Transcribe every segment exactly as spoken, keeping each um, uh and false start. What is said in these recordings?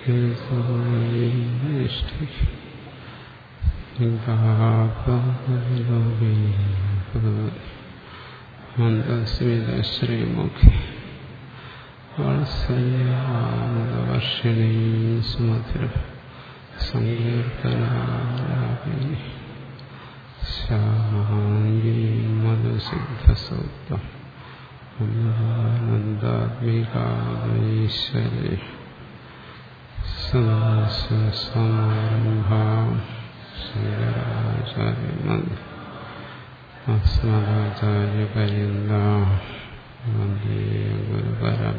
ശ്രീമുഖി വർഷിണീ സുമധുര സങ്കീർത്തനാലാപിനി ശാന്തി മധുസിദ്ധസൂക്തം ആനന്ദാത്മികാശ്വരി സമാരംഭാം ശങ്കരാചാര്യമന്ദിരം അസ്മദാചാര്യപര്യന്താം വന്ദേ ഗുരുപരം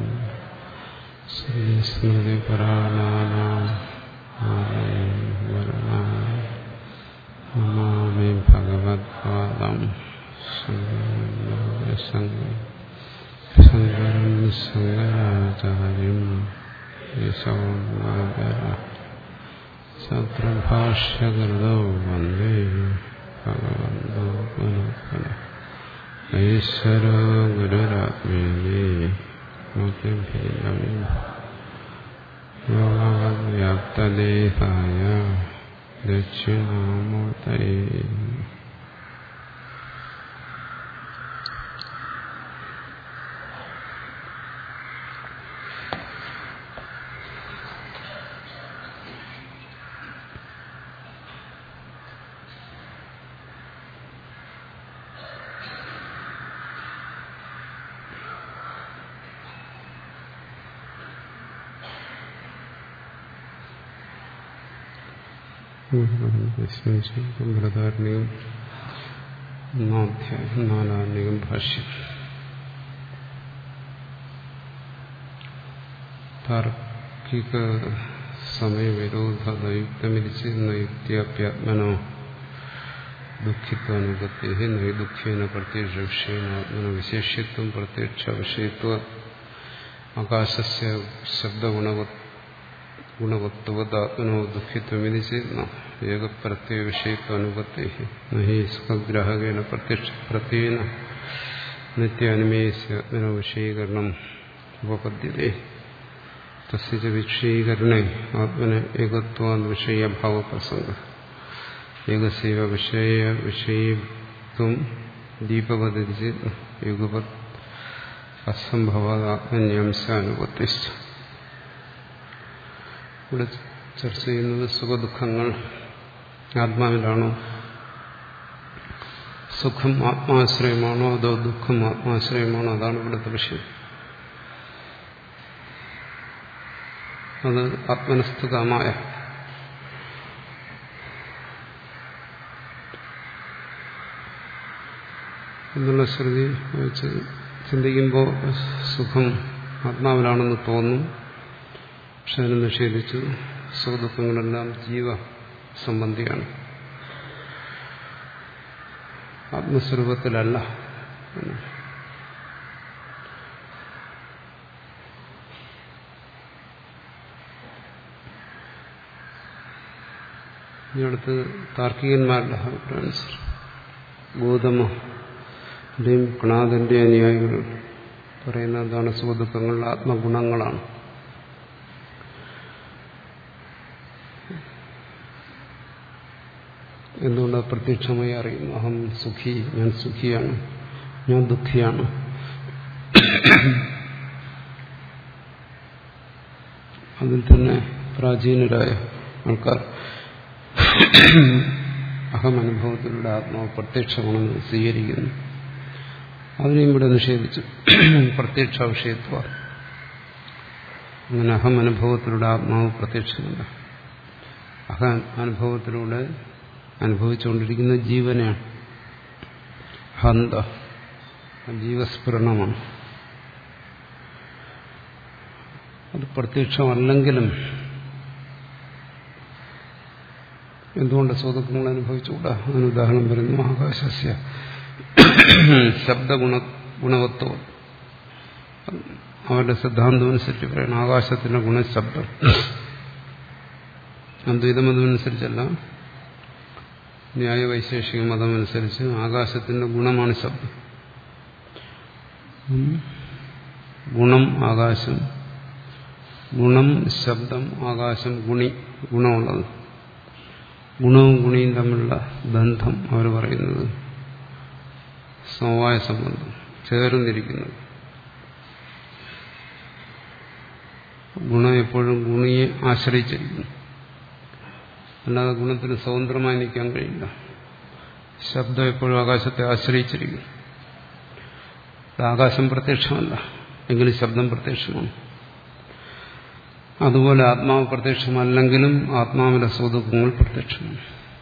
ശ്രീസ്മൃതിപുരാണാനാം ആലയം ഗുരുനാഥം നമാമി ഭഗവത്പാദം ശങ്കരം ശങ്കരം ശങ്കരാചാര്യം കേശവം സത്രഭാഷ്യകൃതോ വന്ദേ ഭഗവന്തോ പുനഃ ഈശ്വരോ ഗുരുരാത്മേയേ മുഖ്യഭേദം വ്യാപ്തദേഹായ ദക്ഷിണാമൂർത്തയേ ബൃഹദാരണ്യകം ഒന്നാധ്യായം നാലാരണ്യകം ഭാഷ്യം. താർക്കിക സമയവിരോധയുക്തമിരിച്ചിരുന്ന യുക്തിയാപ്യാത്മനോ ദുഃഖിത്വാനുപത്തേ നൈദുഃഖ്യേന പ്രത്യക്ഷ വിഷയേന ആത്മന വിശേഷ്യത്വം പ്രത്യക്ഷ വിഷയത്വ ആകാശസ്യ ശബ്ദഗുണവത് ഗുണവത്വതാത്മനോ ദുഃഖിത്വമിതി ചേർന്ന ഏകപ്രത്യയ വിഷയത്വാനുപത്തേ നഹി സുഖഗ്രാഹകേന പ്രത്യക്ഷ പ്രത്യേന നിത്യാനുമേയസ്യ ആത്മനോ വിഷയീകരണം ഉപപദ്യത്തെ തസ്യ വിഷയീകരണേ ആത്മന ഏകത്വാദ് വിഷയഭാവപ്രസംഗ ഏകസ്യൈവ വിഷയ വിഷയത്വം ദീപവദതി ചേർന്ന യുഗപത് അസംഭവാദ് ആത്മന്യംശാനുപത്തിശ്ച. ഇവിടെ ചർച്ച ചെയ്യുന്നത് സുഖദുഃഖങ്ങൾ ആത്മാവിലാണോ, സുഖം ആത്മാശ്രയമാണോ അതോ ദുഃഖം ആത്മാശ്രയമാണോ, അതാണ് ഇവിടുത്തെ വിഷയം. അത് ആത്മനസ്ഥിതമായ എന്നുള്ള ശ്രുതി വെച്ച് ചിന്തിക്കുമ്പോൾ സുഖം ആത്മാവിലാണെന്ന് തോന്നും. പക്ഷെ അതിനെ നിഷേധിച്ചു. സുഖദുഃഖങ്ങളെല്ലാം ജീവ സംബന്ധിയാണ്, ആത്മസ്വരൂപത്തിലല്ല. ഇനിയടുത്ത് താർക്കികന്മാരുടെ അഭിപ്രായം ഗൗതമന്റെയും കണാദന്റെ അനുയായികൾ പറയുന്ന എന്താണ്, സുഖദുഃഖങ്ങൾ ആത്മഗുണങ്ങളാണ്. എന്തുകൊണ്ട് പ്രത്യക്ഷമായി അറിയുന്നു. അഹം സുഖി, ഞാൻ സുഖിയാണ്, ഞാൻ ദുഃഖിയാണ്. അതിൽ തന്നെ പ്രാചീനരായ ആൾക്കാർ അഹമനുഭവത്തിലൂടെ ആത്മാവ് പ്രത്യക്ഷമാണെന്ന് സ്വീകരിക്കുന്നു. അതിനെയും ഇവിടെ നിഷേധിച്ചു. പ്രത്യക്ഷ വിഷയത്വ, അങ്ങനെ അഹമനുഭവത്തിലൂടെ ആത്മാവ് പ്രത്യക്ഷമല്ല. അഹ അനുഭവത്തിലൂടെ അനുഭവിച്ചുകൊണ്ടിരിക്കുന്ന ജീവനെയാണ്. ഹന്ത ജീവസ്ഫുരണമാണ്. അത് പ്രത്യക്ഷമല്ലെങ്കിലും എന്തുകൊണ്ട് സുഖദുഃഖങ്ങൾ അനുഭവിച്ചുകൂടാ? അതിന് ഉദാഹരണം പറയുന്നു. ആകാശസ്യ ശബ്ദഗുണ ഗുണവത്വം, അവരുടെ സിദ്ധാന്തം അനുസരിച്ച് പറയണം. ആകാശത്തിന്റെ ഗുണം ശബ്ദം. അദ്വൈതമതമനുസരിച്ചല്ല, ന്യായവൈശേഷിക മതമനുസരിച്ച് ആകാശത്തിന്റെ ഗുണമാണ് ശബ്ദം. ഗുണം ആകാശം, ഗുണം, ശബ്ദം, ആകാശം, ഗുണി, ഗുണമുള്ളത്. ഗുണവും ഗുണിയും തമ്മിലുള്ള ബന്ധം അവർ പറയുന്നത് സമവായ സംബന്ധം, ചേർന്നിരിക്കുന്നത്. ഗുണം എപ്പോഴും ഗുണിയെ ആശ്രയിച്ചിരിക്കുന്നു, അല്ലാതെ ഗുണത്തിന് സ്വതന്ത്രമായി നിൽക്കാൻ കഴിയില്ല. ശബ്ദം എപ്പോഴും ആകാശത്തെ ആശ്രയിച്ചിരിക്കുന്നു. ആകാശം പ്രത്യക്ഷമല്ല, എങ്കിലും ശബ്ദം പ്രത്യക്ഷമാണ്. അതുപോലെ ആത്മാവ് പ്രത്യക്ഷമല്ലെങ്കിലും ആത്മാവിന്റെ സ്വദുഃഖങ്ങൾ പ്രത്യക്ഷമാണ്.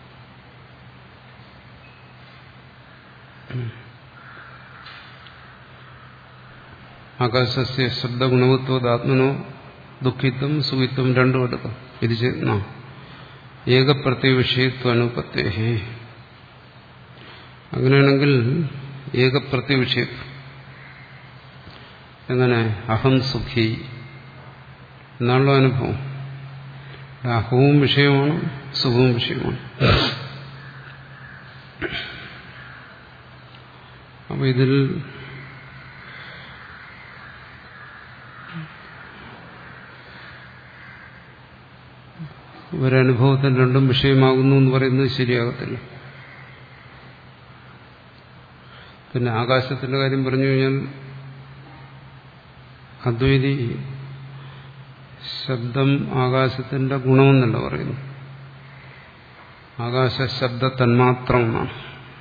ആകാശസ്യ ശബ്ദഗുണവത്വദാത്മനോ ദുഃഖിത്വം സുഖിത്വം രണ്ടും എടുക്കാം. ഇത് ചെയ്യുന്ന ഏകപ്രത്യവിഷയത്വ അനുപത്തേഹേ. അങ്ങനെയാണെങ്കിൽ ഏകപ്രത്യവിഷയത്വം എങ്ങനെ? അഹം സുഖി എന്നാണല്ലോ അനുഭവം. അഹവും വിഷയമാണ്, സുഖവും വിഷയമാണ്. അപ്പൊ ഇതിൽ ഒരനുഭവത്തിന് രണ്ടും വിഷയമാകുന്നു എന്ന് പറയുന്നത് ശരിയാകത്തില്ല. പിന്നെ ആകാശത്തിന്റെ കാര്യം പറഞ്ഞു കഴിഞ്ഞാൽ അദ്വൈതി ശബ്ദം ആകാശത്തിന്റെ ഗുണമെന്നല്ല പറയുന്നു. ആകാശ ശബ്ദ തന്മാത്രമാണ്.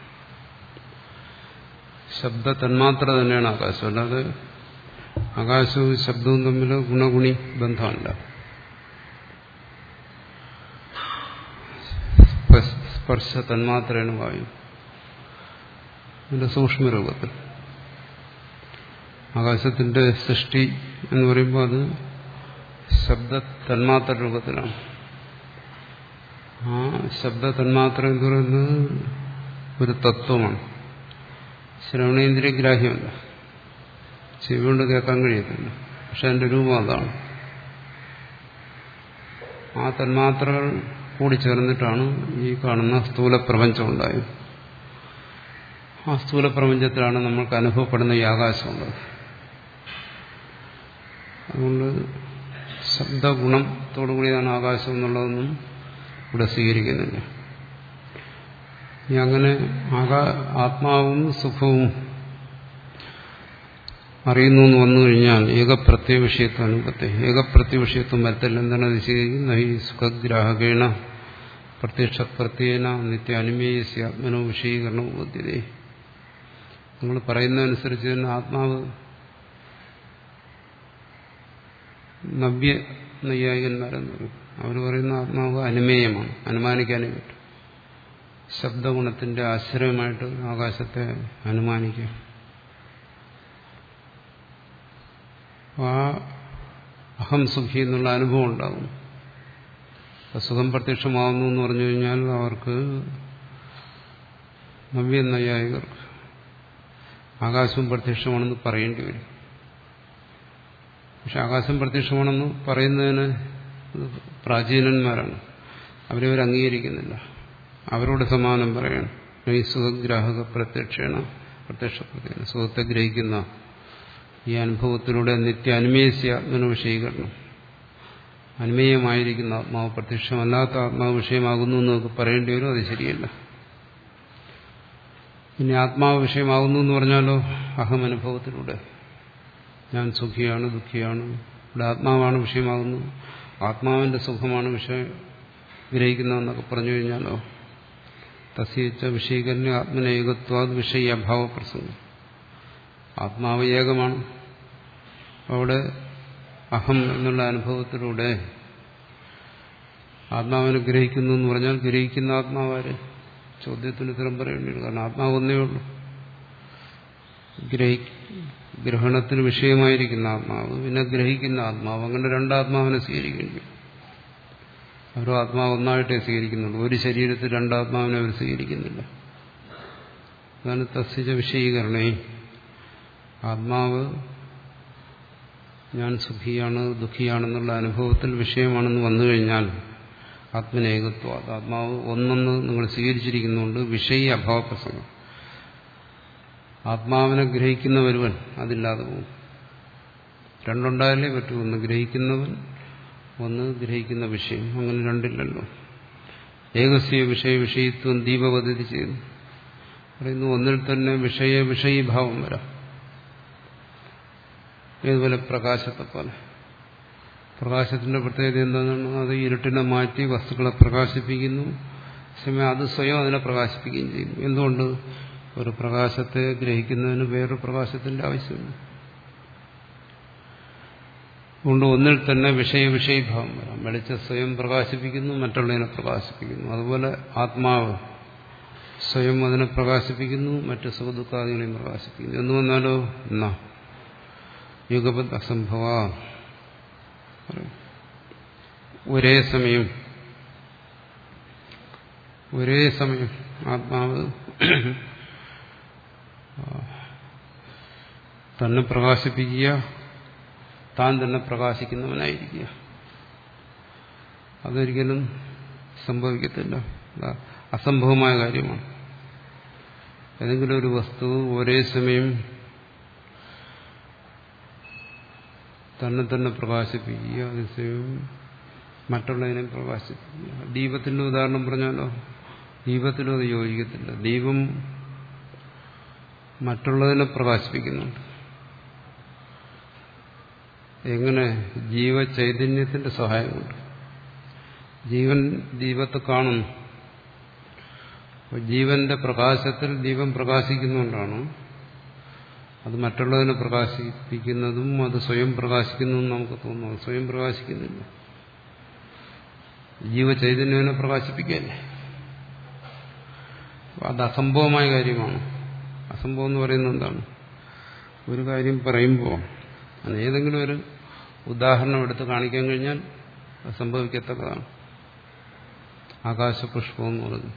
ശബ്ദ തന്മാത്ര തന്നെയാണ് ആകാശം. അല്ലാതെ ആകാശവും ശബ്ദവും തമ്മിൽ ഗുണഗുണി ബന്ധമല്ല. സ്പർശ തന്മാത്രയാണ് വായു. അതിന്റെ സൂക്ഷ്മരൂപത്തിൽ ആകാശത്തിന്റെ സൃഷ്ടി എന്ന് പറയുമ്പോൾ അത് ശബ്ദ തന്മാത്ര രൂപത്തിലാണ്. ആ ശബ്ദ തന്മാത്ര എന്ന് പറയുന്നത് ഒരു തത്വമാണ്. ശ്രവണേന്ദ്രിയ ഗ്രാഹ്യമല്ല, ചെവി കൊണ്ട് കേൾക്കാൻ കഴിയത്തില്ല. പക്ഷെ അതിന്റെ രൂപം അതാണ്. ആ തന്മാത്രകൾ കൂടി ചേർന്നിട്ടാണ് ഈ കാണുന്ന സ്ഥൂല പ്രപഞ്ചം ഉണ്ടായത്. ആ സ്ഥൂല പ്രപഞ്ചത്തിലാണ് നമ്മൾക്ക് അനുഭവപ്പെടുന്ന ഈ ആകാശമുള്ളത്. അതുകൊണ്ട് ശബ്ദഗുണത്തോടുകൂടിയാണ് ആകാശം എന്നുള്ളതൊന്നും ഇവിടെ സ്വീകരിക്കുന്നില്ല. ഇനി അങ്ങനെ ആത്മാവും സുഖവും അറിയുന്നു എന്ന് വന്നു കഴിഞ്ഞാൽ ഏകപ്രത്യവിഷയത്വം അനുഭവത്തെ ഏകപ്രത്യവിഷയത്വം വരത്തില്ല. എന്താണ് അത് സ്വീകരിക്കുന്നത്? ഈ സുഖഗ്രാഹകേണ പ്രത്യക്ഷപ്രത്യേന നിത്യ അനുമേയസ്യ ആത്മനോ വിഷയീകരണ ബോധ്യതേ. നിങ്ങൾ പറയുന്നതനുസരിച്ച് തന്നെ ആത്മാവ് നവ്യ നൈയായികന്മാരെന്ന് പറയും. അവർ പറയുന്ന ആത്മാവ് അനുമേയമാണ്, അനുമാനിക്കാനേ പറ്റും. ശബ്ദഗുണത്തിന്റെ ആശ്രയമായിട്ട് ആകാശത്തെ അനുമാനിക്കാം. ആ അഹം സുഖി എന്നുള്ള അനുഭവം ഉണ്ടാകും. സുഖം പ്രത്യക്ഷമാകുന്നു എന്ന് പറഞ്ഞു കഴിഞ്ഞാൽ അവർക്ക് നവ്യ നൈയായികർക്ക് ആകാശവും പ്രത്യക്ഷമാണെന്ന് പറയേണ്ടി വരും. പക്ഷെ ആകാശം പ്രത്യക്ഷമാണെന്ന് പറയുന്നതിന് പ്രാചീനന്മാരാണ്, അവരവർ അംഗീകരിക്കുന്നില്ല. അവരോട് സമാനം പറയണം. ഈ സുഖഗ്രാഹക പ്രത്യക്ഷേണ പ്രത്യക്ഷ പ്രത്യേക സുഖത്തെ ഗ്രഹിക്കുന്ന ഈ അനുഭവത്തിലൂടെ നിത്യ അനുമേയസ്യ ആത്മന വിഷയീകരണം, അനുമേയമായിരിക്കുന്ന ആത്മാവ് പ്രത്യക്ഷമല്ലാത്ത ആത്മാവ് വിഷയമാകുന്നു എന്ന് നമുക്ക് പറയേണ്ടി വരും. അത് ശരിയല്ല. ഇനി ആത്മാവ് വിഷയമാകുന്നു എന്ന് പറഞ്ഞാലോ അഹം അനുഭവത്തിലൂടെ ഞാൻ സുഖിയാണ് ദുഃഖിയാണ്, ഇവിടെ ആത്മാവാണ് വിഷയമാകുന്നു, ആത്മാവിന്റെ സുഖമാണ് വിഷയം ഗ്രഹിക്കുന്നതെന്നൊക്കെ പറഞ്ഞു കഴിഞ്ഞാലോ തസ്യച്ച വിഷയീകരണ ആത്മനേകത്വാത് വിഷയ അഭാവ പ്രസംഗം. ആത്മാവ് ഏകമാണ്. അവിടെ അഹം എന്നുള്ള അനുഭവത്തിലൂടെ ആത്മാവിനെ ഗ്രഹിക്കുന്നു എന്ന് പറഞ്ഞാൽ ഗ്രഹിക്കുന്ന ആത്മാവാര്? ചോദ്യത്തിന് ഉത്തരം പറയേണ്ടി വരും. കാരണം ആത്മാവ് ഒന്നേ ഉള്ളൂ. ഗ്രഹി ഗ്രഹണത്തിന് വിഷയമായിരിക്കുന്ന ആത്മാവ്, പിന്നെ ഗ്രഹിക്കുന്ന ആത്മാവ്, അങ്ങനെ രണ്ടാത്മാവിനെ സ്വീകരിക്കേണ്ടി വരും. അവരും ആത്മാവ് ഒന്നായിട്ടേ സ്വീകരിക്കുന്നുള്ളൂ. ഒരു ശരീരത്തിൽ രണ്ടാത്മാവിനെ അവർ സ്വീകരിക്കുന്നില്ല. അതാണ് തസ്യജ വിഷയീകരണേ. ആത്മാവ് ഞാൻ സുഖിയാണ് ദുഃഖിയാണെന്നുള്ള അനുഭവത്തിൽ വിഷയമാണെന്ന് വന്നു കഴിഞ്ഞാൽ ആത്മനേകത്വം, ആത്മാവ് ഒന്നെന്ന് നിങ്ങൾ സ്വീകരിച്ചിരിക്കുന്നുണ്ട്. വിഷയ അഭാവപ്രസംഗം, ആത്മാവിനെ ഗ്രഹിക്കുന്ന ഒരുവൻ അതില്ലാതെ പോകും. രണ്ടുണ്ടായാലേ പറ്റൂ. ഒന്ന് ഗ്രഹിക്കുന്നവൻ, ഒന്ന് ഗ്രഹിക്കുന്ന വിഷയം. അങ്ങനെ രണ്ടില്ലല്ലോ. ഏകസ്യ വിഷയ വിഷയിത്വം ദീപപദ്ധതി ചെയ്യുന്നു പറയുന്നു. ഒന്നിൽ തന്നെ വിഷയ വിഷയീഭാവം വരാം. ഏതുപോലെ പ്രകാശത്തെ പോലെ. പ്രകാശത്തിന്റെ പ്രത്യേകത എന്താണ്? അത് ഇരുട്ടിനെ മാറ്റി വസ്തുക്കളെ പ്രകാശിപ്പിക്കുന്നു. സമയം അത് സ്വയം അതിനെ പ്രകാശിപ്പിക്കുകയും ചെയ്യുന്നു. എന്തുകൊണ്ട്? ഒരു പ്രകാശത്തെ ഗ്രഹിക്കുന്നതിന് വേറൊരു പ്രകാശത്തിന്റെ ആവശ്യമില്ല. അതുകൊണ്ട് ഒന്നിൽ തന്നെ വിഷയ വിഷയീഭാവം വരാം. വെളിച്ചം സ്വയം പ്രകാശിപ്പിക്കുന്നു, മറ്റുള്ളതിനെ പ്രകാശിപ്പിക്കുന്നു. അതുപോലെ ആത്മാവ് സ്വയം അതിനെ പ്രകാശിപ്പിക്കുന്നു, മറ്റ് സുഖദുഃഖാദികളെയും പ്രകാശിപ്പിക്കുന്നു. എന്ന് വന്നാലോ എന്നാ യുഗപത് അസംഭവ. ഒരേ സമയം ഒരേ സമയം ആത്മാവ് തന്നെ പ്രകാശിപ്പിക്കുക, താൻ തന്നെ പ്രകാശിക്കുന്നവനായിരിക്കുക. അതൊരിക്കലും സംഭവിക്കത്തില്ല. അസംഭവമായ കാര്യമാണ്. ഏതെങ്കിലും ഒരു വസ്തു ഒരേ സമയം തന്നെ തന്നെ പ്രകാശിപ്പിക്കുക, അതേസമയം മറ്റുള്ളതിനെ പ്രകാശിപ്പിക്കുക. ദീപത്തിന്റെ ഉദാഹരണം പറഞ്ഞാലോ, ദീപത്തിലും അത് യോജിക്കത്തില്ല. ദീപം മറ്റുള്ളതിനെ പ്രകാശിപ്പിക്കുന്നുണ്ട്. എങ്ങനെ? ജീവചൈതന്യത്തിന്റെ സഹായം കൊണ്ട്. ജീവൻ ദീപത്തെ കാണുന്നു. ജീവന്റെ പ്രകാശത്തിൽ ദീപം പ്രകാശിക്കുന്നുകൊണ്ടാണ് അത് മറ്റുള്ളതിനെ പ്രകാശിപ്പിക്കുന്നതും അത് സ്വയം പ്രകാശിക്കുന്നതും നമുക്ക് തോന്നുന്നു. സ്വയം പ്രകാശിക്കുന്നില്ല. ജീവചൈതന്യനെ പ്രകാശിപ്പിക്കുകയല്ലേ. അത് അസംഭവമായ കാര്യമാണ്. അസംഭവം എന്ന് പറയുന്നത് എന്താണ്? ഒരു കാര്യം പറയുമ്പോൾ അത് ഏതെങ്കിലും ഒരു ഉദാഹരണം എടുത്ത് കാണിക്കാൻ കഴിഞ്ഞാൽ അത് സംഭവിക്കത്തക്കതാണ്. ആകാശപുഷ്പം എന്ന് പറഞ്ഞു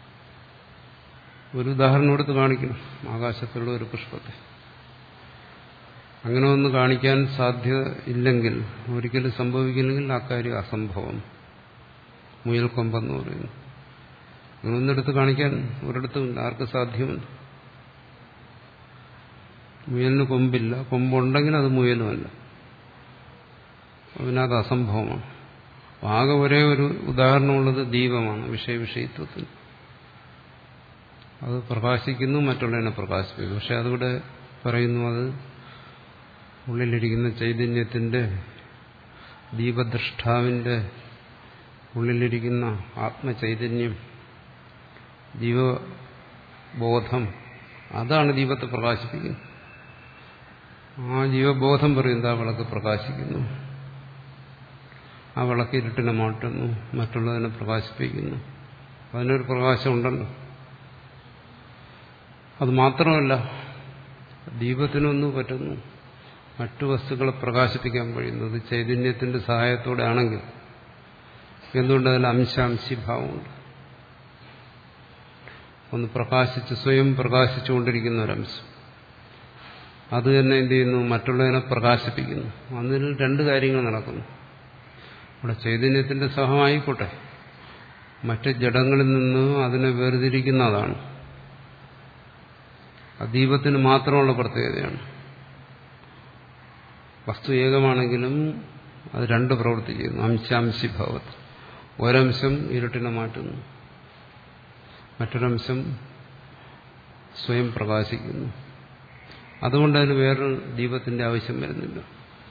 ഒരു ഉദാഹരണം എടുത്ത് കാണിക്കണം. ആകാശത്തുള്ള ഒരു പുഷ്പത്തെ അങ്ങനെ ഒന്ന് കാണിക്കാൻ സാധ്യത ഇല്ലെങ്കിൽ, ഒരിക്കലും സംഭവിക്കില്ലെങ്കിൽ ആ കാര്യം അസംഭവം. മുയൽക്കൊമ്പെന്ന് പറയുന്നു. അങ്ങനെ ഒന്നെടുത്ത് കാണിക്കാൻ ഒരിടത്തുമില്ല, ആർക്ക് സാധ്യമല്ല. മുയലിന് കൊമ്പില്ല, കൊമ്പുണ്ടെങ്കിൽ അത് മുയലുമല്ല. അതിനത് അസംഭവമാണ്. ആകെ ഒരേ ഒരു ഉദാഹരണമുള്ളത് ദീപമാണ്. വിഷയവിഷയത്വത്തിന് അത് പ്രകാശിക്കുന്നു, മറ്റുള്ളതിനെ പ്രകാശിപ്പിക്കുന്നു. പക്ഷെ അതിവിടെ പറയുന്നു അത് ഉള്ളിലിരിക്കുന്ന ചൈതന്യത്തിന്റെ, ദീപദ്രഷ്ടാവിന്റെ ഉള്ളിലിരിക്കുന്ന ആത്മചൈതന്യം, ജീവബോധം, അതാണ് ദീപത്തെ പ്രകാശിപ്പിക്കുന്നത്. ആ ജീവബോധം പറയുന്നത് ആ വിളക്ക് പ്രകാശിക്കുന്നു, ആ വിളക്ക് ഇരുട്ടിനെ മാറ്റുന്നു, മറ്റുള്ളതിനെ പ്രകാശിപ്പിക്കുന്നു. അതിനൊരു പ്രകാശമുണ്ടല്ലോ. അത് മാത്രമല്ല, ദീപത്തിനൊന്നും പറ്റുന്നു മറ്റു വസ്തുക്കളെ പ്രകാശിപ്പിക്കാൻ കഴിയുന്നത് ചൈതന്യത്തിന്റെ സഹായത്തോടെ ആണെങ്കിൽ എന്തുകൊണ്ട്? അതിൽ അംശാംശിഭാവമുണ്ട്. ഒന്ന് പ്രകാശിച്ച് സ്വയം പ്രകാശിച്ചുകൊണ്ടിരിക്കുന്ന ഒരംശം, അത് തന്നെ എന്ത് ചെയ്യുന്നു? മറ്റുള്ളതിനെ പ്രകാശിപ്പിക്കുന്നു. അതിൽ രണ്ട് കാര്യങ്ങൾ നടക്കുന്നു. ഇവിടെ ചൈതന്യത്തിന്റെ സഹമായിക്കോട്ടെ, മറ്റ് ജഡങ്ങളിൽ നിന്ന് അതിനെ വേർതിരിക്കുന്നതാണ്. ദീപത്തിന് മാത്രമുള്ള പ്രത്യേകതയാണ്. വസ്തു ഏകമാണെങ്കിലും അത് രണ്ട് പ്രവൃത്തി ചെയ്യുന്നു. അംശാംശിഭാവത്തിൽ ഒരംശം ഇരുട്ടിനെ മാറ്റുന്നു, മറ്റൊരംശം സ്വയം പ്രകാശിക്കുന്നു. അതുകൊണ്ട് അതിന് വേറൊരു ദീപത്തിന്റെ ആവശ്യം വരുന്നില്ല.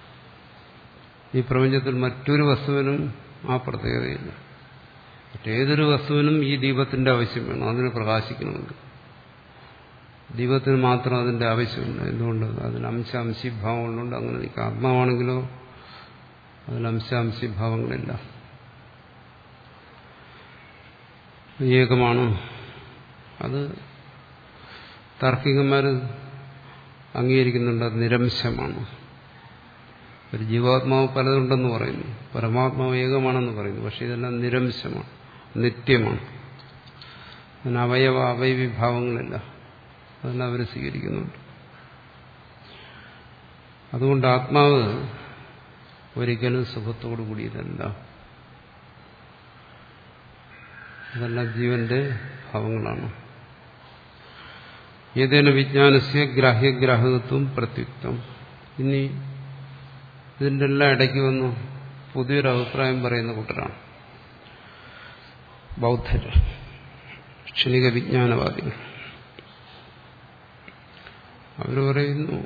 ഈ പ്രപഞ്ചത്തിൽ മറ്റൊരു വസ്തുവിനും ആ പ്രത്യേകതയില്ല. മറ്റേതൊരു വസ്തുവിനും ഈ ദീപത്തിന്റെ ആവശ്യം വേണം, അതിന് പ്രകാശിക്കണമെങ്കിൽ. ദീപത്തിന് മാത്രം അതിന്റെ ആവശ്യമില്ല. എന്തുകൊണ്ട്? അതിന് അംശാംശിഭാവം ഉള്ളതുകൊണ്ട് അങ്ങനെ നിൽക്കുക. ആത്മാവാണെങ്കിലോ അതിന് അംശാംശിഭാവങ്ങളില്ല, ഏകമാണ്. അത് താർക്കികന്മാർ അംഗീകരിക്കുന്നുണ്ട്. അത് നിരംശമാണ്. ഒരു ജീവാത്മാവ് പലതുണ്ടെന്ന് പറയുന്നു, പരമാത്മാവ് ഏകമാണെന്ന് പറയുന്നു. പക്ഷെ ഇതെല്ലാം നിരംശമാണ്, നിത്യമാണ്. അതിന് അവയവ അവയവിഭാവങ്ങളില്ല. അതെല്ലാം അവർ സ്വീകരിക്കുന്നുണ്ട്. അതുകൊണ്ട് ആത്മാവ് ഒരിക്കലും സുഖത്തോടു കൂടിയതല്ല. അതെല്ലാം ജീവന്റെ ഭാവങ്ങളാണ്. ഏതേന വിജ്ഞാനസ്യ ഗ്രാഹ്യഗ്രാഹകത്വം പ്രത്യുക്തം. ഇനി ഇതിൻ്റെ എല്ലാം ഇടയ്ക്ക് വന്നു പുതിയൊരു അഭിപ്രായം പറയുന്ന കൂട്ടരാണ് ബൗദ്ധര്, ക്ഷണിക വിജ്ഞാനവാദികൾ. അവർ പറയുന്നു,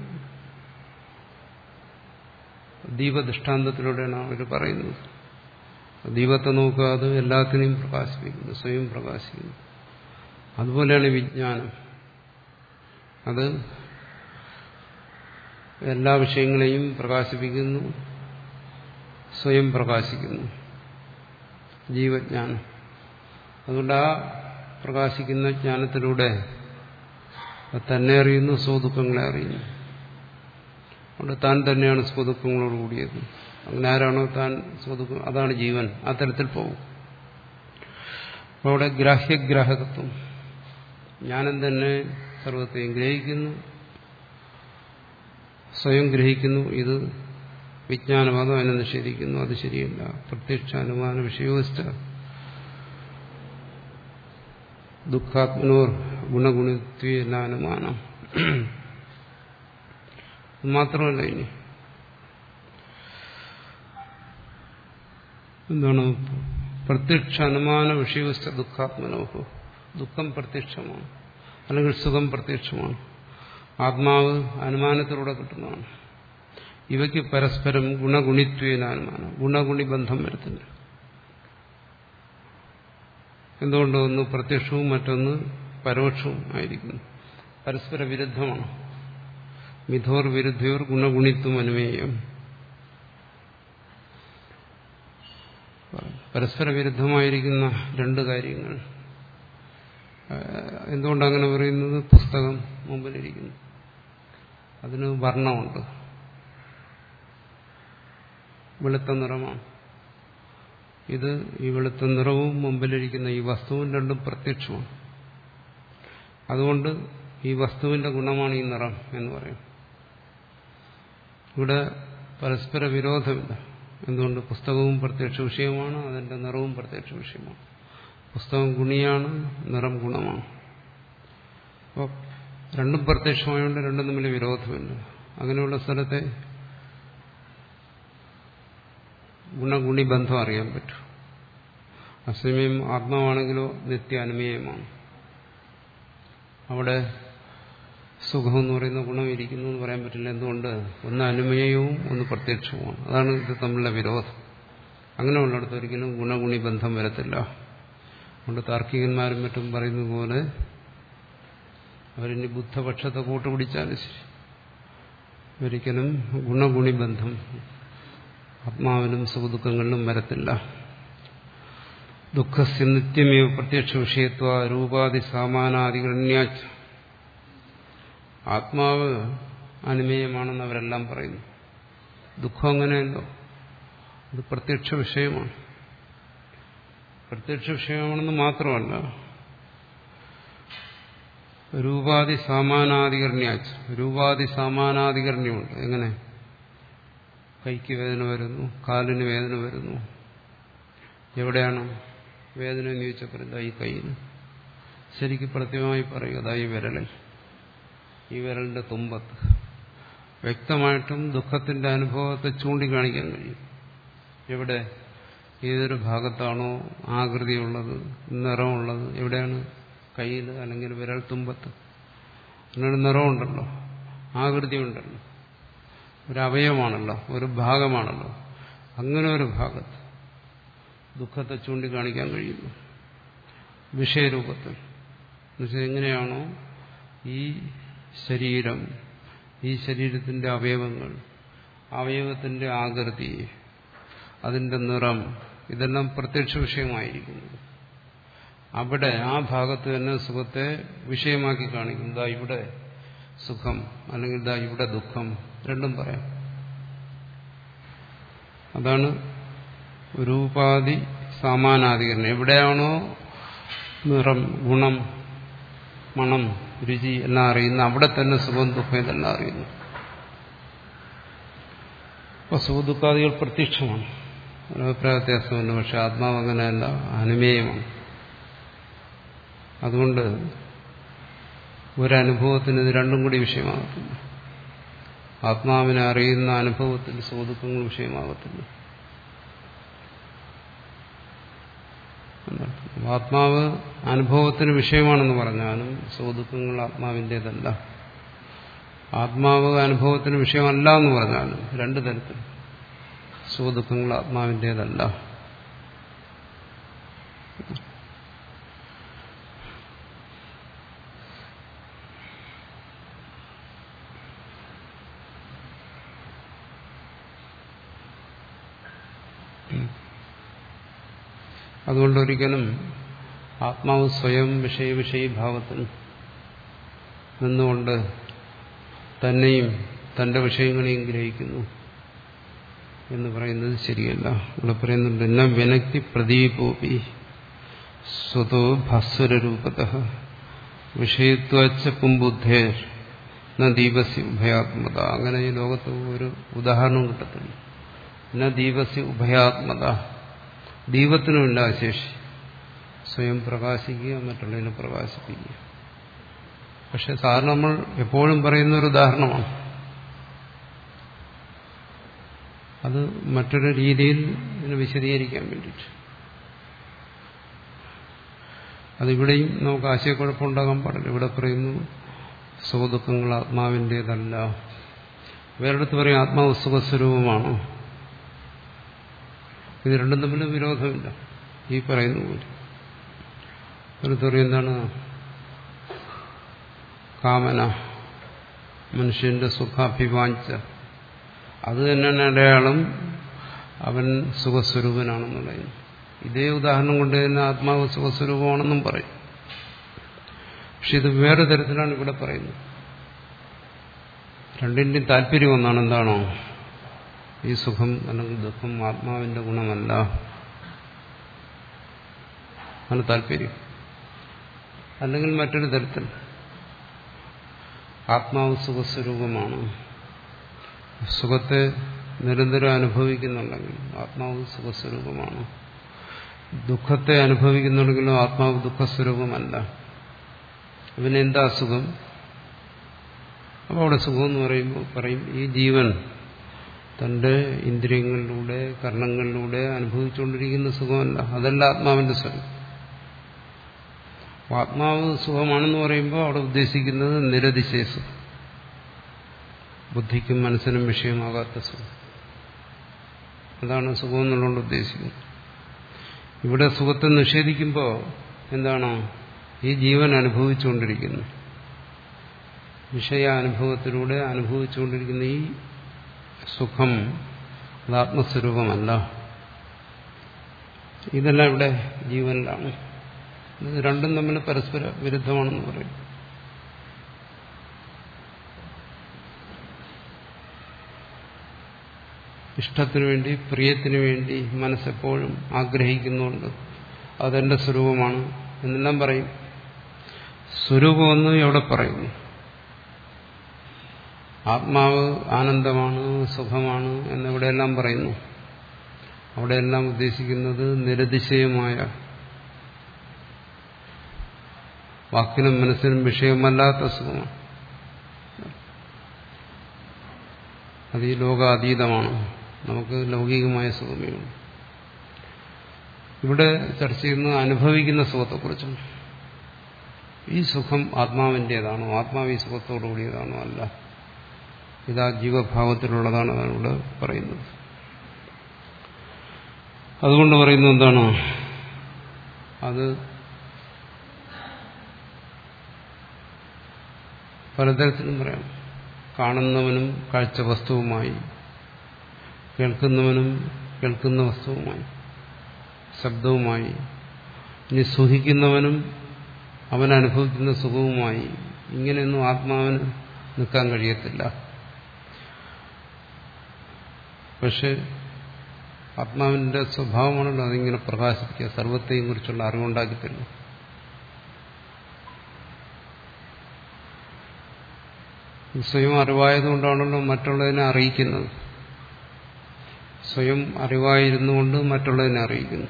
ദീപദൃഷ്ടാന്തത്തിലൂടെയാണ് അവർ പറയുന്നത്. ദീപത്തെ നോക്കുക, അത് എല്ലാത്തിനെയും പ്രകാശിപ്പിക്കുന്നു, സ്വയം പ്രകാശിക്കുന്നു. അതുപോലെയാണ് വിജ്ഞാനം. അത് എല്ലാ വിഷയങ്ങളെയും പ്രകാശിപ്പിക്കുന്നു, സ്വയം പ്രകാശിക്കുന്നു, ജീവജ്ഞാനം. അതുകൊണ്ട് ആ പ്രകാശിക്കുന്ന ജ്ഞാനത്തിലൂടെ തന്നെ അറിയുന്നു, സ്വദുഃഖങ്ങളെ അറിയുന്നു. അതുകൊണ്ട് താൻ തന്നെയാണ് സ്വദുഃഖങ്ങളോട് കൂടിയത്. അങ്ങനെ ആരാണോ താൻ സ്വദുഃഖം, അതാണ് ജീവൻ. ആ തരത്തിൽ പോകും. അവിടെ ഗ്രാഹ്യഗ്രാഹകത്വം, ജ്ഞാനം തന്നെ സർവത്തെയും ഗ്രഹിക്കുന്നു, സ്വയം ഗ്രഹിക്കുന്നു. ഇത് വിജ്ഞാനവാദം അതിനെ നിഷേധിക്കുന്നു. അത് ശരിയല്ല. പ്രത്യക്ഷ അനുമാന വിഷയോസ്ഥ ദുഃഖാത്മനോർ ഗുണഗുണിത്വ അനുമാനം. മാത്രമല്ല, ഇനി എന്താണ് പ്രത്യക്ഷ അനുമാന വിഷയോസ്ഥ ദുഃഖാത്മനോഹോ. ദുഃഖം പ്രത്യക്ഷമാണ്, അല്ലെങ്കിൽ സുഖം പ്രത്യക്ഷമാണ്. ആത്മാവ് അനുമാനത്തിലൂടെ കിട്ടുന്നതാണ്. ഇവയ്ക്ക് പരസ്പരം ഗുണഗുണിത്വേന അനുമാനം, ഗുണഗുണി ബന്ധം വരത്തില്ല. എന്തുകൊണ്ട്? ഒന്ന് പ്രത്യക്ഷവും മറ്റൊന്ന് പരോക്ഷവും ആയിരിക്കുന്നു. പരസ്പര വിരുദ്ധമാണ്. മിഥോർ വിരുദ്ധയോർ ഗുണഗുണിത്വം അനുമേയം. പരസ്പര വിരുദ്ധമായിരിക്കുന്ന രണ്ട് കാര്യങ്ങൾ. എന്തുകൊണ്ടങ്ങനെ പറയുന്നത്? പുസ്തകം മുമ്പിലിരിക്കുന്നു, അതിന് വർണ്ണമുണ്ട്, വെളുത്ത നിറമാണ്. ഇത് ഈ വെളുത്ത നിറവും മുമ്പിലിരിക്കുന്ന ഈ വസ്തുവും രണ്ടും പ്രത്യക്ഷമാണ്. അതുകൊണ്ട് ഈ വസ്തുവിന്റെ ഗുണമാണ് ഈ നിറം എന്ന് പറയും. ഇവിടെ പരസ്പര വിരോധമില്ല. എന്തുകൊണ്ട്? പുസ്തകവും പ്രത്യക്ഷ വിഷയമാണ്, അതിന്റെ നിറവും പ്രത്യക്ഷ വിഷയമാണ്. പുസ്തകം ഗുണിയാണ്, നിറം ഗുണമാണ്. അപ്പോൾ രണ്ടും പ്രത്യക്ഷമായതുകൊണ്ട് രണ്ടും തമ്മിൽ വിരോധമില്ല. അങ്ങനെയുള്ള സ്ഥലത്തെ ഗുണഗുണി ബന്ധം അറിയാൻ പറ്റും. അസമയം ആത്മാവാണെങ്കിലോ നിത്യ അനുമേയമാണ്. അവിടെ സുഖം എന്ന് പറയുന്ന ഗുണം ഇരിക്കുന്നു എന്ന് പറയാൻ പറ്റില്ല. എന്തുകൊണ്ട്? ഒന്ന് അനുമേയവും ഒന്ന് പ്രത്യക്ഷവുമാണ്. അതാണ് ഇത് തമ്മിലുള്ള വിരോധം. അങ്ങനെയുള്ളിടത്ത് ഒരിക്കലും ഗുണഗുണി ബന്ധം വരത്തില്ല. അതുകൊണ്ട് താർക്കികന്മാരും മറ്റും പറയുന്നത് പോലെ അവരിനി ബുദ്ധപക്ഷത്തെ കൂട്ടുപിടിച്ചാലും ശരി, ഒരിക്കലും ഗുണഗുണി ബന്ധം ആത്മാവിനും സുഖദുഃഖങ്ങളിലും വരത്തില്ല. ദുഃഖസ്യ നിത്യമേവ പ്രത്യക്ഷ വിഷയത്വ രൂപാദി സാമാനാദികരണ്യാച്ച. ആത്മാവ് അനുമേയമാണെന്ന് അവരെല്ലാം പറയുന്നു. ദുഃഖം അങ്ങനെയല്ലോ, അത് പ്രത്യക്ഷ വിഷയമാണ്. പ്രത്യക്ഷ വിഷയമാണെന്ന് മാത്രമല്ല, രൂപാദി സാമാനാധികരണ്യാച്ച. രൂപാദി സാമാനാധികരണ്യമുണ്ട്. എങ്ങനെ? കൈക്ക് വേദന വരുന്നു, കാലിന് വേദന വരുന്നു. എവിടെയാണ് വേദന എന്ന് ചോദിച്ചപ്പോൾ ഇതാ ഈ കയ്യിൽ. ശരിക്കും പ്രത്യേകമായി പറയുക, അതാ ഈ വിരലിൽ, ഈ വിരലിന്റെ തുമ്പത്ത്. വ്യക്തമായിട്ടും ദുഃഖത്തിന്റെ അനുഭവത്തെ ചൂണ്ടിക്കാണിക്കാൻ കഴിയും. എവിടെ? ഏതൊരു ഭാഗത്താണോ ആകൃതിയുള്ളത്, നിറമുള്ളത്, എവിടെയാണ്? കയ്യിൽ, അല്ലെങ്കിൽ വിരൽ തുമ്പത്ത്. അതിനൊരു നിറമുണ്ടല്ലോ, ആകൃതി ഉണ്ടല്ലോ, ഒരു അവയവമാണല്ലോ, ഒരു ഭാഗമാണല്ലോ. അങ്ങനെ ഒരു ഭാഗത്ത് ദുഃഖത്തെ ചൂണ്ടിക്കാണിക്കാൻ കഴിയുന്നു വിഷയരൂപത്തിൽ. എന്നുവെച്ചാൽ എങ്ങനെയാണോ ഈ ശരീരം, ഈ ശരീരത്തിന്റെ അവയവങ്ങൾ, അവയവത്തിന്റെ ആകൃതി, അതിന്റെ നിറം, ഇതെല്ലാം പ്രത്യക്ഷ വിഷയമായിരിക്കുന്നത്. അവിടെ ആ ഭാഗത്ത് തന്നെ സുഖത്തെ വിഷയമാക്കി കാണിക്കും. ഇതാ ഇവിടെ സുഖം, അല്ലെങ്കിൽ ഇതാ ഇവിടെ ദുഃഖം, രണ്ടും പറയാം. അതാണ് രൂപാദി സാമാനാധികരണം. എവിടെയാണോ നിറം, ഗുണം, മണം, രുചി എല്ലാം അറിയുന്ന അവിടെ തന്നെ സുഖം ദുഃഖം ഇതെല്ലാം അറിയുന്നു. അപ്പൊ സുഖദുഃഖാദികൾ പ്രത്യക്ഷമാണ്. അഭിപ്രായ വ്യത്യാസമുണ്ട്. പക്ഷെ ആത്മാവ് അങ്ങനെയല്ല, അനുമേയമാണ്. അതുകൊണ്ട് ഒരനുഭവത്തിന് ഇത് രണ്ടും കൂടി വിഷയമാകത്തില്ല. ആത്മാവിനെ അറിയുന്ന അനുഭവത്തിൽ സുഖദുഃഖങ്ങൾ വിഷയമാകത്തില്ല. ആത്മാവ് അനുഭവത്തിന് വിഷയമാണെന്ന് പറഞ്ഞാലും സുഖദുഃഖങ്ങൾ ആത്മാവിൻ്റേതല്ല. ആത്മാവ് അനുഭവത്തിന് വിഷയമല്ല എന്ന് പറഞ്ഞാലും രണ്ടു തരത്തിൽ സുഖദുഃഖങ്ങൾ ആത്മാവിൻ്റേതല്ല. അതുകൊണ്ടൊരിക്കലും ആത്മാവ് സ്വയം വിഷയ വിഷയീഭാവത്തിൽ നിന്നുകൊണ്ട് തന്നെയും തന്റെ വിഷയങ്ങളെയും ഗ്രഹിക്കുന്നു എന്ന് പറയുന്നത് ശരിയല്ല. ഇവിടെ പറയുന്നുണ്ട് ന വിനക്തി പ്രദീപോപി സ്വതോ ഭാസ്വരൂപതഃ വിഷയത്വച്ച പുംബുദ്ധേ ന ദീപസ്യ ഉഭയാത്മത. അങ്ങനെ ഈ ലോകത്ത് ഒരു ഉദാഹരണം കിട്ടത്തില്ല. ന ദീപസ്യ ഉഭയാത്മത, ദീപത്തിനുമില്ല ശേഷി സ്വയം പ്രകാശിക്കുക മറ്റുള്ളതിനെ പ്രകാശിപ്പിക്കുക. പക്ഷെ സാധാരണ നമ്മൾ എപ്പോഴും പറയുന്ന ഒരു ഉദാഹരണമാണ്. അത് മറ്റൊരു രീതിയിൽ ഇതിനെ വിശദീകരിക്കാൻ വേണ്ടിയിട്ട്. അതിവിടെയും നമുക്ക് ആശയക്കുഴപ്പമുണ്ടാകാൻ പാടില്ല. ഇവിടെ പറയുന്നു സുഖദുഃഖങ്ങൾ ആത്മാവിൻ്റേതല്ല. വേറെടുത്ത് പറയും ആത്മാവ് സുഖസ്വരൂപമാണ്. ഇത് രണ്ടും തമ്മിൽ വിരോധമില്ല. ഈ പറയുന്ന പോലെ ഒരു പറയും എന്താണ് കാമന, മനുഷ്യന്റെ സുഖാഭിവാഞ്ച, അത് തന്നെയാണ് അടയാളം അവൻ സുഖസ്വരൂപനാണെന്നുള്ളത്. ഇതേ ഉദാഹരണം കൊണ്ട് തന്നെ ആത്മാവ് സുഖസ്വരൂപമാണെന്നും പറയും. പക്ഷെ ഇത് വേറെ തരത്തിലാണ് ഇവിടെ പറയുന്നത്. രണ്ടിന്റെയും താല്പര്യം ഒന്നാണ്. എന്താണോ ഈ സുഖം അല്ലെങ്കിൽ ദുഃഖം ആത്മാവിന്റെ ഗുണമല്ല, ആണ് താല്പര്യം. അല്ലെങ്കിൽ മറ്റൊരു തരത്തിൽ ആത്മാവ് സുഖസ്വരൂപമാണ്, സുഖത്തെ നിരന്തരം അനുഭവിക്കുന്നുണ്ടെങ്കിൽ ആത്മാവ് സുഖസ്വരൂപമാണ്, ദുഃഖത്തെ അനുഭവിക്കുന്നുണ്ടെങ്കിലും ആത്മാവ് ദുഃഖസ്വരൂപമല്ല. പിന്നെ എന്താ സുഖം? അപ്പോൾ അവിടെ സുഖം എന്ന് പറയുമ്പോൾ പറയും ഈ ജീവൻ തന്റെ ഇന്ദ്രിയങ്ങളിലൂടെ കർണങ്ങളിലൂടെ അനുഭവിച്ചുകൊണ്ടിരിക്കുന്ന സുഖമല്ല, അതല്ല ആത്മാവിന്റെ സുഖം. ആത്മാവ് സുഖമാണെന്ന് പറയുമ്പോൾ അവിടെ ഉദ്ദേശിക്കുന്നത് നിരതിശയ സുഖം, ബുദ്ധിക്കും മനസ്സിനും വിഷയമാകാത്ത സുഖം. അതാണ് സുഖം എന്നുള്ളതുകൊണ്ട് ഉദ്ദേശിക്കുന്നത്. ഇവിടെ സുഖത്തെ നിഷേധിക്കുമ്പോൾ എന്താണ് ഈ ജീവൻ അനുഭവിച്ചുകൊണ്ടിരിക്കുന്നു, വിഷയാനുഭവത്തിലൂടെ അനുഭവിച്ചുകൊണ്ടിരിക്കുന്ന ഈ സുഖം അത് ആത്മസ്വരൂപമല്ല. ഇതെല്ലാം ഇവിടെ ജീവനിലാണ്. ഇത് രണ്ടും തമ്മിൽ പരസ്പര വിരുദ്ധമാണെന്ന് പറയും. ഇഷ്ടത്തിനു വേണ്ടി പ്രിയത്തിനു വേണ്ടി മനസ്സെപ്പോഴും ആഗ്രഹിക്കുന്നുണ്ട്, അതെന്റെ സ്വരൂപമാണ് എന്നെല്ലാം പറയും. സ്വരൂപമെന്ന് എവിടെ പറയുന്നു? ആത്മാവ് ആനന്ദമാണ്, സുഖമാണ് എന്നിവിടെയെല്ലാം പറയുന്നു. അവിടെയെല്ലാം ഉദ്ദേശിക്കുന്നത് നിരതിശയമായ, വാക്കിനും മനസ്സിനും വിഷയമല്ലാത്ത സുഖമാണ്. അത് ഈ ലോകാതീതമാണ്. നമുക്ക് ലൗകികമായ സുഖമേ ഉള്ളൂ. ഇവിടെ ചർച്ച ചെയ്യുന്നത് അനുഭവിക്കുന്ന സുഖത്തെക്കുറിച്ചാണ്. ഈ സുഖം ആത്മാവിൻ്റേതാണോ, ആത്മാവ് ഈ സുഖത്തോടു കൂടിയതാണോ? അല്ല, ഇതാ ജീവഭാവത്തിലുള്ളതാണ്. അതാണ് ഇവിടെ പറയുന്നത്. അതുകൊണ്ട് പറയുന്നത് എന്താണ്? അത് പലതരത്തിലും പറയാം. കാണുന്നവനും കാഴ്ച വസ്തുവുമായി, കേൾക്കുന്നവനും കേൾക്കുന്ന വസ്തുവുമായി, ശബ്ദവുമായി, ഇനി സുഖിക്കുന്നവനും അവൻ അനുഭവിക്കുന്ന സുഖവുമായി. ഇങ്ങനെയൊന്നും ആത്മാവിന് നിൽക്കാൻ കഴിയത്തില്ല. പക്ഷെ ആത്മാവിന്റെ സ്വഭാവമാണല്ലോ അതിങ്ങനെ പ്രകാശിപ്പിക്കുക, സർവത്തെയും കുറിച്ചുള്ള അറിവുണ്ടാക്കി തരുന്നു. സ്വയം അറിവായതുകൊണ്ടാണല്ലോ മറ്റുള്ളതിനെ അറിയിക്കുന്നത്. സ്വയം അറിവായിരുന്നുകൊണ്ട് മറ്റുള്ളതിനെ അറിയിക്കുന്നു.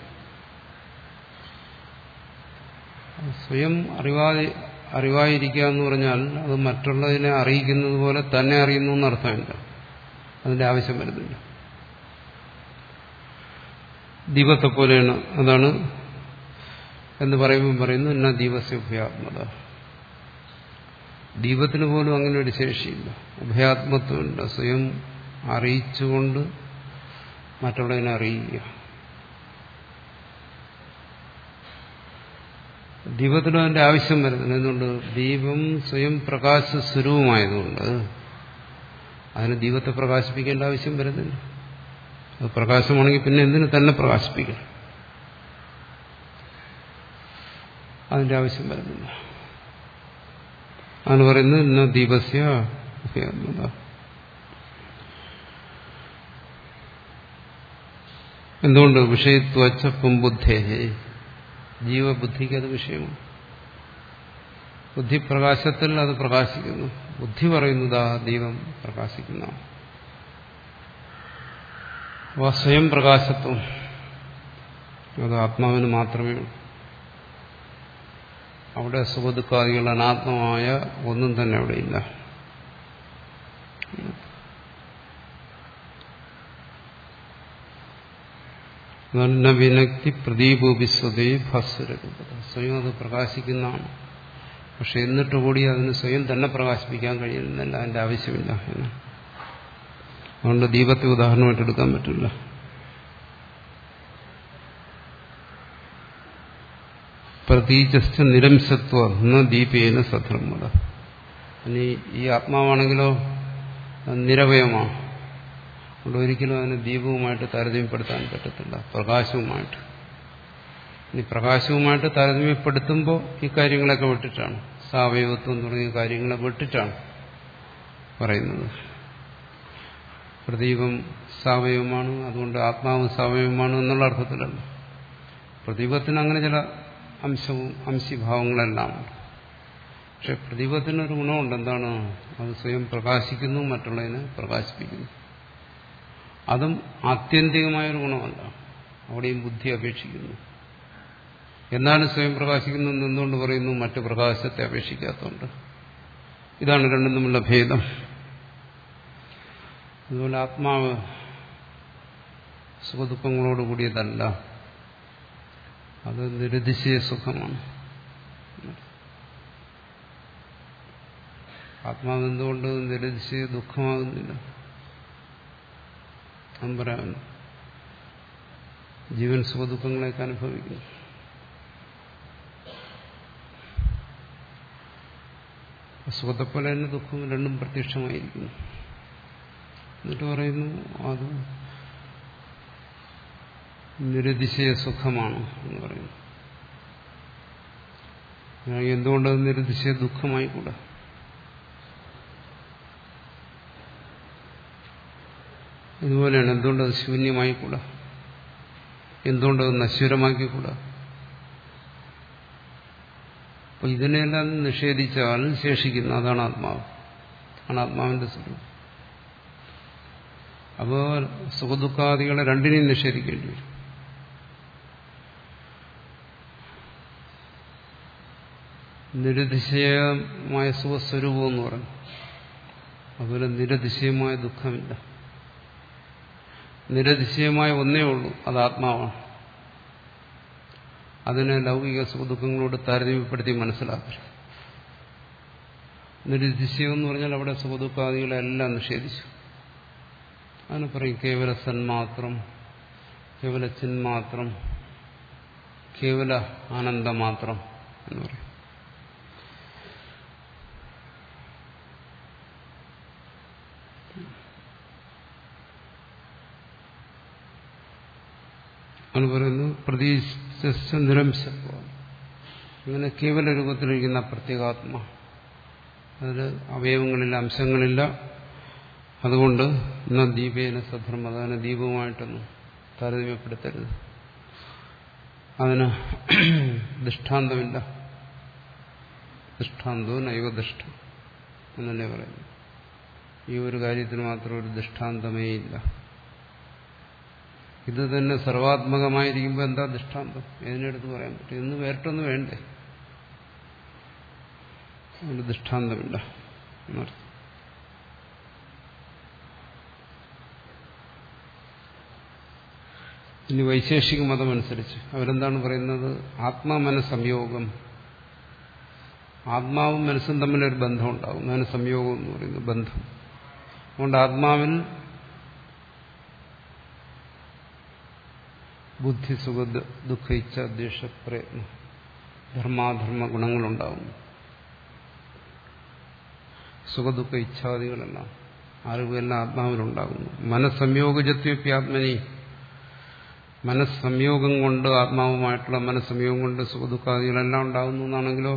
സ്വയം അറിവായി അറിവായിരിക്കുക എന്ന് പറഞ്ഞാൽ അത് മറ്റുള്ളതിനെ അറിയിക്കുന്നത് പോലെ തന്നെ അറിയുന്നു എന്നർത്ഥമില്ല. അതിന്റെ ആവശ്യം വരുന്നില്ല. ദീപത്തെ പോലെയാണ്. അതാണ് എന്ന് പറയുമ്പോൾ പറയുന്നു എന്നാ ദീപസ്യ ഉഭയാത്മത. ദീപത്തിന് പോലും അങ്ങനെ ഒരു ശേഷിയില്ല, ഉഭയാത്മത്വമില്ല. സ്വയം അറിയിച്ചുകൊണ്ട് മറ്റുള്ളതിനെ അറിയുക. ദീപത്തിനും അതിന്റെ ആവശ്യം വരുന്നില്ല. എന്തുകൊണ്ട്? ദീപം സ്വയം പ്രകാശ സ്വരൂപമായതുകൊണ്ട് അതിന് ദീപത്തെ പ്രകാശിപ്പിക്കേണ്ട ആവശ്യം വരുന്നില്ല. അത് പ്രകാശമാണെങ്കിൽ പിന്നെ എന്തിനു തന്നെ പ്രകാശിപ്പിക്കണം? അതിന്റെ ആവശ്യം വരുന്നില്ല. അതാണ് പറയുന്നത് ഇന്ന ദീപസ്യ ഉഭയാത്മത. എന്തുകൊണ്ട്? വിഷയത്വച്ചപ്പം ബുദ്ധേ, ജീവബുദ്ധിക്ക് അത് വിഷയമാണ്. ബുദ്ധിപ്രകാശത്തിൽ അത് പ്രകാശിക്കുന്നു. ബുദ്ധി പറയുന്നതാ ദീപം പ്രകാശിക്കുന്ന. അപ്പോൾ സ്വയം പ്രകാശത്വം അത് ആത്മാവിന് മാത്രമേ ഉള്ളൂ. അവിടെ സുഖദുഃഖാദികൾ അനാത്മമായ ഒന്നും തന്നെ അവിടെ ഇല്ല. വിനക്തി പ്രദീപോപിസ്വതേ ഭാസ്വരൂപത. സ്വയം അത് പ്രകാശിക്കുന്നതാണ്. പക്ഷെ എന്നിട്ട് കൂടി അതിന് സ്വയം തന്നെ പ്രകാശിപ്പിക്കാൻ കഴിയുന്നില്ല, അതിന്റെ ആവശ്യമില്ല എന്ന്. അതുകൊണ്ട് ദീപത്തെ ഉദാഹരണമായിട്ട് എടുക്കാൻ പറ്റില്ല. പ്രതീജസ്ഥ നിരംശത്വ ന ദീപേന സധർമ്മത. ഇനി ഈ ആത്മാവാണെങ്കിലോ നിരവയമാണ്. അതുകൊണ്ട് ഒരിക്കലും അതിന് ദീപവുമായിട്ട് താരതമ്യപ്പെടുത്താൻ പറ്റത്തില്ല, പ്രകാശവുമായിട്ട്. ഇനി പ്രകാശവുമായിട്ട് താരതമ്യപ്പെടുത്തുമ്പോൾ ഈ കാര്യങ്ങളൊക്കെ വിട്ടിട്ടാണ്, സാവയവത്വം തുടങ്ങിയ കാര്യങ്ങളെ വിട്ടിട്ടാണ് പറയുന്നത്. പ്രദീപം സാവയവമാണ്, അതുകൊണ്ട് ആത്മാവ് സാവയവമാണ് എന്നുള്ള അർത്ഥത്തിലല്ല. പ്രദീപത്തിന് അങ്ങനെ ചില അംശവും അംശീഭാവങ്ങളെല്ലാം ഉണ്ട്. പക്ഷെ പ്രദീപത്തിനൊരു ഗുണമുണ്ട്. എന്താണ്? അത് സ്വയം പ്രകാശിക്കുന്നു, മറ്റുള്ളതിനെ പ്രകാശിപ്പിക്കുന്നു. അതും ആത്യന്തികമായൊരു ഗുണമല്ല, അവിടെയും ബുദ്ധി അപേക്ഷിക്കുന്നു. എന്നാലും സ്വയം പ്രകാശിക്കുന്നു എന്തുകൊണ്ട് പറയുന്നു? മറ്റു പ്രകാശത്തെ അപേക്ഷിക്കാത്തതുകൊണ്ട്. ഇതാണ് രണ്ടും തമ്മിലുള്ള ഭേദം. അതുപോലെ ആത്മാവ് സുഖദുഃഖങ്ങളോട് കൂടിയതല്ല, അത് നിരതിശയ സുഖമാണ്. ആത്മാവ് എന്തുകൊണ്ട് നിരതിശയ ദുഃഖമാകുന്നില്ല? ഞാൻ പറയാം, ജീവൻ സുഖദുഃഖങ്ങളെയൊക്കെ അനുഭവിക്കുന്നു. സുഖത്തെപ്പോലെ തന്നെ ദുഃഖവും രണ്ടും പ്രത്യക്ഷമായിരിക്കുന്നു. എന്നിട്ട് പറയുന്നു അത് നിരതിശയ സുഖമാണ് എന്ന് പറയുന്നു. എന്തുകൊണ്ടത് നിരതിശയ ദുഃഖമായിക്കൂടാ? ഇതുപോലെയാണ്, എന്തുകൊണ്ടത് ശൂന്യമായിക്കൂടാ? എന്തുകൊണ്ടത് നശ്വരമാക്കിക്കൂടാ? അപ്പൊ ഇതിനെല്ലാം നിഷേധിച്ചാൽ ശേഷിക്കുന്ന അതാണ് ആത്മാവ്, ആണ് ആത്മാവിന്റെ സ്വരൂപം. അപ്പോൾ സുഖദുഃഖാദികളെ രണ്ടിനെയും നിഷേധിക്കേണ്ടി വരും. നിരതിശയമായ സുഖസ്വരൂപം എന്ന് പറഞ്ഞു. അതുപോലെ നിരതിശയമായ ദുഃഖമില്ല. നിരതിശയമായ ഒന്നേ ഉള്ളൂ, അത് ആത്മാവാണ്. അതിനെ ലൗകിക സുഖദുഃഖങ്ങളോട് താരതമ്യപ്പെടുത്തി മനസ്സിലാക്കരുത്. നിരതിശയം എന്ന് പറഞ്ഞാൽ അവിടെ സുഖദുഃഖാദികളെല്ലാം നിഷേധിച്ചു. അതിന് പറയും കേവല സന്മാത്രം, കേവല ചിന്മാത്രം, കേവല ആനന്ദമാത്രം എന്ന് പറയും. ആണ് പറയുന്നു പ്രതീക്ഷ നിരംശത്വം. ഇങ്ങനെ കേവല രൂപത്തിലിരിക്കുന്ന പ്രത്യേകാത്മ, അതിൽ അവയവങ്ങളില്ല, അംശങ്ങളില്ല. അതുകൊണ്ട് ഇന്ന ദീപേന സധർമ്മ, അതിനെ ദീപവുമായിട്ടൊന്നും താരതമ്യപ്പെടുത്തരുത്. അതിന് ദൃഷ്ടാന്തമില്ല. ദൃഷ്ടാന്തോ നൈവദൃഷ്ട എന്നല്ലേ പറയുന്നു. ഈ ഒരു കാര്യത്തിന് മാത്രം ഒരു ദൃഷ്ടാന്തമേ ഇല്ല. ഇത് തന്നെ സർവാത്മകമായിരിക്കുമ്പോൾ എന്താ ദൃഷ്ടാന്തം? ഇതിനെടുത്ത് പറയാൻ പറ്റും. ഇന്ന് വേറിട്ടൊന്നും വേണ്ടേ? ഒരു ദൃഷ്ടാന്തമില്ല എന്നർത്ഥം. ഇനി വൈശേഷിക മതമനുസരിച്ച് അവരെന്താണ് പറയുന്നത്? ആത്മാമനസംയോഗം, ആത്മാവും മനസ്സും തമ്മിലൊരു ബന്ധം ഉണ്ടാകും. അതിന് സംയോഗം എന്ന് പറയുന്നത് ബന്ധം. അതുകൊണ്ട് ആത്മാവിൽ ബുദ്ധി, സുഖ, ദുഃഖ, ഇച്ഛ, ദ്വേഷ, പ്രയത്നം, ധർമാധർമ്മ ഗുണങ്ങളുണ്ടാകുന്നു. സുഖദുഃഖ ഇച്ഛാദികളെല്ലാം അറിവെല്ലാം ആത്മാവിലുണ്ടാകുന്നു. മനസ്സംയോഗജത്വപ്യാത്മനി, മനസ്സംയോഗം കൊണ്ട് ആത്മാവുമായിട്ടുള്ള മനസ്സംയോഗം കൊണ്ട് സുഖദുഃഖാദികളെല്ലാം ഉണ്ടാകുന്നു എന്നാണെങ്കിലോ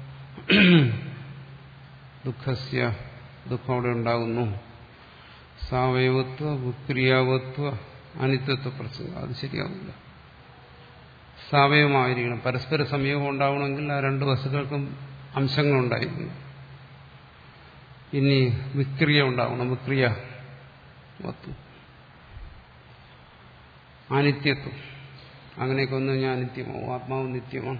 ദുഃഖസ്യ, ദുഃഖം അവിടെ ഉണ്ടാകുന്നു. സാവയവത്വ വിക്രിയാവത്വ അനിത്യത്വ പ്രസംഗം, അത് ശരിയാവില്ല. സാവയവമായിരിക്കണം. പരസ്പര സംയോഗം ഉണ്ടാവണമെങ്കിൽ ആ രണ്ട് വസ്തുക്കൾക്കും അംശങ്ങളുണ്ടായിരിക്കണം. ഇനി വിക്രിയ ഉണ്ടാവണം, വിക്രിയ വത്വം, അനിത്യത്വം. അങ്ങനെയൊക്കെ വന്നു കഴിഞ്ഞാൽ അനിത്യമാവും. ആത്മാവ് നിത്യമാണ്.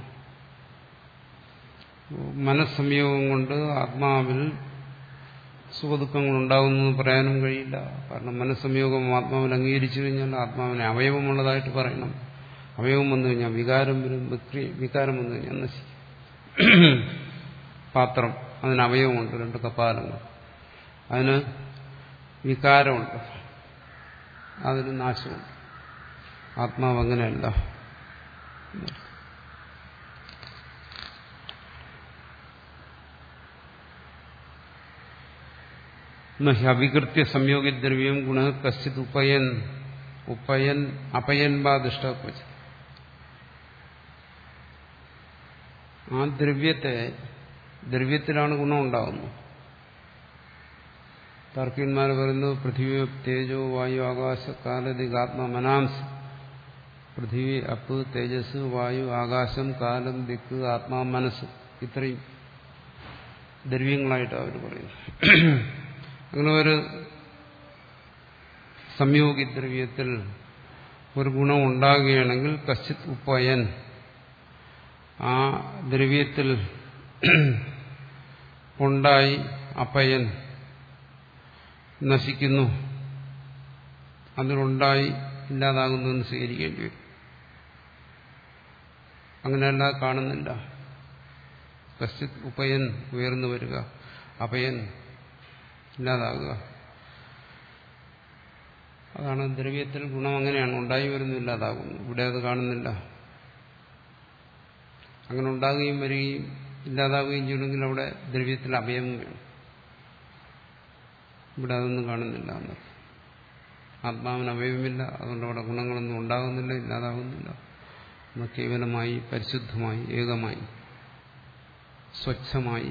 മനസ്സംയോഗം കൊണ്ട് ആത്മാവിൽ സുഖദുഃഖങ്ങൾ ഉണ്ടാകുന്നു പറയാനും കഴിയില്ല. കാരണം മനസ്സംയോഗം ആത്മാവിൽ അംഗീകരിച്ചു കഴിഞ്ഞാൽ ആത്മാവിനെ അവയവമുള്ളതായിട്ട് പറയണം. അവയവം വന്നു കഴിഞ്ഞാൽ വികാരം വരും. വികാരം വന്നു കഴിഞ്ഞാൽ നശിക്കും. പാത്രം, അതിന് അവയവമുണ്ട്, രണ്ട് കപാലങ്ങൾ, അതിന് വികാരമുണ്ട്, അതിന് നാശമുണ്ട്. ആത്മാവ് അങ്ങനെയല്ല. അവികൃത്യ സംയോഗിദ്രവ്യം ഗുണ കശ്ചിത് ഉപയൻ ഉപയൻ അപയൻ ബാ ദുഷ്ട. ആ ദ്രവ്യത്തെ, ദ്രവ്യത്തിലാണ് ഗുണം ഉണ്ടാകുന്നത്. താർക്കികന്മാർ പറയുന്നത് പൃഥ്വി, തേജോ, വായു, ആകാശ, കാലദിഗാത്മ, മനാംസ്. പൃഥ്വി, അപ്പ്, തേജസ്, വായു, ആകാശം, കാലം, ദിക്ക്, ആത്മാ, മനസ്സ്, ഇത്രയും ദ്രവ്യങ്ങളായിട്ട് അവർ പറയുന്നു. അങ്ങനെ ഒരു സംയോഗിദ്രവ്യത്തിൽ ഒരു ഗുണം ഉണ്ടാകുകയാണെങ്കിൽ കശ്ചിത് ഉപയൻ, ആ ദ്രവ്യത്തിൽ ഉണ്ടായി അപയൻ നശിക്കുന്നു, അതിലുണ്ടായി ഇല്ലാതാകുന്നു എന്ന് സ്വീകരിക്കേണ്ടി വരും. അങ്ങനെയല്ല, കാണുന്നില്ല. കശ്ചിത് ഉപയൻ ഉയർന്നു വരിക, അപയൻ ഇല്ലാതാകുക. അതാണ് ദ്രവ്യത്തിൽ ഗുണം. അങ്ങനെയാണ്, ഉണ്ടായി വരുന്നു, ഇല്ലാതാകുന്നു. ഇവിടെ അത് കാണുന്നില്ല. അങ്ങനെ ഉണ്ടാകുകയും വരികയും ഇല്ലാതാവുകയും ചെയ്യണമെങ്കിൽ അവിടെ ദ്രവ്യത്തിൽ അഭയം വേണം. ഇവിടെ അതൊന്നും കാണുന്നില്ല എന്നർത്ഥം. ആത്മാവിന് അവയവമില്ല, അതുകൊണ്ട് അവിടെ ഗുണങ്ങളൊന്നും ഉണ്ടാകുന്നില്ല, ഇല്ലാതാകുന്നില്ല. എന്നാൽ കേവലമായി, പരിശുദ്ധമായി, ഏകമായി, സ്വച്ഛമായി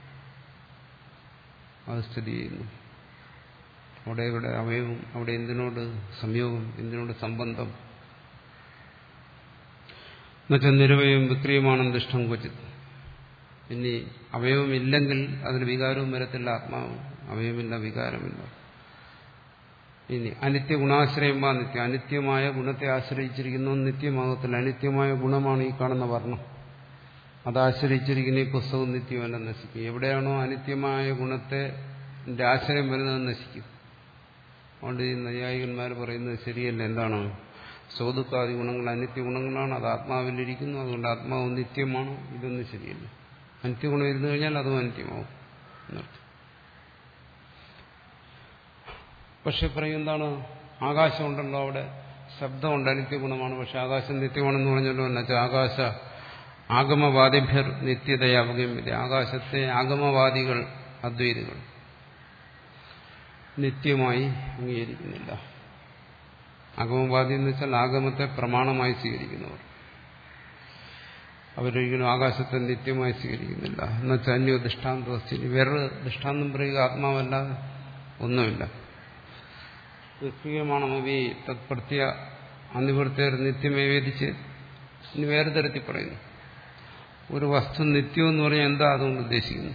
അത് സ്ഥിതി ചെയ്യുന്നു. അവിടെ ഇവിടെ അവയവം, അവിടെ എന്തിനോട് സംയോഗം, എന്തിനോട് സംബന്ധം. എന്നുവെച്ചാൽ നിരവയവം വിക്രിയമാണെന്ന് ഇഷ്ടം ക്വചിത്. ഇനി അവയവമില്ലെങ്കിൽ അതിന് വികാരവും വരത്തില്ല. ആത്മാവ് അവയവമില്ല, വികാരമില്ല. ഇനി അനിത്യ ഗുണാശ്രയം വാ നിത്യം, അനിത്യമായ ഗുണത്തെ ആശ്രയിച്ചിരിക്കുന്നു, നിത്യമാകത്തില്ല. അനിത്യമായ ഗുണമാണ് ഈ കാണുന്ന വർണ്ണം. അതാശ്രയിച്ചിരിക്കുന്ന ഈ പുസ്തകം നിത്യമല്ല, നശിക്കും. എവിടെയാണോ അനിത്യമായ ഗുണത്തെ ആശ്രയം വരുന്നത് നശിക്കും. അതുകൊണ്ട് ഈ നൈയായികന്മാർ പറയുന്നത് ശരിയല്ല. എന്താണ്? സ്വദുഃഖാദി ഗുണങ്ങൾ അനിത്യ ഗുണങ്ങളാണ്, അത് ആത്മാവിലിരിക്കുന്നു, അതുകൊണ്ട് ആത്മാവ് നിത്യമാണ്. ഇതൊന്നും ശരിയല്ല. അനിത്യഗുണം ഇരുന്നു കഴിഞ്ഞാൽ അതും അനിത്യമാവും എന്നർത്ഥം. പക്ഷെ പറയും എന്താണ്? ആകാശമുണ്ടല്ലോ, അവിടെ ശബ്ദമുണ്ട്, അനിത്യഗുണമാണ്. പക്ഷെ ആകാശം നിത്യമാണെന്ന് പറഞ്ഞല്ലോ. എന്നുവെച്ചാൽ ആകാശ ആഗമവാദിഭ്യർ നിത്യതയാവുകയും, ആകാശത്തെ ആഗമവാദികൾ, അദ്വൈതികൾ നിത്യമായി അംഗീകരിക്കുന്നില്ല. ആഗമവാദി എന്ന് വെച്ചാൽ ആഗമത്തെ പ്രമാണമായി സ്വീകരിക്കുന്നവർ. അവരൊരിക്കലും ആകാശത്തെ നിത്യമായി സ്വീകരിക്കുന്നില്ല. എന്നുവെച്ചാൽ അന്യോ ദൃഷ്ടാന്ത, വേറെ ദൃഷ്ടാന്തം പറയുക ആത്മാവല്ലാതെ ഒന്നുമില്ല. നിത്യമാണമവി തത്പ്രത്യ അനിവൃത്തിയർ നിത്യമേവേദിച്ച് ഇനി വേറെ തരത്തിൽ പറയുന്നു. ഒരു വസ്തു നിത്യം എന്ന് പറഞ്ഞാൽ എന്താ അതുകൊണ്ട് ഉദ്ദേശിക്കുന്നു?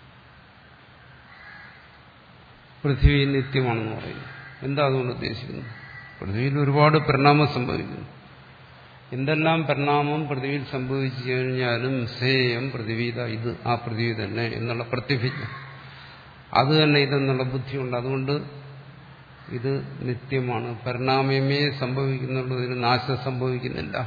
പൃഥ്വി നിത്യമാണെന്ന് പറയുന്നു. എന്താ അതുകൊണ്ട് ഉദ്ദേശിക്കുന്നു? പൃഥ്വിയിൽ ഒരുപാട് പരിണാമം സംഭവിക്കുന്നു. എന്തെല്ലാം പരിണാമം പൃഥ്വിയിൽ സംഭവിച്ചു കഴിഞ്ഞാലും സേയം പൃഥ്വീത, ഇത് ആ പൃഥ്വി തന്നെ എന്നുള്ള പ്രതിഭിജ്ഞ, അത് തന്നെ ഇതെന്നുള്ള ബുദ്ധിയുണ്ട്. അതുകൊണ്ട് ഇത് നിത്യമാണ്, പരിണാമമേ സംഭവിക്കുന്നുള്ളൂ, ഇതിന് നാശം സംഭവിക്കുന്നില്ല.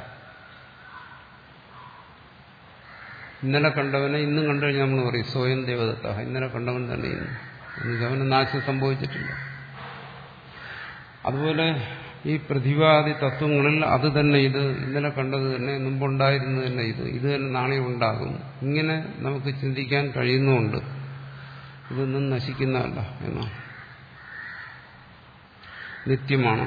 ഇന്നലെ കണ്ടവനെ ഇന്നും കണ്ടു കഴിഞ്ഞാൽ നമ്മൾ പറയും സ്വയം ദേവദത്ത, ഇന്നലെ കണ്ടവൻ തന്നെ ഇന്ന്, എന്നുവെച്ചാൽ അവന് നാശം സംഭവിച്ചിട്ടില്ല. അതുപോലെ ഈ പ്രതിഭാദി തത്വങ്ങളിൽ അത് തന്നെ ഇത്, ഇന്നലെ കണ്ടത് തന്നെ, മുമ്പുണ്ടായിരുന്നത് തന്നെ ഇത്, ഇത് തന്നെ നാളെ ഉണ്ടാകും. ഇങ്ങനെ നമുക്ക് ചിന്തിക്കാൻ കഴിയുന്നുണ്ട്. ഇതൊന്നും നശിക്കുന്നതല്ല എന്നാണ്, നിത്യമാണ്.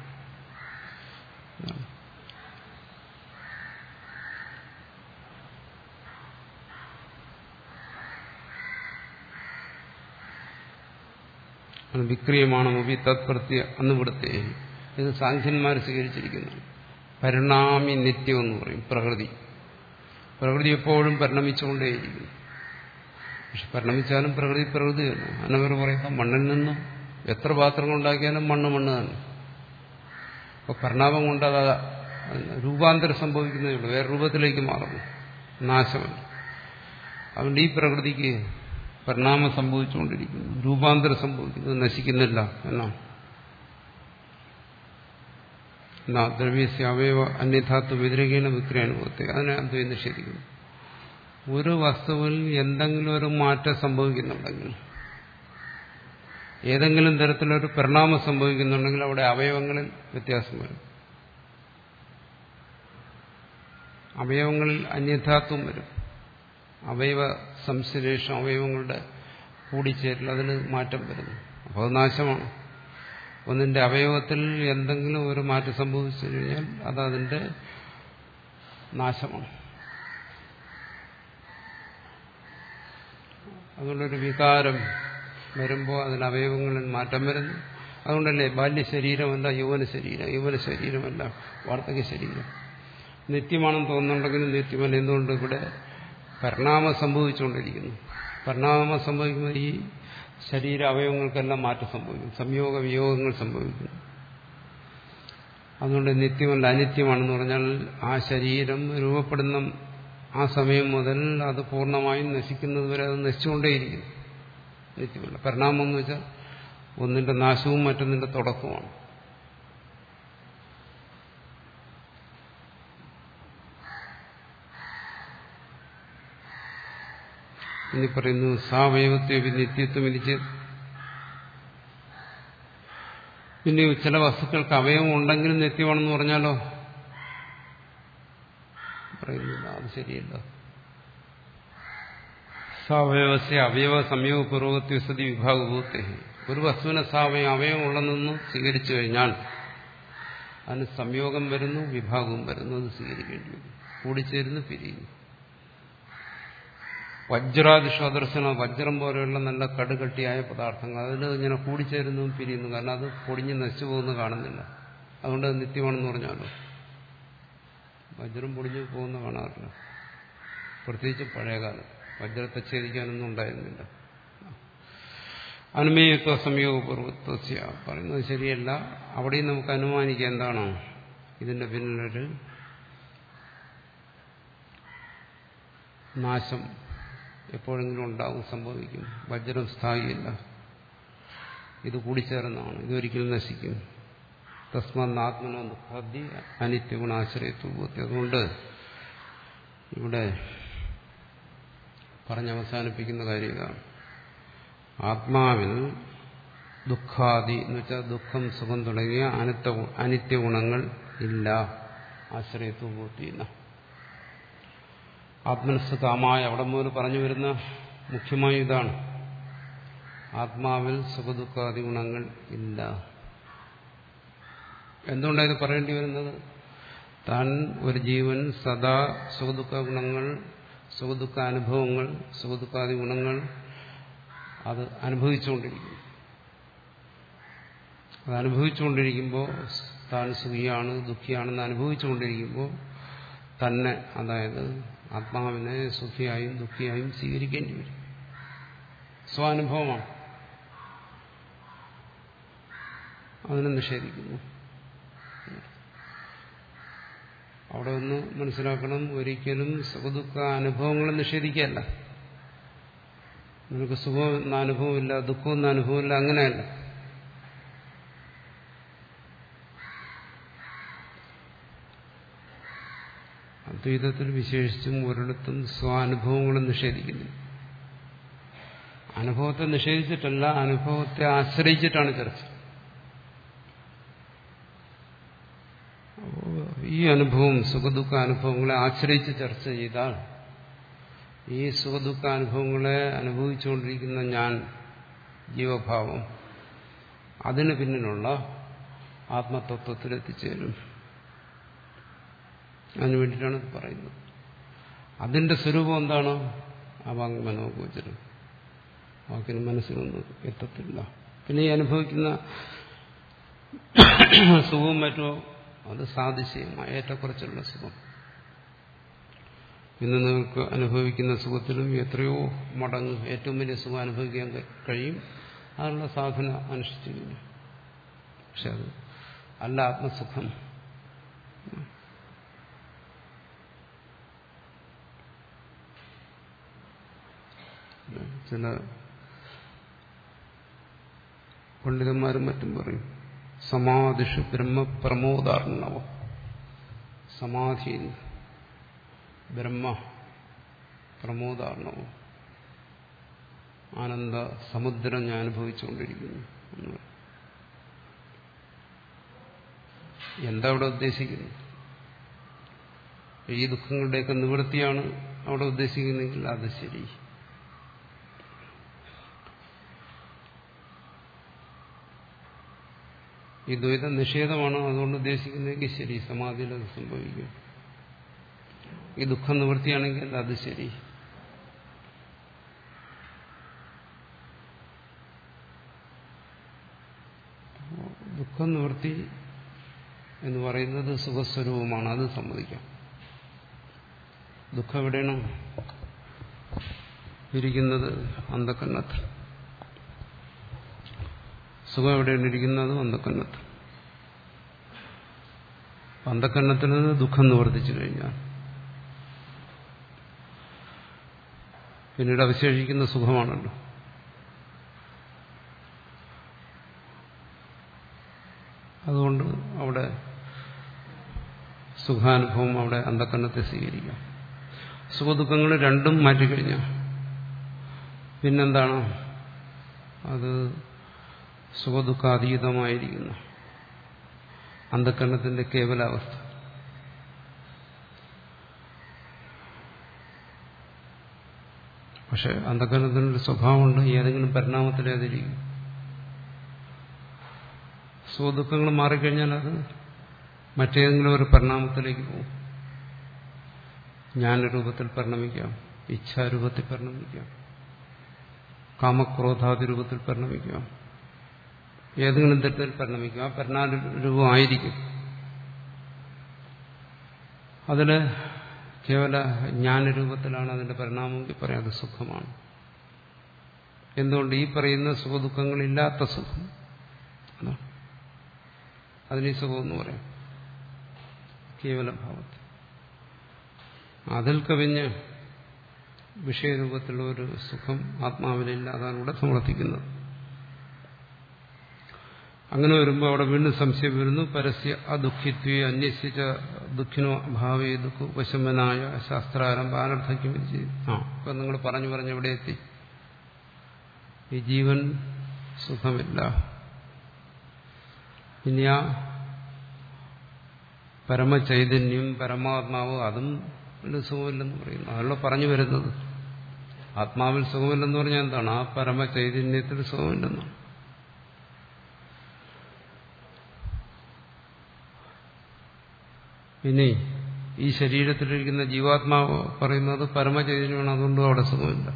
വിക്രിയമാണ് മുബി തത്പ്രത്യ അന്നുവിടുത്തെ. ഇത് സാഖ്യന്മാർ സ്വീകരിച്ചിരിക്കുന്നു. പരിണാമി നിത്യം എന്ന് പറയും. പ്രകൃതി പ്രകൃതി എപ്പോഴും പരിണമിച്ചുകൊണ്ടേയിരിക്കുന്നു. പക്ഷെ പരിണമിച്ചാലും പ്രകൃതി പ്രകൃതി തന്നെ. അനവർ പറയുമ്പോൾ മണ്ണിൽ നിന്നും എത്ര പാത്രങ്ങൾ ഉണ്ടാക്കിയാലും മണ്ണ് മണ്ണ് തന്നെ. അപ്പോൾ പരിണാമം കൊണ്ട് അത് രൂപാന്തരം സംഭവിക്കുന്നതേ ഉള്ളൂ, വേറെ രൂപത്തിലേക്ക് മാറുന്നു, നാശമല്ല. അതുകൊണ്ട് ഈ പ്രകൃതിക്ക് പരിണാമം സംഭവിച്ചുകൊണ്ടിരിക്കുന്നു, രൂപാന്തരം സംഭവിക്കുന്നത്, നശിക്കുന്നില്ല എന്നാണ്. എന്നാ ദ്രവ്യസ്യ അവയവ അന്യഥാത്വ വ്യതിരകീണ വിക്രിയാനുഭവത്തെ അതിനെ അദ്വൈതം നിഷേധിക്കുന്നു. ഒരു വസ്തുവിൽ എന്തെങ്കിലും ഒരു മാറ്റം സംഭവിക്കുന്നുണ്ടെങ്കിൽ, ഏതെങ്കിലും തരത്തിലൊരു പരിണാമം സംഭവിക്കുന്നുണ്ടെങ്കിൽ അവിടെ അവയവങ്ങളിൽ വ്യത്യാസം വരും, അവയവങ്ങളിൽ അന്യഥാത്വം വരും. അവയവ സംശ്ലേഷം, അവയവങ്ങളുടെ കൂടിച്ചേരൽ, അതിന് മാറ്റം വരുന്നു. അപ്പോൾ അത് നാശമാണ്. ഒന്നിന്റെ അവയവത്തിൽ എന്തെങ്കിലും ഒരു മാറ്റം സംഭവിച്ചു കഴിഞ്ഞാൽ അത് അതിന്റെ നാശമാണ്. അതുകൊണ്ടൊരു വികാരം വരുമ്പോൾ അതിന് അവയവങ്ങളിൽ മാറ്റം വരുന്നു. അതുകൊണ്ടല്ലേ ബാല്യ ശരീരമല്ല യൗവന ശരീരം, യൗവന ശരീരമല്ല വാർദ്ധക്യ ശരീരം. നിത്യമാണെന്ന് തോന്നുന്നുണ്ടെങ്കിലും നിത്യമല്ല. എന്തുകൊണ്ട്? ഇവിടെ പരിണാമം സംഭവിച്ചുകൊണ്ടിരിക്കുന്നു. പരിണാമം സംഭവിക്കുമ്പോൾ ഈ ശരീര അവയവങ്ങൾക്കെല്ലാം മാറ്റം സംഭവിക്കും, സംയോഗ വിയോഗങ്ങൾ സംഭവിക്കുന്നു. അതുകൊണ്ട് നിത്യമല്ല അനിത്യമാണെന്ന് പറഞ്ഞാൽ ആ ശരീരം രൂപപ്പെടുന്ന ആ സമയം മുതൽ അത് പൂർണ്ണമായും നശിക്കുന്നത് വരെ അത് നശിച്ചുകൊണ്ടേയിരിക്കുന്നു. നിത്യമല്ല. പരിണാമം എന്ന് വെച്ചാൽ ഒന്നിന്റെ നാശവും മറ്റൊന്നിന്റെ തുടക്കമാണ്. ഇനി പറയുന്നു സാവയവത്വ നിത്യത്വം ഇരിച്ച്. പിന്നെ ചില വസ്തുക്കൾക്ക് അവയവം ഉണ്ടെങ്കിലും നിത്യമാണെന്ന് പറഞ്ഞാലോ പറയുന്നില്ല, അത് ശരിയല്ല. സാവയവസ്യ അവയവ സംയോഗ പൂർവകത്വ സ്ഥിതി വിഭാഗഭൂത്തെ. ഒരു വസ്തുവിനെ സാവയം അവയവം ഉള്ളതെന്ന് സ്വീകരിച്ചു കഴിഞ്ഞാൽ അതിന് സംയോഗം വരുന്നു, വിഭാഗവും വരുന്നു. അത് സ്വീകരിക്കേണ്ടി വരും. കൂടിച്ചേരുന്നു, പിരിയുന്നു. വജ്രാദിഷു അദർശന, വജ്രം പോലെയുള്ള നല്ല കടുകട്ടിയായ പദാർത്ഥങ്ങൾ അതിൽ ഇങ്ങനെ കൂടിച്ചേരുന്നു, പിരിയുന്നു. കാരണം അത് പൊടിഞ്ഞ് നശിച്ചു പോകുന്നു കാണുന്നില്ല. അതുകൊണ്ട് അത് നിത്യമാണെന്ന് പറഞ്ഞാലോ വജ്രം പൊടിഞ്ഞു പോകുന്ന കാണാറില്ല. പ്രത്യേകിച്ച് പഴയകാലം വജ്രത്തെ ഛേദിക്കാനൊന്നും ഉണ്ടായിരുന്നില്ല. അനുമേയത്വ സംയോഗപൂർവത്വ പറയുന്നത് ശരിയല്ല. അവിടെയും നമുക്ക് അനുമാനിക്കാം എന്താണോ ഇതിന്റെ പിന്നിലൊരു നാശം എപ്പോഴെങ്കിലും ഉണ്ടാവും, സംഭവിക്കും. വജ്രം സ്ഥായിയല്ല, ഇത് കൂടിച്ചേർന്നതാണ്, ഇതൊരിക്കലും നശിക്കും. തസ്മാത്മനോ ദുഃഖാദി അനിത്യഗുണാശ്രയത്വബോധി. അതുകൊണ്ട് ഇവിടെ പറഞ്ഞവസാനിപ്പിക്കുന്ന കാര്യം ഇതാണ്. ആത്മാവിൽ ദുഃഖാദി എന്ന് വെച്ചാൽ ദുഃഖം സുഖം തുടങ്ങിയ അനിത്യ അനിത്യഗുണങ്ങൾ ഇല്ല. ആശ്രയത്വബോധി എന്ന ആത്മനസ് കാമായ അവിടെ മുതൽ പറഞ്ഞു വരുന്ന മുഖ്യമായ ഇതാണ്. ആത്മാവിൽ സുഖദുഃഖാദി ഗുണങ്ങൾ ഇല്ല. എന്തുകൊണ്ടാണ് ഇത് പറയേണ്ടി വരുന്നത്? താൻ ഒരു ജീവൻ സദാ സുഖദുഃഖ ഗുണങ്ങൾ, സുഖദുഃഖ അനുഭവങ്ങൾ, സുഖദുഃഖാദി ഗുണങ്ങൾ അത് അനുഭവിച്ചുകൊണ്ടിരിക്കുന്നു. അത് അനുഭവിച്ചുകൊണ്ടിരിക്കുമ്പോൾ താൻ സുഖിയാണ് ദുഃഖിയാണെന്ന് അനുഭവിച്ചുകൊണ്ടിരിക്കുമ്പോൾ തന്നെ, അതായത് ആത്മാവിനെ സുഖിയായും ദുഃഖിയായും സ്വീകരിക്കേണ്ടി വരും. സ്വാനുഭവമാണ്. അതിനെ നിഷേധിക്കുന്നു. അവിടെ ഒന്ന് മനസ്സിലാക്കണം, ഒരിക്കലും സുഖദുഃഖ അനുഭവങ്ങളെ നിഷേധിക്കുകയല്ല. നിനക്ക് സുഖം എന്ന അനുഭവമില്ല, ദുഃഖം എന്ന അനുഭവമില്ല, അങ്ങനെയല്ല. അദ്വൈതത്തിൽ വിശേഷിച്ചും ഒരിടത്തും സ്വാനുഭവങ്ങളും നിഷേധിക്കുന്നു. അനുഭവത്തെ നിഷേധിച്ചിട്ടല്ല, അനുഭവത്തെ ആശ്രയിച്ചിട്ടാണ് ചർച്ച. ഈ അനുഭവം സുഖദുഃഖ അനുഭവങ്ങളെ ആശ്രയിച്ച് ചർച്ച ചെയ്താൽ ഈ സുഖദുഃഖ അനുഭവങ്ങളെ അനുഭവിച്ചുകൊണ്ടിരിക്കുന്ന ഞാൻ, ജീവഭാവം, അതിന് പിന്നിലുള്ള ആത്മതത്വത്തിൽ എത്തിച്ചേരും. അതിനു വേണ്ടിയിട്ടാണ് ഇത് പറയുന്നത്. അതിന്റെ സ്വരൂപം എന്താണ്? അവാങ് മനോഗോചരം. വാക്കിന് മനസ്സിലൊന്നും എത്തത്തില്ല. പിന്നെ ഈ അനുഭവിക്കുന്ന സുഖവും മറ്റോ അത് സാദൃശ്യമായ ഏറ്റക്കുറച്ചുള്ള സുഖം. ഇന്ന് നിങ്ങൾക്ക് അനുഭവിക്കുന്ന സുഖത്തിലും എത്രയോ മടങ്ങ് ഏറ്റവും വലിയ സുഖം അനുഭവിക്കാൻ കഴിയും. അതിനുള്ള സാധന അനുഷ്ഠിച്ചില്ല. പക്ഷെ അത് അല്ല ആത്മസുഖം. ചില പണ്ഡിതന്മാരും മറ്റും പറയും, സമാധിഷു ബ്രഹ്മപ്രമോദാർണവം. സമാധിയിൽ ബ്രഹ്മ പ്രമോദാർണവം, ആനന്ദ സമുദ്രം ഞാൻ അനുഭവിച്ചുകൊണ്ടിരിക്കുന്നു. എന്താ അവിടെ ഉദ്ദേശിക്കുന്നത്? ഈ ദുഃഖങ്ങളുടെയൊക്കെ നിവൃത്തിയാണ് അവിടെ ഉദ്ദേശിക്കുന്നതെങ്കിൽ അത് ശരി. ഈ ദ്വൈത നിഷേധമാണ് അതുകൊണ്ട് ഉദ്ദേശിക്കുന്നതെങ്കിൽ ശരി, സമാധിയിൽ അത് സംഭവിക്കും. ഈ ദുഃഖം നിവൃത്തിയാണെങ്കിൽ അത് ശരി. ദുഃഖം നിവൃത്തി എന്ന് പറയുന്നത് സുഖസ്വരൂപമാണ്, അത് സമ്മതിക്കാം. ദുഃഖം എവിടെയാണ് ഇരിക്കുന്നത്? അന്ധകരണത്തിൽ. സുഖം എവിടെയാണ് ഇരിക്കുന്നത്? അന്ധകരണത്തിൽ. അന്ധകരണത്തിൽ നിന്ന് ദുഃഖം നിവർത്തിച്ചു കഴിഞ്ഞാൽ പിന്നീട് അവശേഷിക്കുന്ന സുഖമാണല്ലോ. അതുകൊണ്ട് അവിടെ സുഖാനുഭവം അവിടെ അന്ധകരണത്തെ സ്വീകരിക്കാം. സുഖദുഃഖങ്ങൾ രണ്ടും മാറ്റിക്കഴിഞ്ഞാൽ പിന്നെന്താണ്? അത് സുഖദുഃഖാതീതമായിരിക്കുന്ന അന്ധകരണത്തിന്റെ കേവലാവസ്ഥ. പക്ഷെ അന്ധകരണത്തിനൊരു സ്വഭാവമുണ്ട്, ഏതെങ്കിലും പരിണാമത്തിലേ അതിരിക്കും. സുഖദുഃഖങ്ങൾ മാറിക്കഴിഞ്ഞാൽ അത് മറ്റേതെങ്കിലും ഒരു പരിണാമത്തിലേക്ക് പോകും. ജ്ഞാനരൂപത്തിൽ പരിണമിക്കാം, ഇച്ഛാരൂപത്തിൽ പരിണമിക്കാം, കാമക്രോധാദി രൂപത്തിൽ പരിണമിക്കാം, ഏതെങ്കിലും തരത്തിൽ പരിണമിക്കും. ആ പരിണാമരൂപമായിരിക്കും. അതില് കേവല ജ്ഞാനരൂപത്തിലാണ് അതിന്റെ പരിണാമമെങ്കിൽ പറയാം അത് സുഖമാണ്. എന്തുകൊണ്ട്? ഈ പറയുന്ന സുഖദുഃഖങ്ങളില്ലാത്ത സുഖം, അതിന് സുഖമെന്ന് പറയാം, കേവലഭാവത്തിൽ. അതിൽ കവിഞ്ഞ് വിഷയരൂപത്തിലുള്ള ഒരു സുഖം ആത്മാവിലില്ല. അതാണ് ഇവിടെ സമർത്ഥിക്കുന്നത്. അങ്ങനെ വരുമ്പോൾ അവിടെ വീണ്ടും സംശയം വരുന്നു. പരസ്യ അദുഃഖിത്വേ അന്വേഷിച്ച ദുഃഖിനോ അഭാവേ ദുഃഖ ഉപശമനായ ശാസ്ത്രാരംഭ അനർത്ഥയ്ക്കും ചെയ്യും. ആ ഇപ്പൊ നിങ്ങൾ പറഞ്ഞു പറഞ്ഞ് എവിടെ എത്തി? ഈ ജീവൻ സുഖമില്ല, ഇനി ആ പരമചൈതന്യം പരമാത്മാവ് അതും സുഖമില്ലെന്ന് പറയുന്നു. അതല്ല പറഞ്ഞു വരുന്നത്. ആത്മാവിൽ സുഖമില്ലെന്ന് പറഞ്ഞാൽ എന്താണ്? ആ പരമചൈതന്യത്തിൽ സുഖമില്ലെന്നാണ്. ഇനി ഈ ശരീരത്തിലിരിക്കുന്ന ജീവാത്മാവ് പറയുന്നത് പരമചൈതന്യമാണ്, അതുകൊണ്ടും അവിടെ സുഖമില്ല.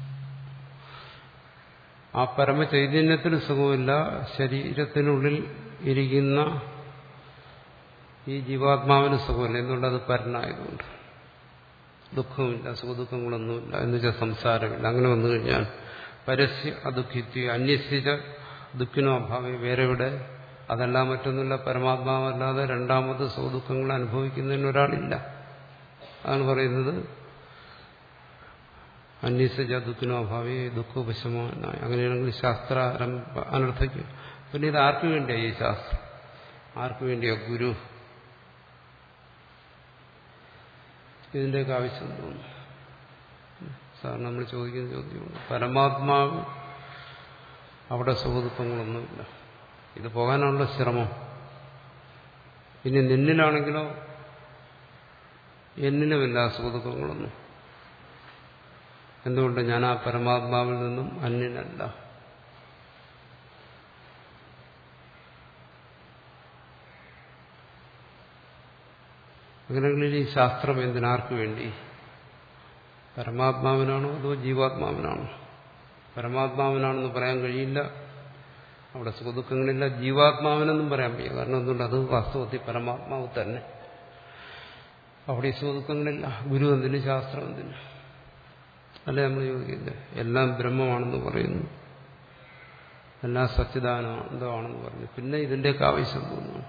ആ പരമചൈതന്യത്തിന് സുഖമില്ല, ശരീരത്തിനുള്ളിൽ ഇരിക്കുന്ന ഈ ജീവാത്മാവിന് സുഖമില്ല. എന്തുകൊണ്ടത് പരനായതുകൊണ്ട്. ദുഃഖമില്ല, സുഖദുഃഖങ്ങളൊന്നുമില്ല, എന്നുവെച്ചാൽ സംസാരമില്ല. അങ്ങനെ വന്നു കഴിഞ്ഞാൽ പരസ്യ അദുഃഖിത്വ അന്യസിച്ച ദുഃഖിനോ അഭാവം വേറെ ഇവിടെ അതെല്ലാം മറ്റൊന്നുമില്ല, പരമാത്മാവല്ലാതെ രണ്ടാമത് സുഖദുഃഖങ്ങൾ അനുഭവിക്കുന്നതിന് ഒരാളില്ല. അതാണ് പറയുന്നത് അന്യസജ ദുഃഖിനോ അഭാവേ ദുഃഖോപശമനായ. അങ്ങനെയാണെങ്കിൽ ശാസ്ത്ര അനർത്ഥയ്ക്കും. പിന്നെ ഇത് ആർക്കു വേണ്ടിയാണ് ഈ ശാസ്ത്രം? ആർക്കു വേണ്ടിയാ? ഗുരു. ഇതിൻ്റെയൊക്കെ ആവശ്യം തോന്നുന്നു. സാർ നമ്മൾ ചോദിക്കുന്ന ചോദ്യമുണ്ട്. പരമാത്മാവ് അവിടെ സുഖദുഃഖങ്ങളൊന്നുമില്ല. ഇത് പോകാനുള്ള ശ്രമം. ഇനി നിന്നിലാണെങ്കിലോ എന്നിലുമില്ല സുഖദുഃഖങ്ങളൊന്നും. എന്തുകൊണ്ട്? ഞാൻ ആ പരമാത്മാവിൽ നിന്നും അന്യനല്ല. അങ്ങനെയെങ്കിൽ ഈ ശാസ്ത്രം എന്തിനാർക്ക് വേണ്ടി? പരമാത്മാവിനാണോ അതോ ജീവാത്മാവിനാണോ? പരമാത്മാവിനാണെന്ന് പറയാൻ കഴിയില്ല, അവിടെ സുഖദുഃഖങ്ങളില്ല. ജീവാത്മാവിനെന്നും പറയാൻ വയ്യ. കാരണം എന്തുകൊണ്ട്? അത് വാസ്തവത്തിൽ പരമാത്മാവ് തന്നെ. അവിടെ സുഖദുഃഖങ്ങളില്ല. ഗുരു എന്തിന്, ശാസ്ത്രം എന്തിന്? അല്ലെ നമ്മൾ ചോദിക്കില്ല. എല്ലാം ബ്രഹ്മമാണെന്ന് പറയുന്നു, എല്ലാം സച്ചിദാനന്ദമാണെന്ന് പറഞ്ഞു, പിന്നെ ഇതിൻ്റെയൊക്കെ ആവശ്യം തോന്നുന്നു.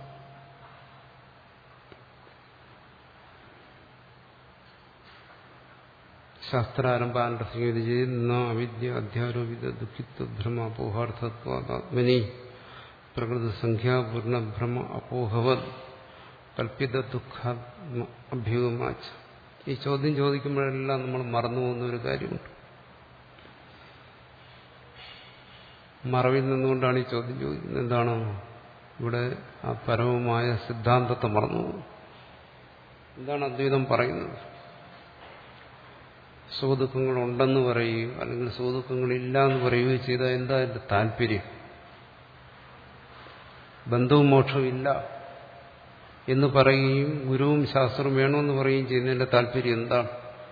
ശാസ്ത്രാരംഭാന്റെ സംഗതി ചെയ്യുന്ന അവിദ്യ അധ്യാരോപിത ദുഃഖിത്വ ഭ്രമ അപോഹാർത്ഥത്വാത്മനി പ്രകൃതി സംഖ്യാപൂർണ ഭ്രമ അപോഹവത് കൽപ്പിത ദുഃഖാത്മ അഭ്യൂഹമാച്ച. ഈ ചോദ്യം ചോദിക്കുമ്പോഴെല്ലാം നമ്മൾ മറന്നു പോകുന്ന ഒരു കാര്യമുണ്ട്. മറവിൽ നിന്നുകൊണ്ടാണ് ഈ ചോദ്യം ചോദിക്കുന്നത്. എന്താണ്? ഇവിടെ ആ പരമമായ സിദ്ധാന്തത്തെ മറന്നു പോകും. എന്താണ് അദ്വൈതം പറയുന്നത്? സുഖദുഃഖങ്ങൾ ഉണ്ടെന്ന് പറയുകയോ അല്ലെങ്കിൽ സുഖദുഃഖങ്ങളില്ല എന്ന് പറയുകയോ ചെയ്താൽ എന്താ അതിന്റെ താല്പര്യം? ബന്ധവും മോക്ഷവും ഇല്ല എന്ന് പറയുകയും ഗുരുവും ശാസ്ത്രവും വേണമെന്ന് പറയുകയും ചെയ്യുന്നതിന്റെ താല്പര്യം എന്താണ്?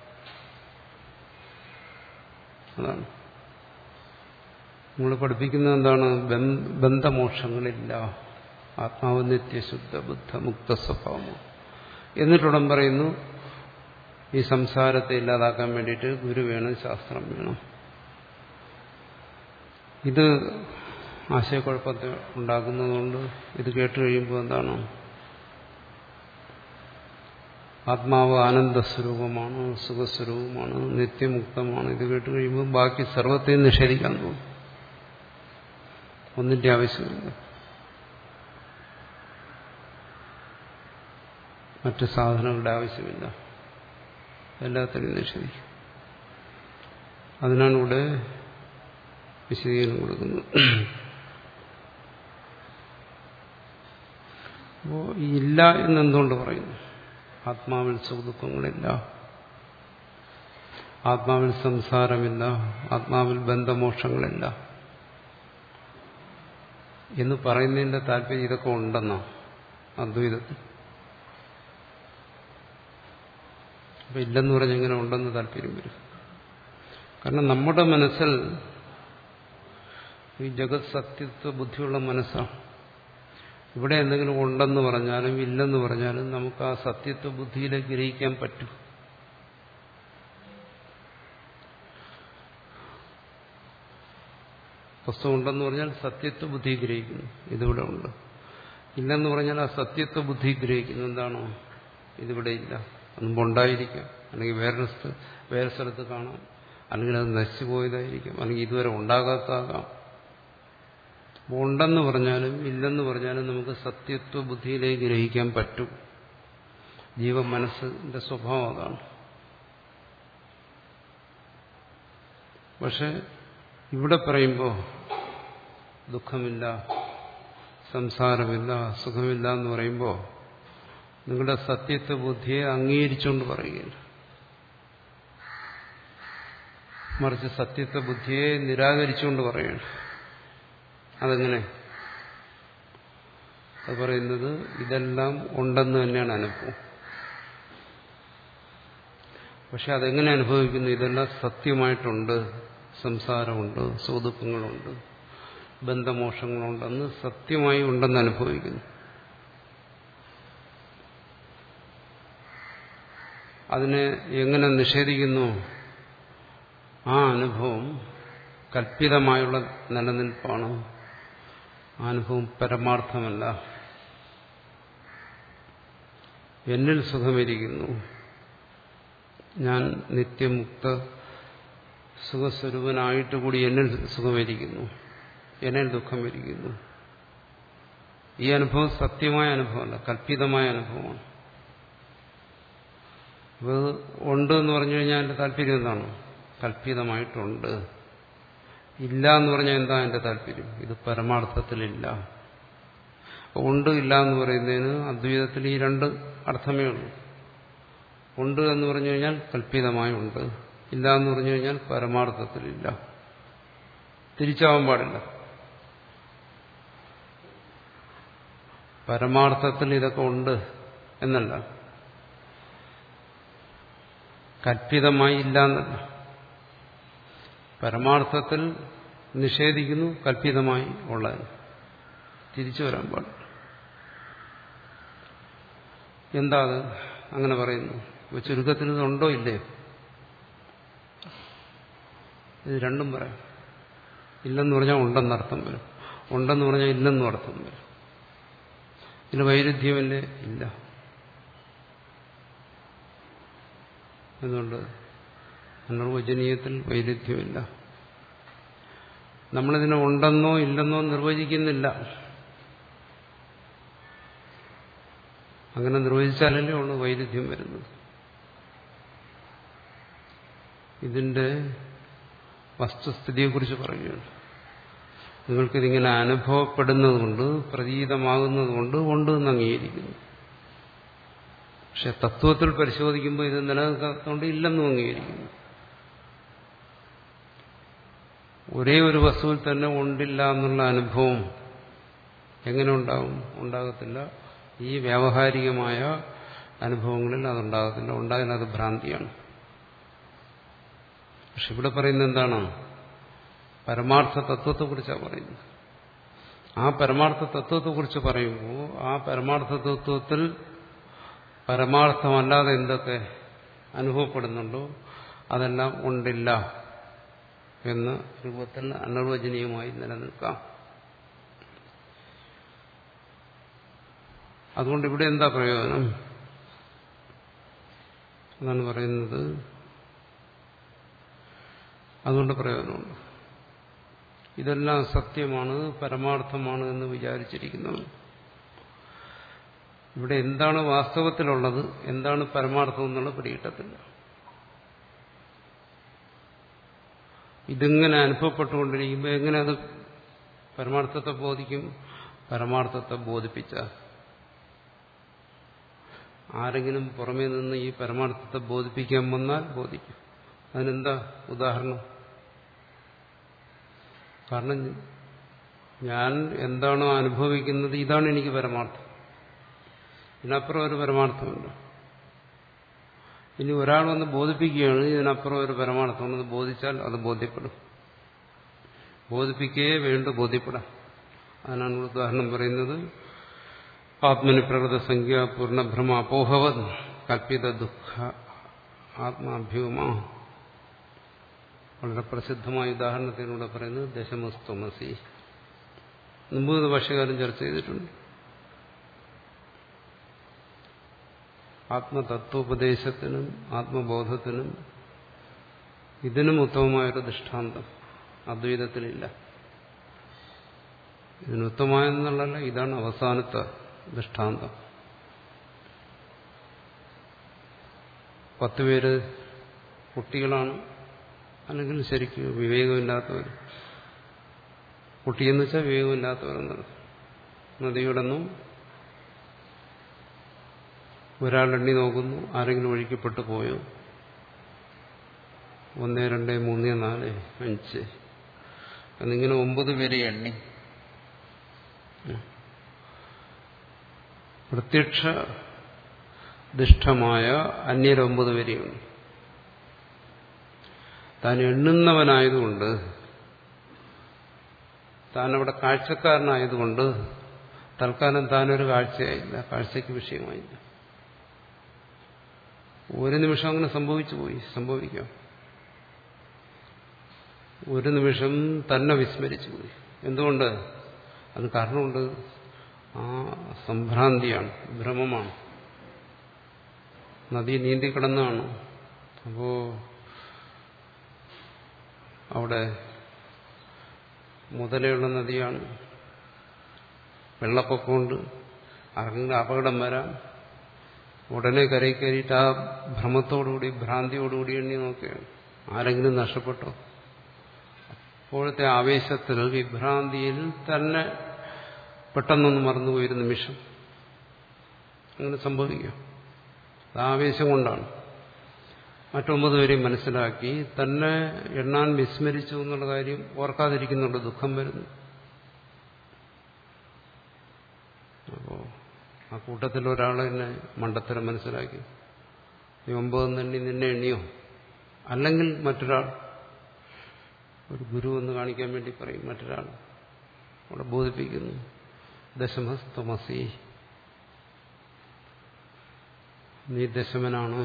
അതാണ് നമ്മൾ പഠിപ്പിക്കുന്നത്. എന്താണ്? ബന്ധമോക്ഷങ്ങളില്ല, ആത്മാവ് നിത്യശുദ്ധ ബുദ്ധ മുക്ത സ്വഭാവം. എന്നിട്ടുടൻ പറയുന്നു ഈ സംസാരത്തെ ഇല്ലാതാക്കാൻ വേണ്ടിയിട്ട് ഗുരു വേണം, ശാസ്ത്രം വേണം. ഇത് ആശയക്കുഴപ്പത്തെ ഉണ്ടാക്കുന്നതുകൊണ്ട് ഇത് കേട്ട് കഴിയുമ്പോൾ എന്താണ്? ആത്മാവ് ആനന്ദസ്വരൂപമാണ്, സുഖസ്വരൂപമാണ്, നിത്യമുക്തമാണ്. ഇത് കേട്ട് കഴിയുമ്പോൾ ബാക്കി സർവത്തെയും നിഷേധിക്കാൻ തോന്നും. ഒന്നിന്റെ ആവശ്യമില്ല. മറ്റ് സാധനങ്ങളുടെ ആവശ്യമില്ല. എല്ലാത്തിനും നിഷേധിക്കും. അതിനാണ് ഇവിടെ വിശദീകരണം കൊടുക്കുന്നത്. അപ്പോ ഈ ഇല്ല എന്നെന്തുകൊണ്ട് പറയുന്നു? ആത്മാവിൽ സുഖദുഃഖങ്ങളില്ല, ആത്മാവിൽ സംസാരമില്ല, ആത്മാവിൽ ബന്ധമോക്ഷങ്ങളില്ല എന്ന് പറയുന്നതിന്റെ താല്പര്യം ഇതൊക്കെ ഉണ്ടെന്നാ അദ്വൈതത്തിൽ. അപ്പൊ ഇല്ലെന്ന് പറഞ്ഞ് എങ്ങനെ ഉണ്ടെന്ന് താല്പര്യം വരും? കാരണം നമ്മുടെ മനസ്സിൽ ഈ ജഗത് സത്യത്വ ബുദ്ധിയുള്ള മനസ്സാണ്. ഇവിടെ എന്തെങ്കിലും ഉണ്ടെന്ന് പറഞ്ഞാലും ഇല്ലെന്ന് പറഞ്ഞാലും നമുക്ക് ആ സത്യത്വ ബുദ്ധിയിലേക്ക് ഗ്രഹിക്കാൻ പറ്റും. പുസ്തകം ഉണ്ടെന്ന് പറഞ്ഞാൽ സത്യത്വ ബുദ്ധി ഗ്രഹിക്കുന്നു, ഇതിവിടെ ഉണ്ട്. ഇല്ലെന്ന് പറഞ്ഞാൽ ആ സത്യത്വ ബുദ്ധി ഗ്രഹിക്കുന്നു. എന്താണോ? ഇതിവിടെ ഇല്ല, മുമ്പുണ്ടായിരിക്കാം, അല്ലെങ്കിൽ വേറൊരു വേറെ സ്ഥലത്ത് കാണാം, അല്ലെങ്കിൽ അത് നശിച്ചു പോയതായിരിക്കാം, അല്ലെങ്കിൽ ഇതുവരെ ഉണ്ടാകാത്തതാകാം. ഉണ്ടെന്ന് പറഞ്ഞാലും ഇല്ലെന്ന് പറഞ്ഞാലും നമുക്ക് സത്യത്വ ബുദ്ധിയിലേക്ക് ഗ്രഹിക്കാൻ പറ്റും. ജീവ മനസ്സിന്റെ സ്വഭാവം അതാണ്. പക്ഷെ ഇവിടെ പറയുമ്പോൾ ദുഃഖമില്ല, സംസാരമില്ല, സുഖമില്ല എന്ന് പറയുമ്പോൾ നിങ്ങളുടെ സത്യത്വ ബുദ്ധിയെ അംഗീകരിച്ചുകൊണ്ട് പറയുകയില്ല, മറിച്ച് സത്യത്വ ബുദ്ധിയെ നിരാകരിച്ചുകൊണ്ട് പറയുകയാണ്. അതെങ്ങനെ? അത് പറയുന്നത് ഇതെല്ലാം ഉണ്ടെന്ന് തന്നെയാണ് അനുഭവം. പക്ഷെ അതെങ്ങനെ അനുഭവിക്കുന്നു? ഇതെല്ലാം സത്യമായിട്ടുണ്ട്, സംസാരമുണ്ട്, സുഖദുഃഖങ്ങളുണ്ട്, ബന്ധമോക്ഷങ്ങളുണ്ടെന്ന് സത്യമായി ഉണ്ടെന്ന് അനുഭവിക്കുന്നു. അതിനെ എങ്ങനെ നിഷേധിക്കുന്നു? ആ അനുഭവം കൽപ്പിതമായുള്ള നിലനിൽപ്പാണ്, ആ അനുഭവം പരമാർത്ഥമല്ല. എന്നിൽ സുഖമിരിക്കുന്നു, ഞാൻ നിത്യമുക്ത സുഖസ്വരൂപനായിട്ട് കൂടി എന്നിൽ സുഖമിരിക്കുന്നു, എന്നിൽ ദുഃഖമിരിക്കുന്നു. ഈ അനുഭവം സത്യമായ അനുഭവമല്ല, കൽപ്പിതമായ അനുഭവമാണ്. അപ്പോൾ ഉണ്ട് എന്ന് പറഞ്ഞു കഴിഞ്ഞാൽ എൻ്റെ താല്പര്യം എന്താണ്? കല്പിതമായിട്ടുണ്ട്. ഇല്ല എന്ന് പറഞ്ഞാൽ എന്താ എൻ്റെ താല്പര്യം? ഇത് പരമാർത്ഥത്തിലില്ല. ഉണ്ട് ഇല്ല എന്ന് പറയുന്നതിന് അദ്വൈതത്തിൽ ഈ രണ്ട് അർത്ഥമേ ഉള്ളൂ. ഉണ്ട് എന്ന് പറഞ്ഞു കഴിഞ്ഞാൽ കല്പിതമായി ഉണ്ട്, ഇല്ല എന്ന് പറഞ്ഞു കഴിഞ്ഞാൽ പരമാർത്ഥത്തിലില്ല. തിരിച്ചാവാൻ പാടില്ല. പരമാർത്ഥത്തിൽ ഇതൊക്കെ ഉണ്ട് എന്നല്ല, കല്പിതമായി ഇല്ല എന്നല്ല. പരമാർത്ഥത്തിൽ നിഷേധിക്കുന്നു, കല്പിതമായി ഉള്ളത്. തിരിച്ചു വരാൻ പാടില്ല. എന്താ അത് അങ്ങനെ പറയുന്നു? ചുരുക്കത്തിൽ ഇതുണ്ടോ ഇല്ലയോ? ഇത് രണ്ടും പറയാം. ഇല്ലെന്ന് പറഞ്ഞാൽ ഉണ്ടെന്നർത്ഥം വരും, ഉണ്ടെന്ന് പറഞ്ഞാൽ ഇല്ലെന്നും അർത്ഥം വരും. ഇതിന് വൈരുദ്ധ്യമല്ലേ? ഇല്ല. എന്തുകൊണ്ട്? അനിർവചനീയത്തിൽ വൈരുദ്ധ്യമില്ല. നമ്മളിതിനെ ഉണ്ടെന്നോ ഇല്ലെന്നോ നിർവചിക്കുന്നില്ല. അങ്ങനെ നിർവചിച്ചാലല്ലേ ഉള്ളൂ വൈരുദ്ധ്യം വരുന്നത്. ഇതിന്റെ വസ്തുസ്ഥിതിയെക്കുറിച്ച് പറയുകയാണ്. നിങ്ങൾക്കിതിങ്ങനെ അനുഭവപ്പെടുന്നതുകൊണ്ട്, പ്രതീതമാകുന്നതുകൊണ്ട് ഉണ്ട് എന്ന് അംഗീകരിക്കുന്നു. പക്ഷെ തത്വത്തിൽ പരിശോധിക്കുമ്പോൾ ഇത് നിലനിൽക്കാത്തതുകൊണ്ട് ഇല്ലെന്നും അംഗീകരിക്കുന്നു. ഒരേ ഒരു വസ്തുവിൽ തന്നെ ഉണ്ടില്ല എന്നുള്ള അനുഭവം എങ്ങനെ ഉണ്ടാവും? ഉണ്ടാകത്തില്ല. ഈ വ്യാവഹാരികമായ അനുഭവങ്ങളിൽ അതുണ്ടാകത്തില്ല. ഉണ്ടായാൽ അത് ഭ്രാന്തിയാണ്. പക്ഷെ ഇവിടെ പറയുന്നത് എന്താണ്? പരമാർത്ഥ തത്വത്തെക്കുറിച്ചാണ് പറയുന്നത്. ആ പരമാർത്ഥ തത്വത്തെക്കുറിച്ച് പറയുമ്പോൾ ആ പരമാർത്ഥ തത്വത്തിൽ പരമാർത്ഥമല്ലാതെ എന്തൊക്കെ അനുഭവപ്പെടുന്നുണ്ടോ അതെല്ലാം ഉണ്ടില്ല എന്ന രൂപത്തിൽ അനിർവചനീയമായി നിലനിൽക്കാം. അതുകൊണ്ട് ഇവിടെ എന്താ പ്രയോജനം? എന്നാണ് പറയുന്നത്. അതുകൊണ്ട് പ്രയോജനമുണ്ട്. ഇതെല്ലാം സത്യമാണ്, പരമാർത്ഥമാണ് എന്ന് വിചാരിച്ചിരിക്കുന്നവൻ ഇവിടെ എന്താണ് വാസ്തവത്തിലുള്ളത്, എന്താണ് പരമാർത്ഥം എന്നുള്ളത് പിടികിട്ടത്തില്ല. ഇതിങ്ങനെ അനുഭവപ്പെട്ടുകൊണ്ടിരിക്കുമ്പോൾ എങ്ങനെ അത് പരമാർത്ഥത്തെ ബോധിക്കും? പരമാർത്ഥത്തെ ബോധിപ്പിച്ച ആരെങ്കിലും പുറമേ നിന്ന് ഈ പരമാർത്ഥത്തെ ബോധിപ്പിക്കാൻ വന്നാൽ ബോധിക്കും. അതിനെന്താ ഉദാഹരണം? കാരണം ഞാൻ എന്താണോ അനുഭവിക്കുന്നത് ഇതാണ് എനിക്ക് പരമാർത്ഥം. ഇതിനപ്പുറം ഒരു പരമാർത്ഥമുണ്ട്. ഇനി ഒരാൾ വന്ന് ബോധിപ്പിക്കുകയാണ് ഇതിനപ്പുറം ഒരു പരമാർത്ഥമുണ്ടെന്ന് ബോധിച്ചാൽ അത് ബോധ്യപ്പെടും. ബോധിപ്പിക്കുകയേ വേണ്ട, ബോധ്യപ്പെടാം. അതിനാണ് ഉദാഹരണം പറയുന്നത്. ആത്മനി പ്രകൃത സംഖ്യ പൂർണ്ണഭ്രമ അപോഹവത് കൽപ്പിത ദുഃഖ ആത്മാഭ്യൂമ. വളരെ പ്രസിദ്ധമായ ഉദാഹരണത്തിലൂടെ പറയുന്നത് ദശമസ്ത്വമസി. മുമ്പ് ഭാഷ്യകാരൻ ചർച്ച ചെയ്തിട്ടുണ്ട്. ആത്മതത്വോപദേശത്തിനും ആത്മബോധത്തിനും ഇതിനും ഉത്തമമായൊരു ദൃഷ്ടാന്തം അദ്വൈതത്തിലില്ല. ഇതിനുത്തമമായെന്നുള്ളതല്ല, ഇതാണ് അവസാനത്തെ ദൃഷ്ടാന്തം. പത്ത് പേര് കുട്ടികളാണ്, അല്ലെങ്കിൽ ശരിക്കും വിവേകമില്ലാത്തവർ. കുട്ടിയെന്ന് വെച്ചാൽ വിവേകമില്ലാത്തവരെന്നാണ്. നദിയോടൊന്നും ഒരാൾ എണ്ണി നോക്കുന്നു, ആരെങ്കിലും ഒഴുക്കിപ്പെട്ടു പോയോ? ഒന്ന് രണ്ട് മൂന്ന് നാല് അഞ്ച് എന്നിങ്ങനെ ഒമ്പത് പേരെ എണ്ണി. പ്രത്യക്ഷ ദുഷ്ടമായ അന്യരൊമ്പത് പേരെയുണ്ട്. താൻ എണ്ണുന്നവനായതുകൊണ്ട്, താനവിടെ കാഴ്ചക്കാരനായതുകൊണ്ട് തൽക്കാലം താനൊരു കാഴ്ചയായില്ല, കാഴ്ചയ്ക്ക് വിഷയമായില്ല. ഒരു നിമിഷം അങ്ങനെ സംഭവിച്ചു പോയി, സംഭവിക്കാം. ഒരു നിമിഷം തന്നെ വിസ്മരിച്ചു പോയി. എന്തുകൊണ്ട്? അത് കാരണമുണ്ട്. ആ സംഭ്രാന്തിയാണ്, ഭ്രമമാണ്. നദി നീന്തിക്കിടന്നാണ്. അപ്പോ അവിടെ മുതലയുള്ള നദിയാണ്, വെള്ളപ്പൊക്കമുണ്ട്, ആർക്കെങ്കിലും അപകടം വരാം. ഉടനെ കരയിൽ കയറിയിട്ട് ആ ഭ്രമത്തോടുകൂടി ഭ്രാന്തിയോടുകൂടി എണ്ണി നോക്കുകയാണ്. ആരെങ്കിലും നഷ്ടപ്പെട്ടോ? അപ്പോഴത്തെ ആവേശത്തിൽ വിഭ്രാന്തിയിൽ തന്നെ പെട്ടെന്നൊന്ന് മറന്നുപോയൊരു നിമിഷം അങ്ങനെ സംഭവിക്കും. അത് ആവേശം കൊണ്ടാണ്. മറ്റൊമ്പത് പേരെയും മനസ്സിലാക്കി തന്നെ എണ്ണാൻ വിസ്മരിച്ചു എന്നുള്ള കാര്യം ഓർക്കാതിരിക്കുന്നുണ്ട്, ദുഃഖം വരുന്നു. അപ്പോ ആ കൂട്ടത്തിൽ ഒരാൾ തന്നെ മണ്ടത്തരം മനസ്സിലാക്കി, നീ ഒമ്പതെന്ന് എണ്ണി നിന്നെ എണ്ണിയോ? അല്ലെങ്കിൽ മറ്റൊരാൾ, ഒരു ഗുരു എന്ന് കാണിക്കാൻ വേണ്ടി പറയും, മറ്റൊരാൾ അവിടെ ബോധിപ്പിക്കുന്നു, ദശമസ്തമസി, നീ ദശമനാണ്.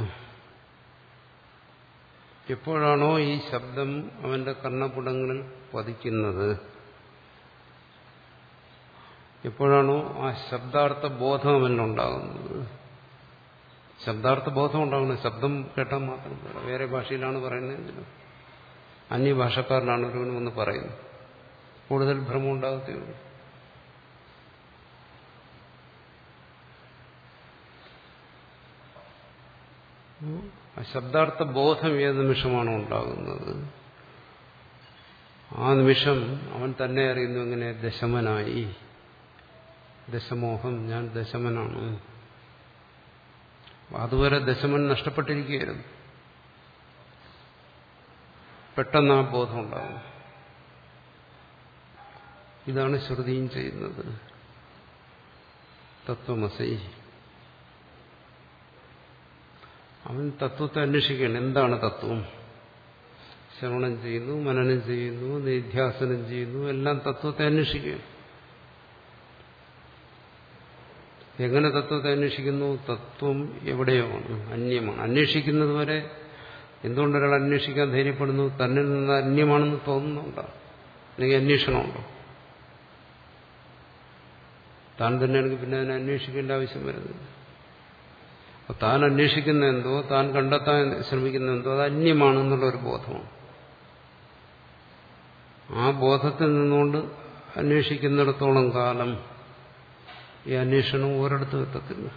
എപ്പോഴാണോ ഈ ശബ്ദം അവന്റെ കർണപുടങ്ങളിൽ പതിക്കുന്നത്, എപ്പോഴാണോ ആ ശബ്ദാർത്ഥ ബോധം അവനുണ്ടാകുന്നത്, ശബ്ദാർത്ഥ ബോധം ഉണ്ടാകുന്നത് ശബ്ദം കേട്ടാൽ മാത്രം പോരാ, വേറെ ഭാഷയിലാണ് പറയുന്നതെങ്കിലും അന്യഭാഷക്കാരനാണ് ഒരുവനും ഒന്ന് പറയുന്നത്, കൂടുതൽ ഭ്രമം ഉണ്ടാകത്തേയുള്ളൂ. ആ ശബ്ദാർത്ഥ ബോധം ഏത് നിമിഷമാണോ ഉണ്ടാകുന്നത്, ആ നിമിഷം അവൻ തന്നെ അറിയുന്നു എങ്ങനെ ദശമനായി, ദശമോഹം, ഞാൻ ദശമനാണ്. അതുവരെ ദശമൻ നഷ്ടപ്പെട്ടിരിക്കുകയായിരുന്നു. പെട്ടെന്ന് ആ ബോധം ഉണ്ടാകും. ഇതാണ് ശ്രുതിയും ചെയ്യുന്നത്. തത്വമസി, അവൻ തത്വത്തെ അന്വേഷിക്കുകയാണ്. എന്താണ് തത്വം? ശ്രവണം ചെയ്യുന്നു, മനനം ചെയ്യുന്നു, നിധ്യാസനം ചെയ്യുന്നു, എല്ലാം തത്വത്തെ അന്വേഷിക്കുകയാണ്. എങ്ങനെ തത്വത്തെ അന്വേഷിക്കുന്നു? തത്വം എവിടെയാണ്? അന്യമാണ്. അന്വേഷിക്കുന്നത് വരെ എന്തുകൊണ്ടൊരാൾ അന്വേഷിക്കാൻ ധൈര്യപ്പെടുന്നു? തന്നിൽ നിന്ന് അന്യമാണെന്ന് തോന്നുന്നുണ്ടോ? അല്ലെങ്കിൽ അന്വേഷണമുണ്ടോ? താൻ തന്നെയാണെങ്കിൽ പിന്നെ അതിനെ അന്വേഷിക്കേണ്ട ആവശ്യം വരുന്നില്ല. അപ്പൊ താൻ അന്വേഷിക്കുന്ന എന്തോ, താൻ കണ്ടെത്താൻ ശ്രമിക്കുന്ന എന്തോ, അത് അന്യമാണെന്നുള്ളൊരു ബോധമാണ്. ആ ബോധത്തിൽ നിന്നുകൊണ്ട് അന്വേഷിക്കുന്നിടത്തോളം കാലം ഈ അന്വേഷണം ഒരിടത്തും എത്തത്തില്ല.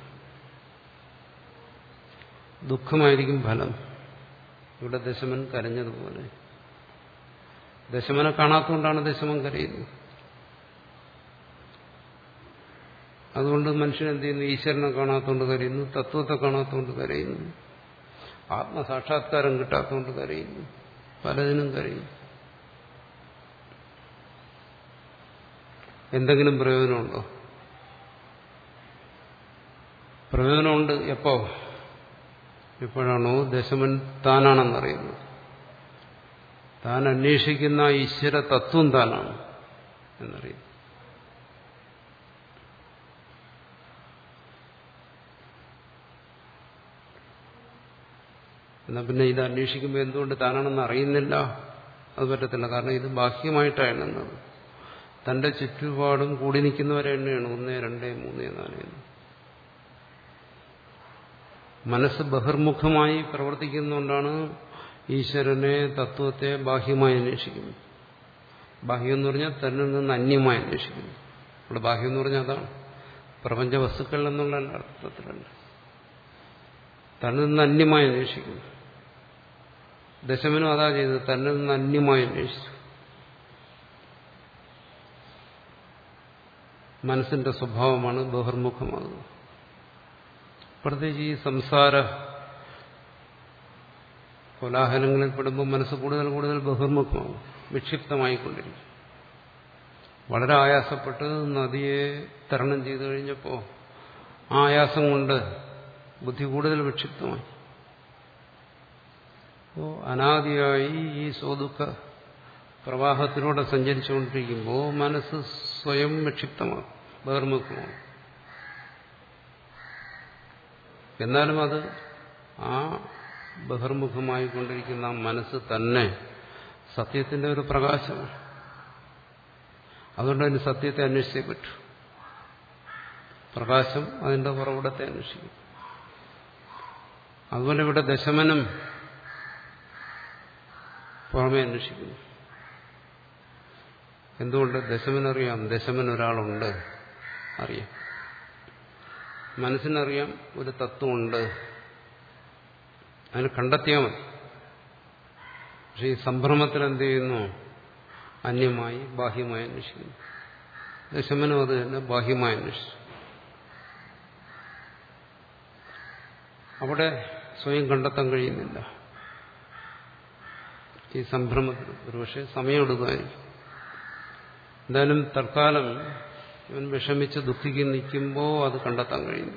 ദുഃഖമായിരിക്കും ഫലം. ഇവിടെ ദശമൻ കരഞ്ഞതുപോലെ. ദശമനെ കാണാത്തതുകൊണ്ടാണ് ദശമൻ കരയുന്നത്. അതുകൊണ്ട് മനുഷ്യൻ എന്ത് ചെയ്യുന്നു? ഈശ്വരനെ കാണാത്തതുകൊണ്ട് കരയുന്നു, തത്വത്തെ കാണാത്തതുകൊണ്ട് കരയുന്നു, ആത്മസാക്ഷാത്കാരം കിട്ടാത്തതുകൊണ്ട് കരയുന്നു, പലതിനും കരയുന്നു. എന്തെങ്കിലും പ്രയോജനമുണ്ടോ? പ്രയോജനമുണ്ട്. എപ്പോ? എപ്പോഴാണോ ദശമൻ താനാണെന്നറിയുന്നത്, താൻ അന്വേഷിക്കുന്ന ഈശ്വര തത്വം താനാണ് എന്നറിയുന്നു. എന്നാൽ പിന്നെ ഇത് അന്വേഷിക്കുമ്പോൾ എന്തുകൊണ്ട് താനാണെന്ന് അറിയുന്നില്ല? അത് പറ്റത്തില്ല. കാരണം ഇത് ബാഹ്യമായിട്ടാണ് എണ്ണുന്നത്. തന്റെ ചുറ്റുപാടും കൂടി നിൽക്കുന്നവരെ എണ്ണയാണ്. ഒന്ന് രണ്ട് മൂന്ന് നാല്. മനസ്സ് ബഹിർമുഖമായി പ്രവർത്തിക്കുന്നതുകൊണ്ടാണ് ഈശ്വരനെ, തത്വത്തെ ബാഹ്യമായി അന്വേഷിക്കുന്നത്. ബാഹ്യം എന്ന് പറഞ്ഞാൽ തന്നിൽ നിന്ന് അന്യമായി അന്വേഷിക്കുന്നു. ഇവിടെ ബാഹ്യം എന്ന് പറഞ്ഞാൽ അതാണ്, പ്രപഞ്ച വസ്തുക്കൾ എന്നുള്ള അർത്ഥത്തിലല്ല, തന്നിൽ നിന്ന് അന്യമായി അന്വേഷിക്കുന്നു. ദശമനും അതാ ചെയ്തത്, തന്നിൽ നിന്ന് അന്യമായി അന്വേഷിച്ചു. മനസ്സിന്റെ സ്വഭാവമാണ് ബഹിർമുഖമാകുന്നത്. പ്രത്യേകിച്ച് ഈ സംസാര കോലാഹലങ്ങളിൽ പെടുമ്പോൾ മനസ്സ് കൂടുതൽ കൂടുതൽ ബഹിർമുഖമാകും, വിക്ഷിപ്തമായിക്കൊണ്ടിരിക്കും. വളരെ ആയാസപ്പെട്ട് നദിയെ തരണം ചെയ്തു കഴിഞ്ഞപ്പോൾ ആ ആയാസം കൊണ്ട് ബുദ്ധി കൂടുതൽ വിക്ഷിപ്തമായി. അപ്പോൾ അനാദിയായി ഈ സ്വദുഃഖ പ്രവാഹത്തിലൂടെ സഞ്ചരിച്ചുകൊണ്ടിരിക്കുമ്പോൾ മനസ്സ് സ്വയം വിക്ഷിപ്തമാകും, ബഹിർമുഖമാകും. എന്നാലും അത് ആ ബഹിർമുഖമായി കൊണ്ടിരിക്കുന്ന ആ മനസ്സ് തന്നെ സത്യത്തിന്റെ ഒരു പ്രകാശമാണ്. അതുകൊണ്ട് അതിന് സത്യത്തെ അന്വേഷിച്ചേ പറ്റൂ. പ്രകാശം അതിന്റെ ഉറവിടത്തെ അന്വേഷിക്കും. അതുപോലെ ഇവിടെ ദശമനം പുറമെ അന്വേഷിക്കുന്നു. എന്തുകൊണ്ട്? ദശമനറിയാം, ദശമൻ ഒരാളുണ്ട്, അറിയാം. മനസ്സിനറിയാം ഒരു തത്വമുണ്ട്, അതിന് കണ്ടെത്തിയാൽ മതി. പക്ഷെ ഈ സംഭ്രമത്തിൽ എന്ത് ചെയ്യുന്നു? അന്യമായി ബാഹ്യമായി അന്വേഷിക്കുന്നു. ദശമനും അത് തന്നെ ബാഹ്യമായി അന്വേഷിച്ചു. അവിടെ സ്വയം കണ്ടെത്താൻ കഴിയുന്നില്ല. ഈ സംഭ്രമത്തിൽ ഒരുപക്ഷെ സമയമെടുക്കുമായിരിക്കും. എന്തായാലും തൽക്കാലം ഇവൻ വിഷമിച്ച് ദുഃഖിക്ക് നിൽക്കുമ്പോൾ അത് കണ്ടെത്താൻ കഴിയുന്നു.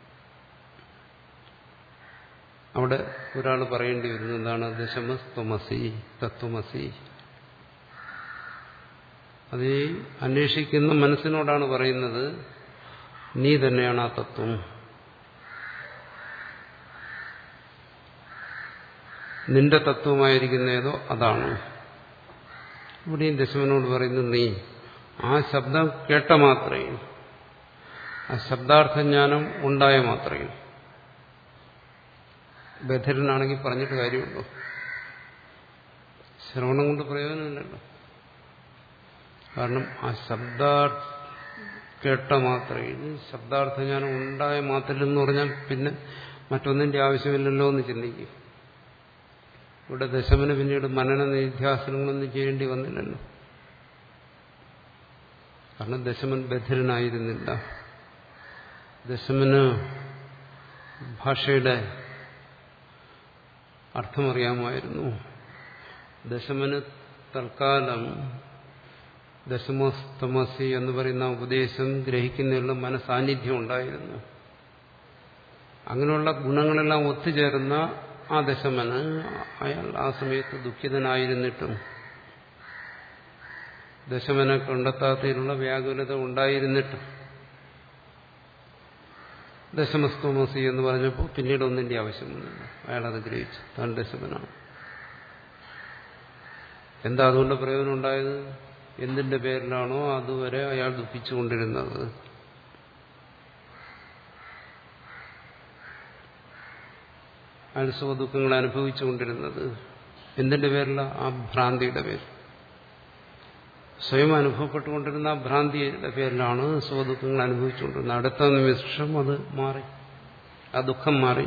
അവിടെ ഒരാൾ പറയേണ്ടി വരുന്നത് എന്താണ്? ദശമസ്ത്വമസി, തത്വമസി. അത് ഈ അന്വേഷിക്കുന്ന മനസ്സിനോടാണ് പറയുന്നത്, നീ തന്നെയാണ് ആ തത്വം. നിന്റെ തത്വമായിരിക്കുന്നതോ അതാണ്. ഇവിടെയും ദശമനോട് പറയുന്നത്, നീ ആ ശബ്ദം കേട്ട മാത്രയും, ആ ശബ്ദാർത്ഥജ്ഞാനം ഉണ്ടായ മാത്രയും. ബധിരനാണെങ്കിൽ പറഞ്ഞിട്ട് കാര്യമുണ്ടോ? ശ്രവണം കൊണ്ട് പ്രയോജനമില്ലല്ലോ. കാരണം ആ ശബ്ദ കേട്ട മാത്രയിൽ ശബ്ദാർത്ഥജ്ഞാനം ഉണ്ടായ മാത്രം എന്ന് പറഞ്ഞാൽ പിന്നെ മറ്റൊന്നിന്റെ ആവശ്യമില്ലല്ലോ എന്ന് ചിന്തിക്കും. ഇവിടെ ദശമന് പിന്നീട് മനന നിധ്യാസനങ്ങളൊന്നും ചെയ്യേണ്ടി വന്നില്ലല്ലോ. കാരണം ദശമൻ ബധിരനായിരുന്നില്ല. ദശമന് ഭാഷയുടെ അർത്ഥമറിയാമായിരുന്നു. ദശമന് തൽക്കാലം ദശമസ്തമസി എന്ന് പറയുന്ന ഉപദേശം ഗ്രഹിക്കുന്നതിനുള്ള മനസാന്നിധ്യം ഉണ്ടായിരുന്നു. അങ്ങനെയുള്ള ഗുണങ്ങളെല്ലാം ഒത്തുചേർന്ന ആ ദശമന് അയാൾ ആ സമയത്ത് ദുഃഖിതനായിരുന്നിട്ടും ദശമനെ കണ്ടെത്താത്തതിനുള്ള വ്യാകുലത ഉണ്ടായിരുന്നിട്ടും ദശമസ്തമസി എന്ന് പറഞ്ഞപ്പോൾ പിന്നീട് ഒന്നിന്റെ ആവശ്യമൊന്നുമില്ല. അയാളത് ഗ്രഹിച്ചു, താൻ ദശമനാണ്. എന്താ അതുകൊണ്ട് പ്രയോജനം ഉണ്ടായത്? എന്തിന്റെ പേരിലാണോ അതുവരെ അയാൾ ദുഃഖിച്ചുകൊണ്ടിരുന്നത്, അയാൾ സുഖദുഃഖങ്ങൾ അനുഭവിച്ചുകൊണ്ടിരുന്നത് എന്തിന്റെ പേരില? ആ ഭ്രാന്തിയുടെ പേരിൽ. സ്വയം അനുഭവപ്പെട്ടുകൊണ്ടിരുന്ന ആ ഭ്രാന്തിയുടെ പേരിലാണ് സുഖദുഃഖങ്ങൾ അനുഭവിച്ചുകൊണ്ടിരുന്നത്. അടുത്ത നിമിഷം അത് മാറി, ആ ദുഃഖം മാറി,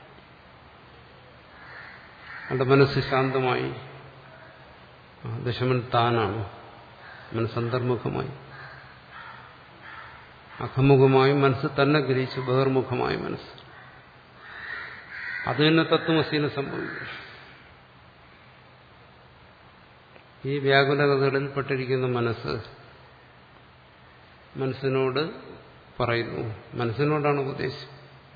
അവന്റെ മനസ്സ് ശാന്തമായി. ദശമൻ താനാണ്. മനസ്സന്തർമുഖമായി, അഖമുഖമായി മനസ്സ് തന്നെ ഗ്രഹിച്ചു, ബഹിർമുഖമായ മനസ്സ്. അത് തന്നെ തത്വമസീനെ സംഭവിക്കും. ഈ വ്യാകുലതകളിൽ പെട്ടിരിക്കുന്ന മനസ്സ് മനസ്സിനോട് പറയുന്നു, മനസ്സിനോടാണ് ഉപദേശം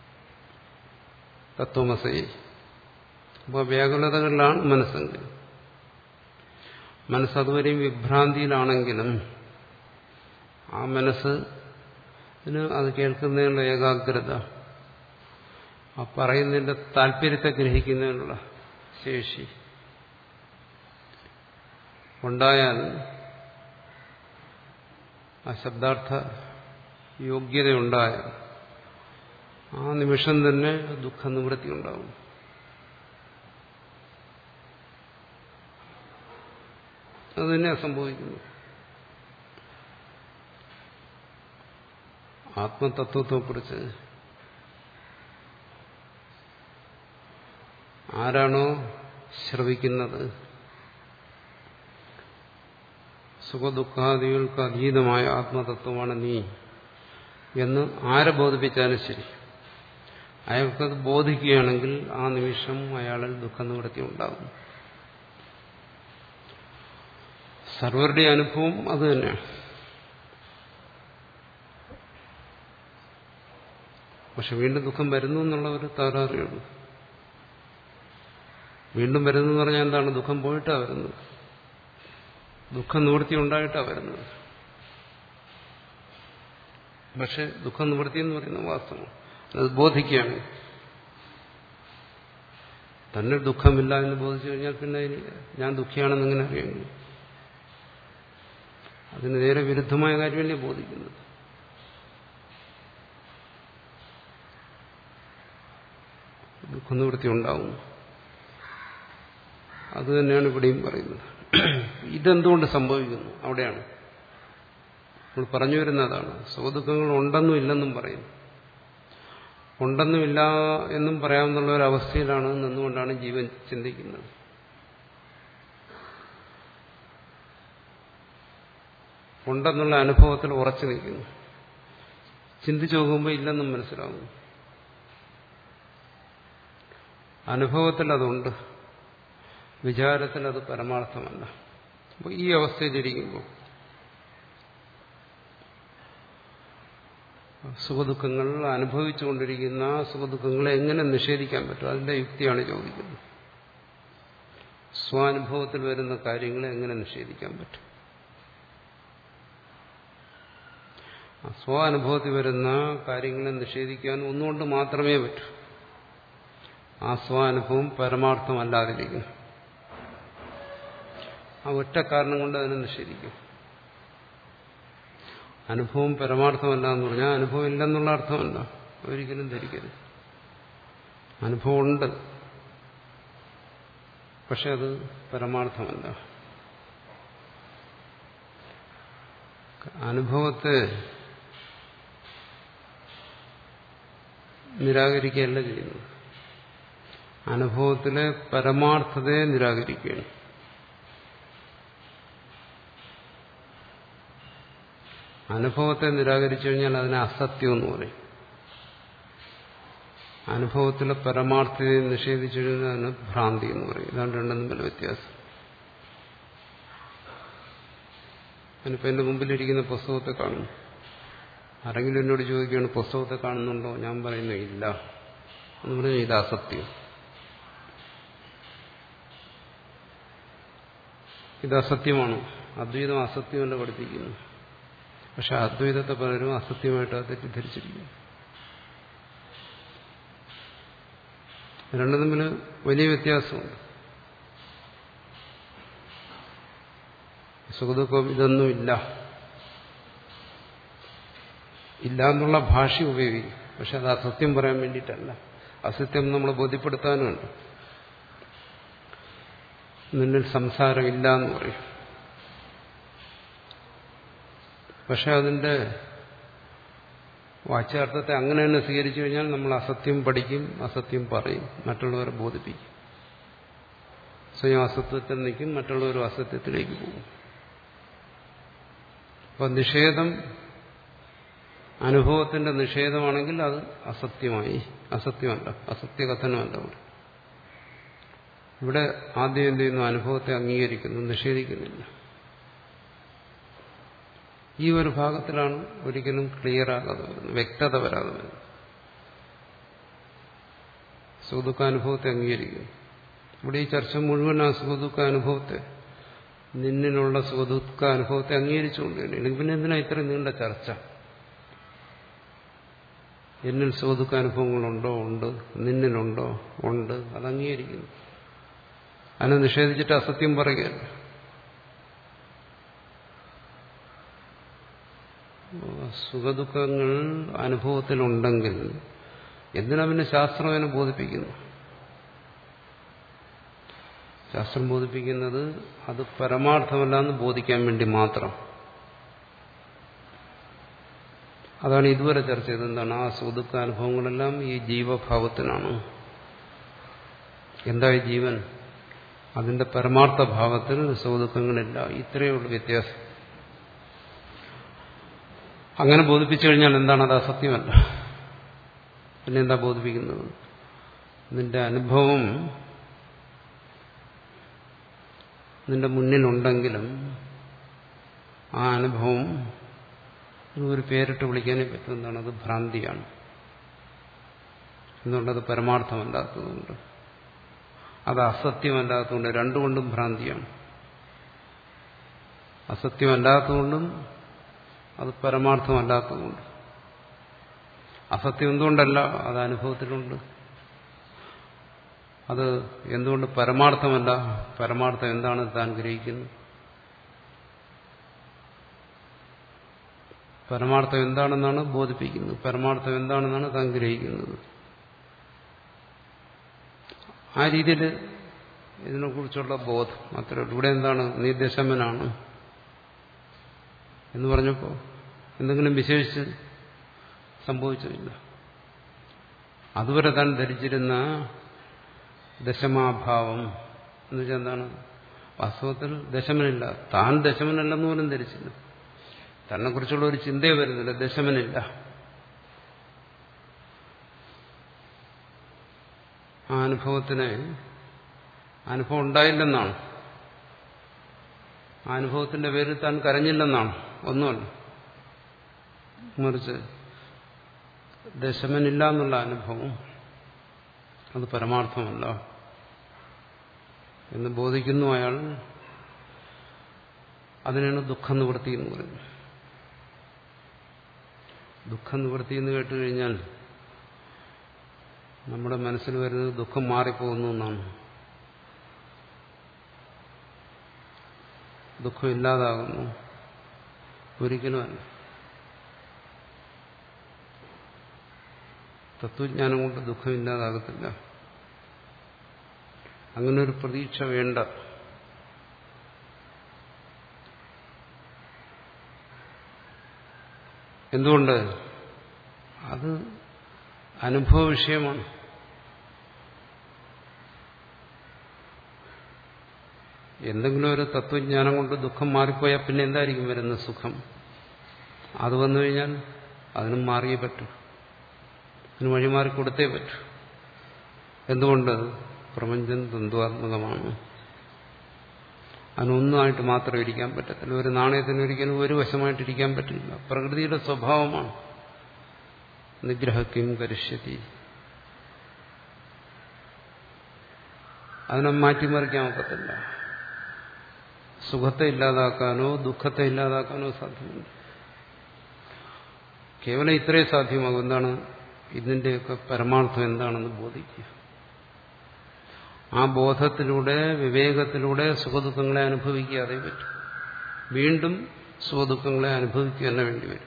തത്വമസി. അപ്പോൾ വ്യാകുലതകളിലാണ് മനസ്സെങ്കിൽ, മനസ്സതുവരെയും വിഭ്രാന്തിയിലാണെങ്കിലും ആ മനസ്സിന് അത് കേൾക്കുന്നതിനുള്ള ഏകാഗ്രത, ആ പറയുന്നതിന്റെ താല്പര്യത്തെ ഗ്രഹിക്കുന്നതിനുള്ള ശേഷി ഉണ്ടായാൽ ആ ശബ്ദാർത്ഥ യോഗ്യതയുണ്ടായാൽ ആ നിമിഷം തന്നെ ദുഃഖനിവൃത്തി ഉണ്ടാവും. അത് തന്നെയാണ് സംഭവിക്കുന്നത്. ആത്മതത്വത്തെക്കുറിച്ച് ആരാണോ ശ്രവിക്കുന്നത്, സുഖദുഃഖാദികൾക്ക് അതീതമായ ആത്മതത്വമാണ് നീ എന്ന് ആരെ ബോധിപ്പിച്ചാലും ശരി, അയാൾക്കത് ബോധിക്കുകയാണെങ്കിൽ ആ നിമിഷം അയാളിൽ ദുഃഖനിവൃത്തി ഉണ്ടാകും. സർവരുടെ അനുഭവം അത് തന്നെയാണ്. പക്ഷെ വീണ്ടും ദുഃഖം വരുന്നു എന്നുള്ള ഒരു തകരാറുള്ളൂ. വീണ്ടും വരുന്നു എന്ന് പറഞ്ഞാൽ എന്താണ്? ദുഃഖം പോയിട്ടാ വരുന്നത്, ദുഃഖം നിവൃത്തി ഉണ്ടായിട്ടാ വരുന്നത്. പക്ഷെ ദുഃഖം നിവൃത്തി എന്ന് പറയുന്ന വാസ്തവം അത് ബോധിക്കുകയാണ്. തന്നെ ദുഃഖമില്ല എന്ന് ബോധിച്ചു കഴിഞ്ഞാൽ പിന്നെ ഞാൻ ദുഃഖിയാണെന്ന് എങ്ങനെ അറിയുന്നു? അതിന് നേരെ വിരുദ്ധമായ കാര്യമല്ലേ ബോധിക്കുന്നത്. ദുഃഖനിവൃത്തി ഉണ്ടാവും. അത് തന്നെയാണ് ഇവിടെയും പറയുന്നത്. ഇതെന്തുകൊണ്ട് സംഭവിക്കുന്നു? അവിടെയാണ് നമ്മൾ പറഞ്ഞു വരുന്നതാണ്. സുഖദുഃഖങ്ങൾ ഉണ്ടെന്നും ഇല്ലെന്നും പറയുന്നു. ഉണ്ടെന്നുമില്ല എന്നും പറയാമെന്നുള്ള ഒരു അവസ്ഥയിലാണ് നിന്നുകൊണ്ടാണ് ജീവൻ ചിന്തിക്കുന്നത്. ഉണ്ടെന്നുള്ള അനുഭവത്തിൽ ഉറച്ചു നിൽക്കുന്നു. ചിന്തിച്ചു നോക്കുമ്പോൾ ഇല്ലെന്നും മനസ്സിലാകുന്നു. അനുഭവത്തിൽ അതുണ്ട്, വിചാരത്തിൽ അത് പരമാർത്ഥമല്ല. അപ്പോൾ ഈ അവസ്ഥയിലിരിക്കുമ്പോൾ സുഖദുഃഖങ്ങൾ അനുഭവിച്ചുകൊണ്ടിരിക്കുന്ന സുഖദുഃഖങ്ങളെ എങ്ങനെ നിഷേധിക്കാൻ പറ്റും? അതിന്റെ യുക്തിയാണ് ചോദിക്കുന്നത്. സ്വാനുഭവത്തിൽ വരുന്ന കാര്യങ്ങളെ എങ്ങനെ നിഷേധിക്കാൻ പറ്റും? സ്വാനുഭവത്തിൽ വരുന്ന കാര്യങ്ങളെ നിഷേധിക്കാൻ ഒന്നുകൊണ്ട് മാത്രമേ പറ്റൂ. ആ സ്വാനുഭവം പരമാർത്ഥമല്ലാതിരിക്കുന്നു. ആ ഒറ്റ കാരണം കൊണ്ട് അതിനെ നിഷേധിക്കും. അനുഭവം പരമാർത്ഥമല്ല എന്ന് പറഞ്ഞാൽ അനുഭവം ഇല്ലെന്നുള്ള അർത്ഥമല്ല, ഒരിക്കലും ധരിക്കരുത്. അനുഭവം ഉണ്ട്, പക്ഷെ അത് പരമാർത്ഥമല്ല. അനുഭവത്തെ നിരാകരിക്കുകയല്ല ചെയ്യുന്നത്, അനുഭവത്തിലെ പരമാർത്ഥതയെ നിരാകരിക്കുകയാണ്. അനുഭവത്തെ നിരാകരിച്ചു കഴിഞ്ഞാൽ അതിനെ അസത്യം എന്ന് പറയും. അനുഭവത്തിലെ പരമാർത്ഥതയെ നിഷേധിച്ചു കഴിഞ്ഞാൽ അതിന് ഭ്രാന്തി എന്ന് പറയും. ഇതാണ് രണ്ടും തമ്മിലുള്ള വ്യത്യാസം. ഞാനിപ്പോൾ എൻ്റെ മുമ്പിലിരിക്കുന്ന പുസ്തകത്തെ കാണുന്നു. ആരെങ്കിലും എന്നോട് ചോദിക്കുകയാണ് പുസ്തകത്തെ കാണുന്നുണ്ടോ? ഞാൻ പറയുന്നു ഇല്ല എന്ന് പറഞ്ഞാൽ ഇത് അസത്യം. ഇത് അസത്യമാണ്. അദ്വൈതം അസത്യമല്ല പഠിപ്പിക്കുന്നു. പക്ഷെ അദ്വൈതത്തെ പലരും അസത്യമായിട്ട് അത് തെറ്റിദ്ധരിച്ചിരിക്കുന്നു. രണ്ടും തമ്മിൽ വലിയ വ്യത്യാസമുണ്ട്. സുഖദുഃഖം ഇതൊന്നുമില്ല ഇല്ല എന്നുള്ള ഭാഷ ഉപയോഗിക്കും. പക്ഷെ അത് അസത്യം പറയാൻ വേണ്ടിയിട്ടല്ല, അസത്യം നമ്മളെ ബോധ്യപ്പെടുത്താനുമുണ്ട്. നിന്നിൽ സംസാരം ഇല്ല എന്ന് പറയും. പക്ഷെ അതിന്റെ വാച്യാർത്ഥത്തെ അങ്ങനെ തന്നെ സ്വീകരിച്ചു കഴിഞ്ഞാൽ നമ്മൾ അസത്യം പഠിക്കും, അസത്യം പറയും, മറ്റുള്ളവരെ ബോധിപ്പിക്കും. സ്വയം അസത്യത്തിൽ നിൽക്കും, മറ്റുള്ളവരും അസത്യത്തിലേക്ക് പോകും. അപ്പൊ നിഷേധം അനുഭവത്തിന്റെ നിഷേധമാണെങ്കിൽ അത് അസത്യമായി. അസത്യമല്ല, അസത്യകഥനമല്ല. ഇവിടെ ഇവിടെ ആദ്യം എന്ത് ചെയ്യുന്നു? അനുഭവത്തെ അംഗീകരിക്കുന്നു, നിഷേധിക്കുന്നില്ല. ഈ ഒരു ഭാഗത്തിലാണ് ഒരിക്കലും ക്ലിയർ ആകാതെ വരുന്നത്, വ്യക്തത വരാതെ വരുന്നത്. സുഖദുഃഖാനുഭവത്തെ അംഗീകരിക്കുന്നു. ഇവിടെ ഈ ചർച്ച മുഴുവൻ ആ സുഖദുഃഖാനുഭവത്തെ, നിന്നിലുള്ള സുഖദുഃഖാനുഭവത്തെ അംഗീകരിച്ചുകൊണ്ടിരിക്കുന്നു. അല്ലെങ്കിൽ പിന്നെ എന്തിനാ ഇത്രയും നീണ്ട ചർച്ച? എന്നിൽ സുഖദുഃഖാനുഭവങ്ങളുണ്ടോ? ഉണ്ട്. നിന്നിലുണ്ടോ? ഉണ്ട്. അത് അംഗീകരിക്കുന്നു. അതിനെ നിഷേധിച്ചിട്ട് അസത്യം പറയുകയല്ല. സുഖദുഃഖങ്ങൾ അനുഭവത്തിലുണ്ടെങ്കിൽ എന്തിനാ പിന്നെ ശാസ്ത്രം അതിനെ ബോധിപ്പിക്കുന്നു? ശാസ്ത്രം ബോധിപ്പിക്കുന്നത് അത് പരമാർത്ഥമല്ല എന്ന് ബോധിക്കാൻ വേണ്ടി മാത്രം. അതാണ് ഇതുവരെ ചർച്ച ചെയ്തത്. എന്താണ്? ആ സുഖദുഃഖ അനുഭവങ്ങളെല്ലാം ഈ ജീവഭാവത്തിനാണ്. എന്തായി ജീവൻ? അതിന്റെ പരമാർത്ഥ ഭാവത്തിൽ സുഖദുഃഖങ്ങളില്ല. ഇത്രയേ ഉള്ളൂ വ്യത്യാസം. അങ്ങനെ ബോധിപ്പിച്ചു കഴിഞ്ഞാൽ എന്താണ്? അത് അസത്യമല്ല. പിന്നെ എന്താ ബോധിപ്പിക്കുന്നത്? നിന്റെ അനുഭവം നിന്റെ മുന്നിലുണ്ടെങ്കിലും ആ അനുഭവം ഒരു പേരിട്ട് വിളിക്കാനേ പറ്റും. എന്താണ്? അത് ഭ്രാന്തിയാണ്. എന്നുകൊണ്ടത് പരമാർത്ഥമല്ലാത്തതുകൊണ്ട്, അത് അസത്യമല്ലാത്തതുകൊണ്ട്, രണ്ടുകൊണ്ടും ഭ്രാന്തിയാണ്. അസത്യമല്ലാത്തതുകൊണ്ടും അത് പരമാർത്ഥമല്ലാത്തതുകൊണ്ട്. അസത്യം എന്തുകൊണ്ടല്ല? അത് അനുഭവത്തിലുണ്ട്. അത് എന്തുകൊണ്ട് പരമാർത്ഥമല്ല? പരമാർത്ഥം എന്താണ് താൻ ഗ്രഹിക്കുന്നത്? പരമാർത്ഥം എന്താണെന്നാണ് ബോധിപ്പിക്കുന്നത്. പരമാർത്ഥം എന്താണെന്നാണ് താൻ ഗ്രഹിക്കുന്നത്. ആ രീതിയിൽ ഇതിനെക്കുറിച്ചുള്ള ബോധം അത്ര. ഇവിടെ എന്താണ്? നീ ദശമനാണ് എന്ന് പറഞ്ഞപ്പോൾ എന്തെങ്കിലും വിശേഷിച്ച് സംഭവിച്ചില്ല. അതുവരെ താൻ ധരിച്ചിരുന്ന ദശമാഭാവം എന്ന് വെച്ചാൽ എന്താണ്? വാസ്തവത്തിൽ ദശമനില്ല. താൻ ദശമനല്ലെന്ന് പോലും ധരിച്ചില്ല. തന്നെ കുറിച്ചുള്ള ഒരു ചിന്തയെ വരുന്നില്ല. ദശമനില്ല. ആ അനുഭവത്തിന് അനുഭവം ഉണ്ടായില്ലെന്നാണ്. ആ അനുഭവത്തിന്റെ പേരിൽ താൻ കരഞ്ഞില്ലെന്നാണ്. ഒന്നുമല്ല. മറിച്ച് ദശമനില്ല എന്നുള്ള അനുഭവം അത് പരമാർത്ഥമല്ല എന്ന് ബോധിക്കുന്നു അയാൾ. അതിനാണ് ദുഃഖനിവൃത്തി എന്ന് പറയുന്നത്. ദുഃഖനിവൃത്തി എന്ന് കേട്ടുകഴിഞ്ഞാൽ നമ്മുടെ മനസ്സിൽ വരുന്നത് ദുഃഖം മാറിപ്പോകുന്നു എന്നാണ്. ദുഃഖം ഇല്ലാതാകുന്നു. ഒരിക്കലുമല്ല. തത്വജ്ഞാനം കൊണ്ട് ദുഃഖം ഇല്ലാതാകത്തില്ല. അങ്ങനെ ഒരു പ്രതീക്ഷ വേണ്ട. എന്തുകൊണ്ട്? അത് അനുഭവ വിഷയമാണ്. എന്തെങ്കിലും ഒരു തത്വജ്ഞാനം കൊണ്ട് ദുഃഖം മാറിപ്പോയാൽ പിന്നെ എന്തായിരിക്കും വരുന്ന സുഖം? അത് വന്നു കഴിഞ്ഞാൽ അതിനും മാറിയേ പറ്റൂ. അതിന് വഴിമാറി കൊടുത്തേ പറ്റൂ. എന്തുകൊണ്ട്? പ്രപഞ്ചം ദ്വന്ദ്വാത്മകമാണ്. അതിനൊന്നായിട്ട് മാത്രം ഇരിക്കാൻ പറ്റത്തില്ല. ഒരു നാണയത്തിന് ഒരിക്കലും ഒരു വശമായിട്ടിരിക്കാൻ പറ്റില്ല. പ്രകൃതിയുടെ സ്വഭാവമാണ്. നിഗ്രഹക്കും കരിഷ്യതി. അതിനെ മാറ്റിമറിക്കാൻ ഒക്കത്തില്ല. സുഖത്തെ ഇല്ലാതാക്കാനോ ദുഃഖത്തെ ഇല്ലാതാക്കാനോ സാധ്യമല്ല. കേവലം ഇത്രയും സാധ്യമാകും. എന്താണ്? ഇതിന്റെയൊക്കെ പരമാർത്ഥം എന്താണെന്ന് ബോധിക്കുക. ആ ബോധത്തിലൂടെ, വിവേകത്തിലൂടെ സുഖദുഃഖങ്ങളെ അനുഭവിക്കാതെ പറ്റും. വീണ്ടും സുഖദുഃഖങ്ങളെ അനുഭവിക്കുക തന്നെ വേണ്ടി വരും.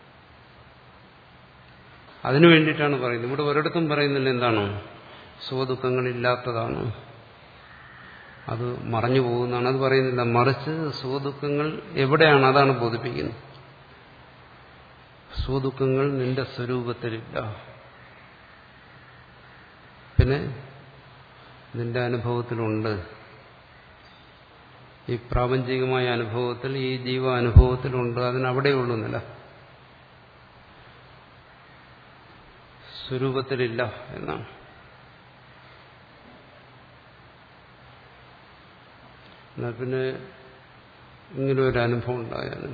അതിനു വേണ്ടിയിട്ടാണ് പറയുന്നത്. ഇവിടെ ഒരിടത്തും പറയുന്നില്ല എന്താണ് സുഖദുഃഖങ്ങളില്ലാത്തതാണ്, അത് മറഞ്ഞു പോകുന്നതാണ്, അത് പറയുന്നില്ല. മറിച്ച് സുഖദുഃഖങ്ങൾ എവിടെയാണ് അതാണ് ബോധിപ്പിക്കുന്നത്. സുഖദുഃഖങ്ങൾ നിന്റെ സ്വരൂപത്തിലില്ല, പിന്നെ നിന്റെ അനുഭവത്തിലുണ്ട്. ഈ പ്രാപഞ്ചികമായ അനുഭവത്തിൽ, ഈ ജീവാനുഭവത്തിലുണ്ട്. അതിനവിടെയുള്ളൂ നില, സ്വരൂപത്തിലില്ല എന്നാണ്. എന്നാൽ പിന്നെ ഇങ്ങനെ ഒരു അനുഭവം ഉണ്ടായാലും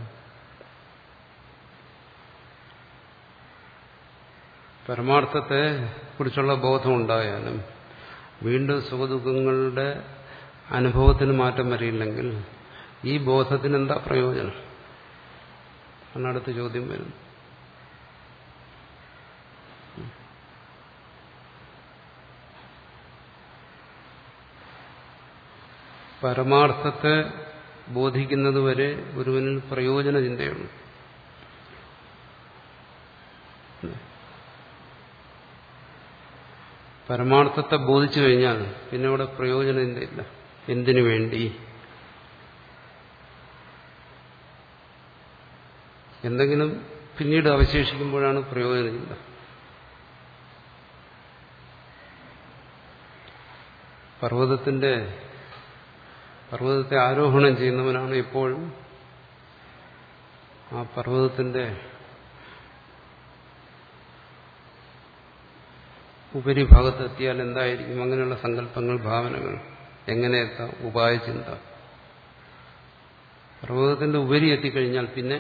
പരമാർത്ഥത്തെ കുറിച്ചുള്ള ബോധം ഉണ്ടായാലും വീണ്ടും സുഖദുഃഖങ്ങളുടെ അനുഭവത്തിന് മാറ്റം വരില്ലെങ്കിൽ ഈ ബോധത്തിന് എന്താ പ്രയോജനം? ആണ് അടുത്ത ചോദ്യം വരുന്നത്. പരമാർത്ഥത്തെ ബോധിക്കുന്നതുവരെ ഒരുവനിൽ പ്രയോജന ചിന്തയുള്ളൂ. പരമാർത്ഥത്തെ ബോധിച്ചു കഴിഞ്ഞാൽ പിന്നെ ഇവിടെ പ്രയോജന ചിന്തയില്ല. എന്തിനു വേണ്ടി? എന്തെങ്കിലും പിന്നീട് അവശേഷിക്കുമ്പോഴാണ് പ്രയോജന ചിന്ത. പർവ്വതത്തിന്റെ പർവ്വതത്തെ ആരോഹണം ചെയ്യുന്നവനാണ് എപ്പോഴും ആ പർവ്വതത്തിന്റെ ഉപരിഭാഗത്തെത്തിയാൽ എന്തായിരിക്കും, അങ്ങനെയുള്ള സങ്കല്പങ്ങൾ, ഭാവനകൾ, എങ്ങനെ എത്താം, ഉപായചിന്ത. പർവ്വതത്തിന്റെ ഉപരി എത്തിക്കഴിഞ്ഞാൽ പിന്നെ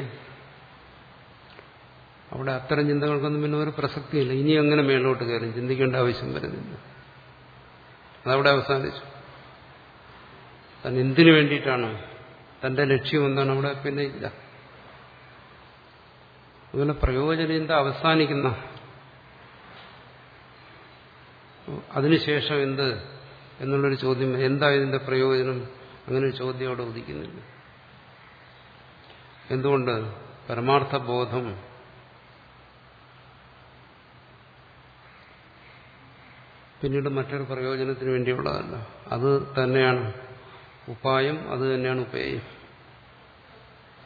അവിടെ അത്തരം ചിന്തകൾക്കൊന്നും പിന്നെ ഒരു പ്രസക്തിയില്ല. ഇനി അങ്ങനെ മേലോട്ട് കയറും, ചിന്തിക്കേണ്ട ആവശ്യം വരുന്നില്ല. അതവിടെ അവസാനിച്ചു. താൻ എന്തിനു വേണ്ടിയിട്ടാണ്, തന്റെ ലക്ഷ്യം എന്താണ്, അവിടെ പിന്നെ ഇല്ല. അങ്ങനെ പ്രയോജനചിന്ത അവസാനിക്കുന്ന, അതിനുശേഷം എന്ത് എന്നുള്ളൊരു ചോദ്യം, എന്താ ഇതിന്റെ പ്രയോജനം, അങ്ങനെ ഒരു ചോദ്യം അവിടെ ഉദിക്കുന്നില്ല. എന്തുകൊണ്ട്? പരമാർത്ഥ ബോധം പിന്നീട് മറ്റൊരു പ്രയോജനത്തിന് വേണ്ടിയുള്ളതല്ല. അത് തന്നെയാണ് ഉപായം, അത് തന്നെയാണ് ഉപേയം.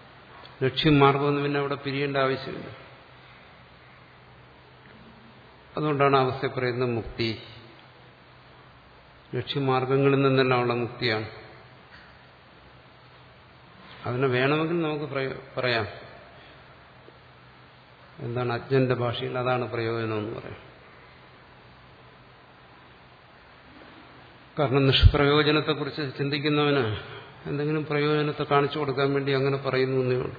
ലക്ഷ്യം മാർഗമൊന്നും പിന്നെ അവിടെ പിരിയേണ്ട ആവശ്യമില്ല. അതുകൊണ്ടാണ് അവസ്ഥ പറയുന്നത് മുക്തി. ലക്ഷ്യമാർഗങ്ങളിൽ നിന്നെല്ലാം ഉള്ള മുക്തിയാണ്. അതിനെ വേണമെങ്കിൽ നമുക്ക് പറയാം, എന്താണ് അജ്ഞന്റെ ഭാഷയിൽ അതാണ് പ്രയോജനം എന്ന് പറയാം. കാരണം നിഷ്പ്രയോജനത്തെക്കുറിച്ച് ചിന്തിക്കുന്നവന് എന്തെങ്കിലും പ്രയോജനത്തെ കാണിച്ചു കൊടുക്കാൻ വേണ്ടി അങ്ങനെ പറയുന്നു എന്നേ ഉള്ളൂ.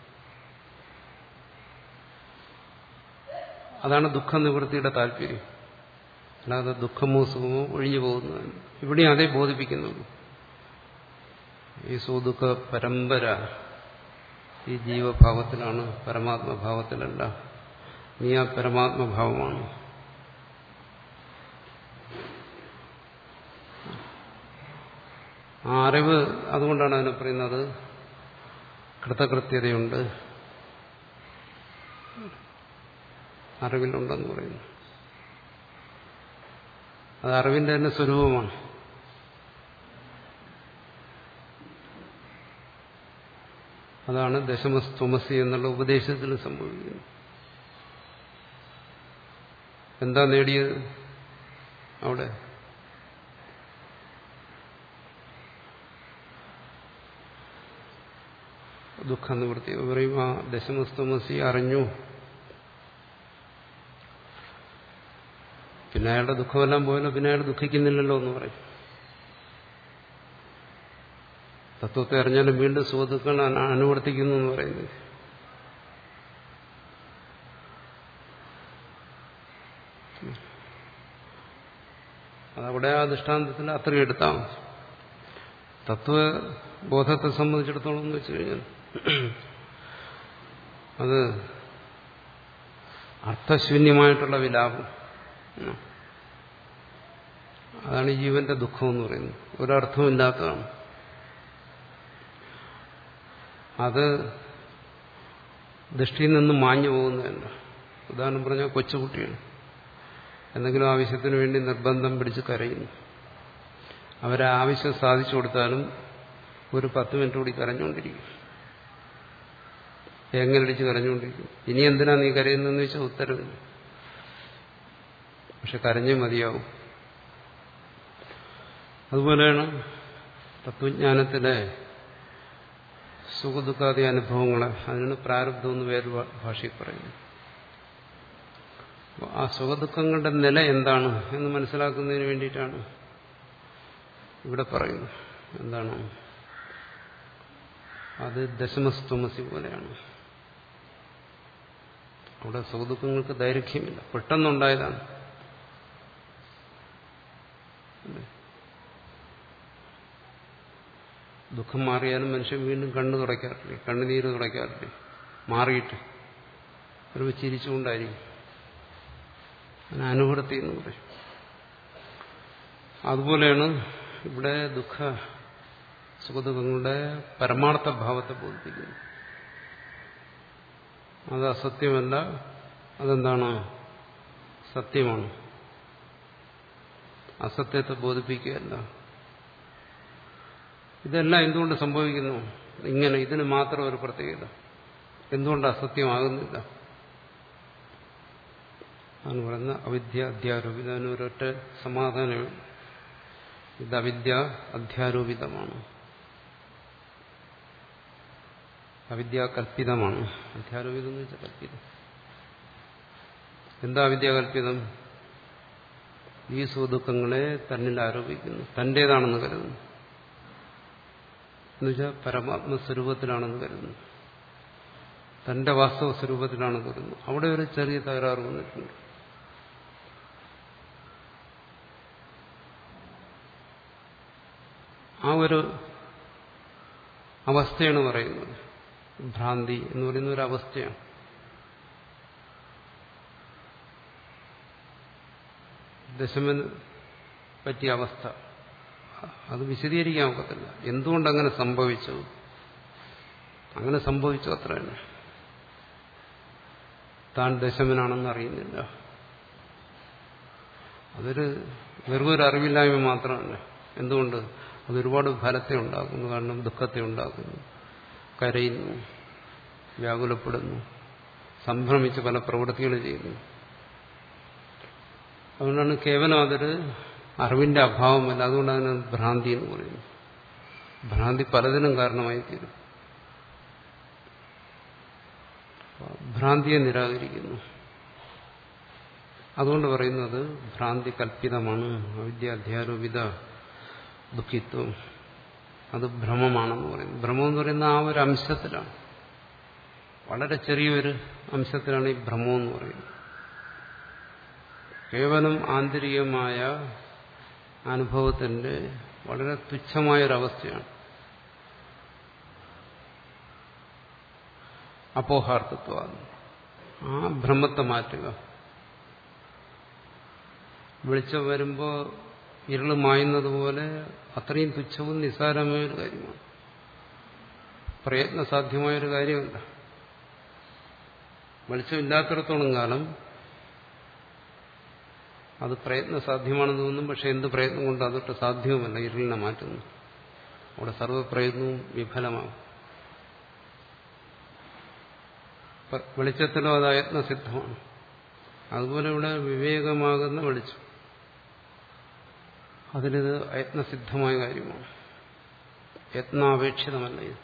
അതാണ് ദുഃഖനിവൃത്തിയുടെ താല്പര്യം. അല്ലാതെ ദുഃഖമോ സുഖമോ ഒഴിഞ്ഞു പോകുന്നതാണ്. ഇവിടെയും അതേ ബോധിപ്പിക്കുന്നുള്ളൂ. ഈ സുദുഃഖ പരമ്പര ഈ ജീവഭാവത്തിലാണ്, പരമാത്മഭാവത്തിലല്ല. നീ ആ പരമാത്മഭാവമാണ്. ആ അറിവ്, അതുകൊണ്ടാണ് അതിനെ പറയുന്നത് കൃതകൃത്യതയുണ്ട്, അറിവിലുണ്ടെന്ന് പറയുന്നു. അത് അറിവിന്റെ തന്നെ സ്വരൂപമാണ്. അതാണ് ദശമസ്ത്വമസി എന്നുള്ള ഉപദേശത്തിൽ സംഭവിക്കുന്നത്. എന്താ നേടിയത് അവിടെ? ദുഃഖനിവൃത്തി പറയും. ആ ദശമസ്തമസി അറിഞ്ഞു, പിന്നെ അയാളുടെ ദുഃഖമെല്ലാം പോയല്ലോ, പിന്നെ അയാൾ ദുഃഖിക്കുന്നില്ലല്ലോ എന്ന് പറയും. തത്വത്തെ അറിഞ്ഞാലും വീണ്ടും സുഖദുഃഖങ്ങൾ അനുവർത്തിക്കുന്നു എന്ന് പറയുന്നത്. അതവിടെ ആ ദൃഷ്ടാന്തത്തിൽ അത്രയും എടുത്താൽ മതി. തത്വബോധത്തെ സംബന്ധിച്ചിടത്തോളം എന്ന് വെച്ച് കഴിഞ്ഞാൽ അത് അർത്ഥശൂന്യമായിട്ടുള്ള വിലാപം. അതാണ് ജീവന്റെ ദുഃഖം എന്ന് പറയുന്നത്. ഒരർത്ഥമില്ലാത്തതാണ്. അത് ദൃഷ്ടിയിൽ നിന്ന് മാഞ്ഞു പോകുന്നതല്ല. ഉദാഹരണം പറഞ്ഞാൽ കൊച്ചുകുട്ടികൾ എന്തെങ്കിലും ആവശ്യത്തിന് വേണ്ടി നിർബന്ധം പിടിച്ച് കരയുന്നു. അവരെ ആവശ്യം സാധിച്ചു കൊടുത്താലും ഒരു പത്ത് മിനിറ്റ് കൂടി കരഞ്ഞുകൊണ്ടിരിക്കും. എങ്ങനടിച്ച് കരഞ്ഞുകൊണ്ടിരിക്കും. ഇനി എന്തിനാ നീ കരയുന്നതെന്ന് വെച്ചാൽ ഉത്തരവില്ല. പക്ഷെ കരഞ്ഞേ മതിയാവും. അതുപോലെയാണ് തത്വജ്ഞാനത്തിലെ സുഖദുഃഖാദി അനുഭവങ്ങളെ, അതിനാണ് പ്രാരബ്ധം എന്ന് വേറെ ഭാഷയിൽ പറയുന്നത്. ആ സുഖദുഃഖങ്ങളുടെ നില എന്താണ് എന്ന് മനസ്സിലാക്കുന്നതിന് വേണ്ടിയിട്ടാണ് ഇവിടെ പറയുന്നത്. എന്താണ് അത്? ദശമസ്തമസി പോലെയാണ്. അവിടെ സുഖദുഃഖങ്ങൾക്ക് ദൈർഘ്യമില്ല, പെട്ടെന്നുണ്ടായതാണ്. ദുഃഖം മാറിയാലും മനുഷ്യൻ വീണ്ടും കണ്ണു തുടയ്ക്കാറില്ലേ, കണ്ണുനീര് തുടയ്ക്കാറില്ലേ? മാറിയിട്ട് ഒരു ചിരിച്ചുകൊണ്ടായിരിക്കും. അതിന് അനുവൃത്തി എന്ന് പറയും. അതുപോലെയാണ് ഇവിടെ ദുഃഖ സുഖദുഃഖങ്ങളുടെ പരമാർത്ഥ ഭാവത്തെ ബോധിപ്പിക്കുന്നത്. അത് അസത്യമല്ല, അതെന്താണ്? സത്യമാണ്. അസത്യത്തെ ബോധിപ്പിക്കുകയല്ല. ഇതെല്ലാം എന്തുകൊണ്ട് സംഭവിക്കുന്നു ഇങ്ങനെ? ഇതിന് മാത്രം ഒരു പ്രത്യേകത. എന്തുകൊണ്ട് അസത്യമാകുന്നില്ല? അതാണ് പറയുന്ന അവിദ്യ അധ്യാരോപിത. അതിനൊരൊറ്റ സമാധാനം. ഇത് അവിദ്യ അധ്യാരോപിതമാണ്, അവിദ്യാകൽപിതമാണ്. അധ്യാരോപിതം എന്ന് വെച്ചാൽ കൽപ്പിതം. എന്താ അവിദ്യാകൽപിതം? ഈ സുഖദുഃഖങ്ങളെ തന്നിൽ ആരോപിക്കുന്നു, തന്റേതാണെന്ന് കരുതുന്നു. എന്നുവെച്ചാൽ പരമാത്മസ്വരൂപത്തിലാണെന്ന് കരുതുന്നു, തന്റെ വാസ്തവ സ്വരൂപത്തിലാണെന്ന് കരുതുന്നു. അവിടെ ഒരു ചെറിയ തകരാറ് വന്നിട്ടുണ്ട്. ആ ഒരു അവസ്ഥയാണ് പറയുന്നത്. ഭ്രാന്തി എന്ന് പറയുന്ന ഒരു അവസ്ഥയാണ്. ദശമന് പറ്റിയ അവസ്ഥ അത് വിശദീകരിക്കാൻ ഒക്കത്തില്ല. എന്തുകൊണ്ടങ്ങനെ സംഭവിച്ചു? അങ്ങനെ സംഭവിച്ചു, അത്ര തന്നെ. താൻ ദശമനാണെന്ന് അറിയുന്നില്ല. അതൊരു വെറും ഒരു അറിവില്ലായ്മ മാത്രമല്ല. എന്തുകൊണ്ട്? അതൊരുപാട് ഫലത്തെ ഉണ്ടാക്കുന്നു. കാരണം ദുഃഖത്തെ ഉണ്ടാക്കുന്നു, കരയുന്നു, വ്യാകുലപ്പെടുന്നു, സംഭ്രമിച്ച് പല പ്രവൃത്തികൾ ചെയ്യുന്നു. അതുകൊണ്ടാണ് കേവലം അതൊരു അറിവിന്റെ അഭാവമല്ല. അതുകൊണ്ടാണ് ഭ്രാന്തി എന്ന് പറയുന്നത്. ഭ്രാന്തി പലതിനും കാരണമായി തീരും. ഭ്രാന്തിയെ നിരാകരിക്കുന്നു. അതുകൊണ്ട് പറയുന്നത് ഭ്രാന്തി കൽപ്പിതമാണ്. അവിദ്യ അധ്യാരോപിത ദുഃഖിത്വം അത് ഭ്രമമാണെന്ന് പറയുന്നു. ഭ്രമം എന്ന് പറയുന്ന ആ ഒരു അംശത്തിലാണ്, വളരെ ചെറിയൊരു അംശത്തിലാണ് ഈ ഭ്രമം എന്ന് പറയുന്നത്. കേവലം ആന്തരികമായ അനുഭവത്തിന്റെ വളരെ തുച്ഛമായൊരവസ്ഥയാണ് അപോഹാർത്ഥത്വം. ആ ഭ്രമത്തെ മാറ്റുക. വെളിച്ചം വരുമ്പോൾ ഇരുള് മായുന്നതുപോലെ അത്രയും തുച്ഛവും നിസ്സാരമായൊരു കാര്യമാണ്. പ്രയത്നസാധ്യമായൊരു കാര്യമല്ല. വെളിച്ചമില്ലാത്തിടത്തോളം കാലം അത് പ്രയത്നസാധ്യമാണെന്ന് തോന്നും. പക്ഷെ എന്ത് പ്രയത്നം കൊണ്ട് അതൊട്ട് സാധ്യവുമല്ല. ഇരുളിനെ മാറ്റുന്നു. അവിടെ സർവ്വപ്രയത്നവും വിഫലമാകും. വെളിച്ചത്തിലോ അത് അയത്നസിദ്ധമാണ്. അതുപോലെ ഇവിടെ വിവേകമാകുന്ന വെളിച്ചം, അതിലിത് അയത്നസിദ്ധമായ കാര്യമാണ്. യത്നാപേക്ഷിതമല്ല ഇത്.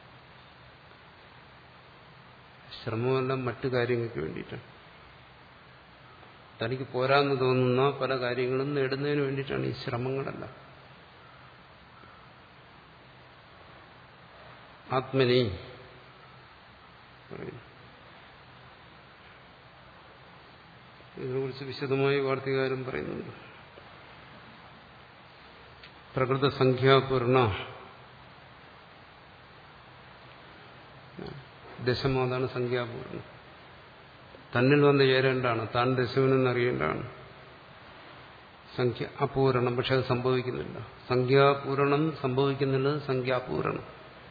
ശ്രമമെല്ലാം മറ്റു കാര്യങ്ങൾക്ക് വേണ്ടിയിട്ടാണ്. തനിക്ക് പോരാന്ന് തോന്നുന്ന പല കാര്യങ്ങളും നേടുന്നതിന് വേണ്ടിയിട്ടാണ് ഈ ശ്രമങ്ങളെല്ലാം. ആത്മനി ഇതിനെക്കുറിച്ച് വിശദമായി വാർത്തികാരൻ പറയുന്നുണ്ട്. പ്രകൃതസംഖ്യാപൂർണ ദശമാതാണ് സംഖ്യാപൂർണം. തന്നിൽ വന്ന് ചേരേണ്ടതാണ്. താൻ ദശമെന്ന് അറിയേണ്ടതാണ്. സംഖ്യ അപൂരണം. പക്ഷെ അത് സംഭവിക്കുന്നില്ല. സംഖ്യാപൂരണം സംഭവിക്കുന്നുള്ളത് സംഖ്യാപൂരണം.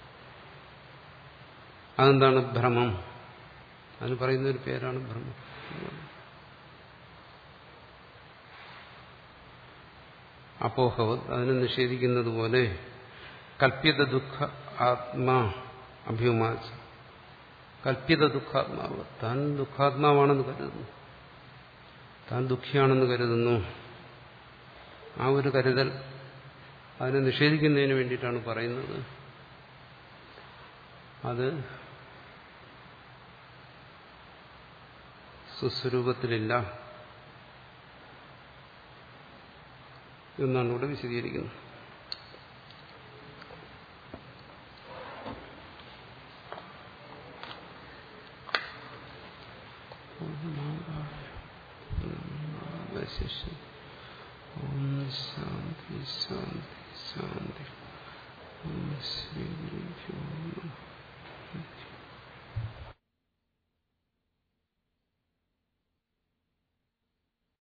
അതെന്താണ്? ഭ്രമം. അതിന് പറയുന്നൊരു പേരാണ് ഭ്രമം. അപോഹവത് അതിനെ നിഷേധിക്കുന്നത് പോലെ കൽപ്പിത ദുഃഖ ആത്മാ അഭ്യുമാച്ച. കൽപ്പിത ദുഃഖാത്മാവ് താൻ ദുഃഖാത്മാവാണെന്ന് കരുതുന്നു, താൻ ദുഃഖിയാണെന്ന് കരുതുന്നു. ആ ഒരു കരുതൽ അതിനെ നിഷേധിക്കുന്നതിന് വേണ്ടിയിട്ടാണ് പറയുന്നത്. അത് സ്വസ്വരൂപത്തിലില്ല എന്നാണ് ഇവിടെ വിശദീകരിക്കുന്നത്. ഓം ശാന്തി ശാന്തി ശാന്തി.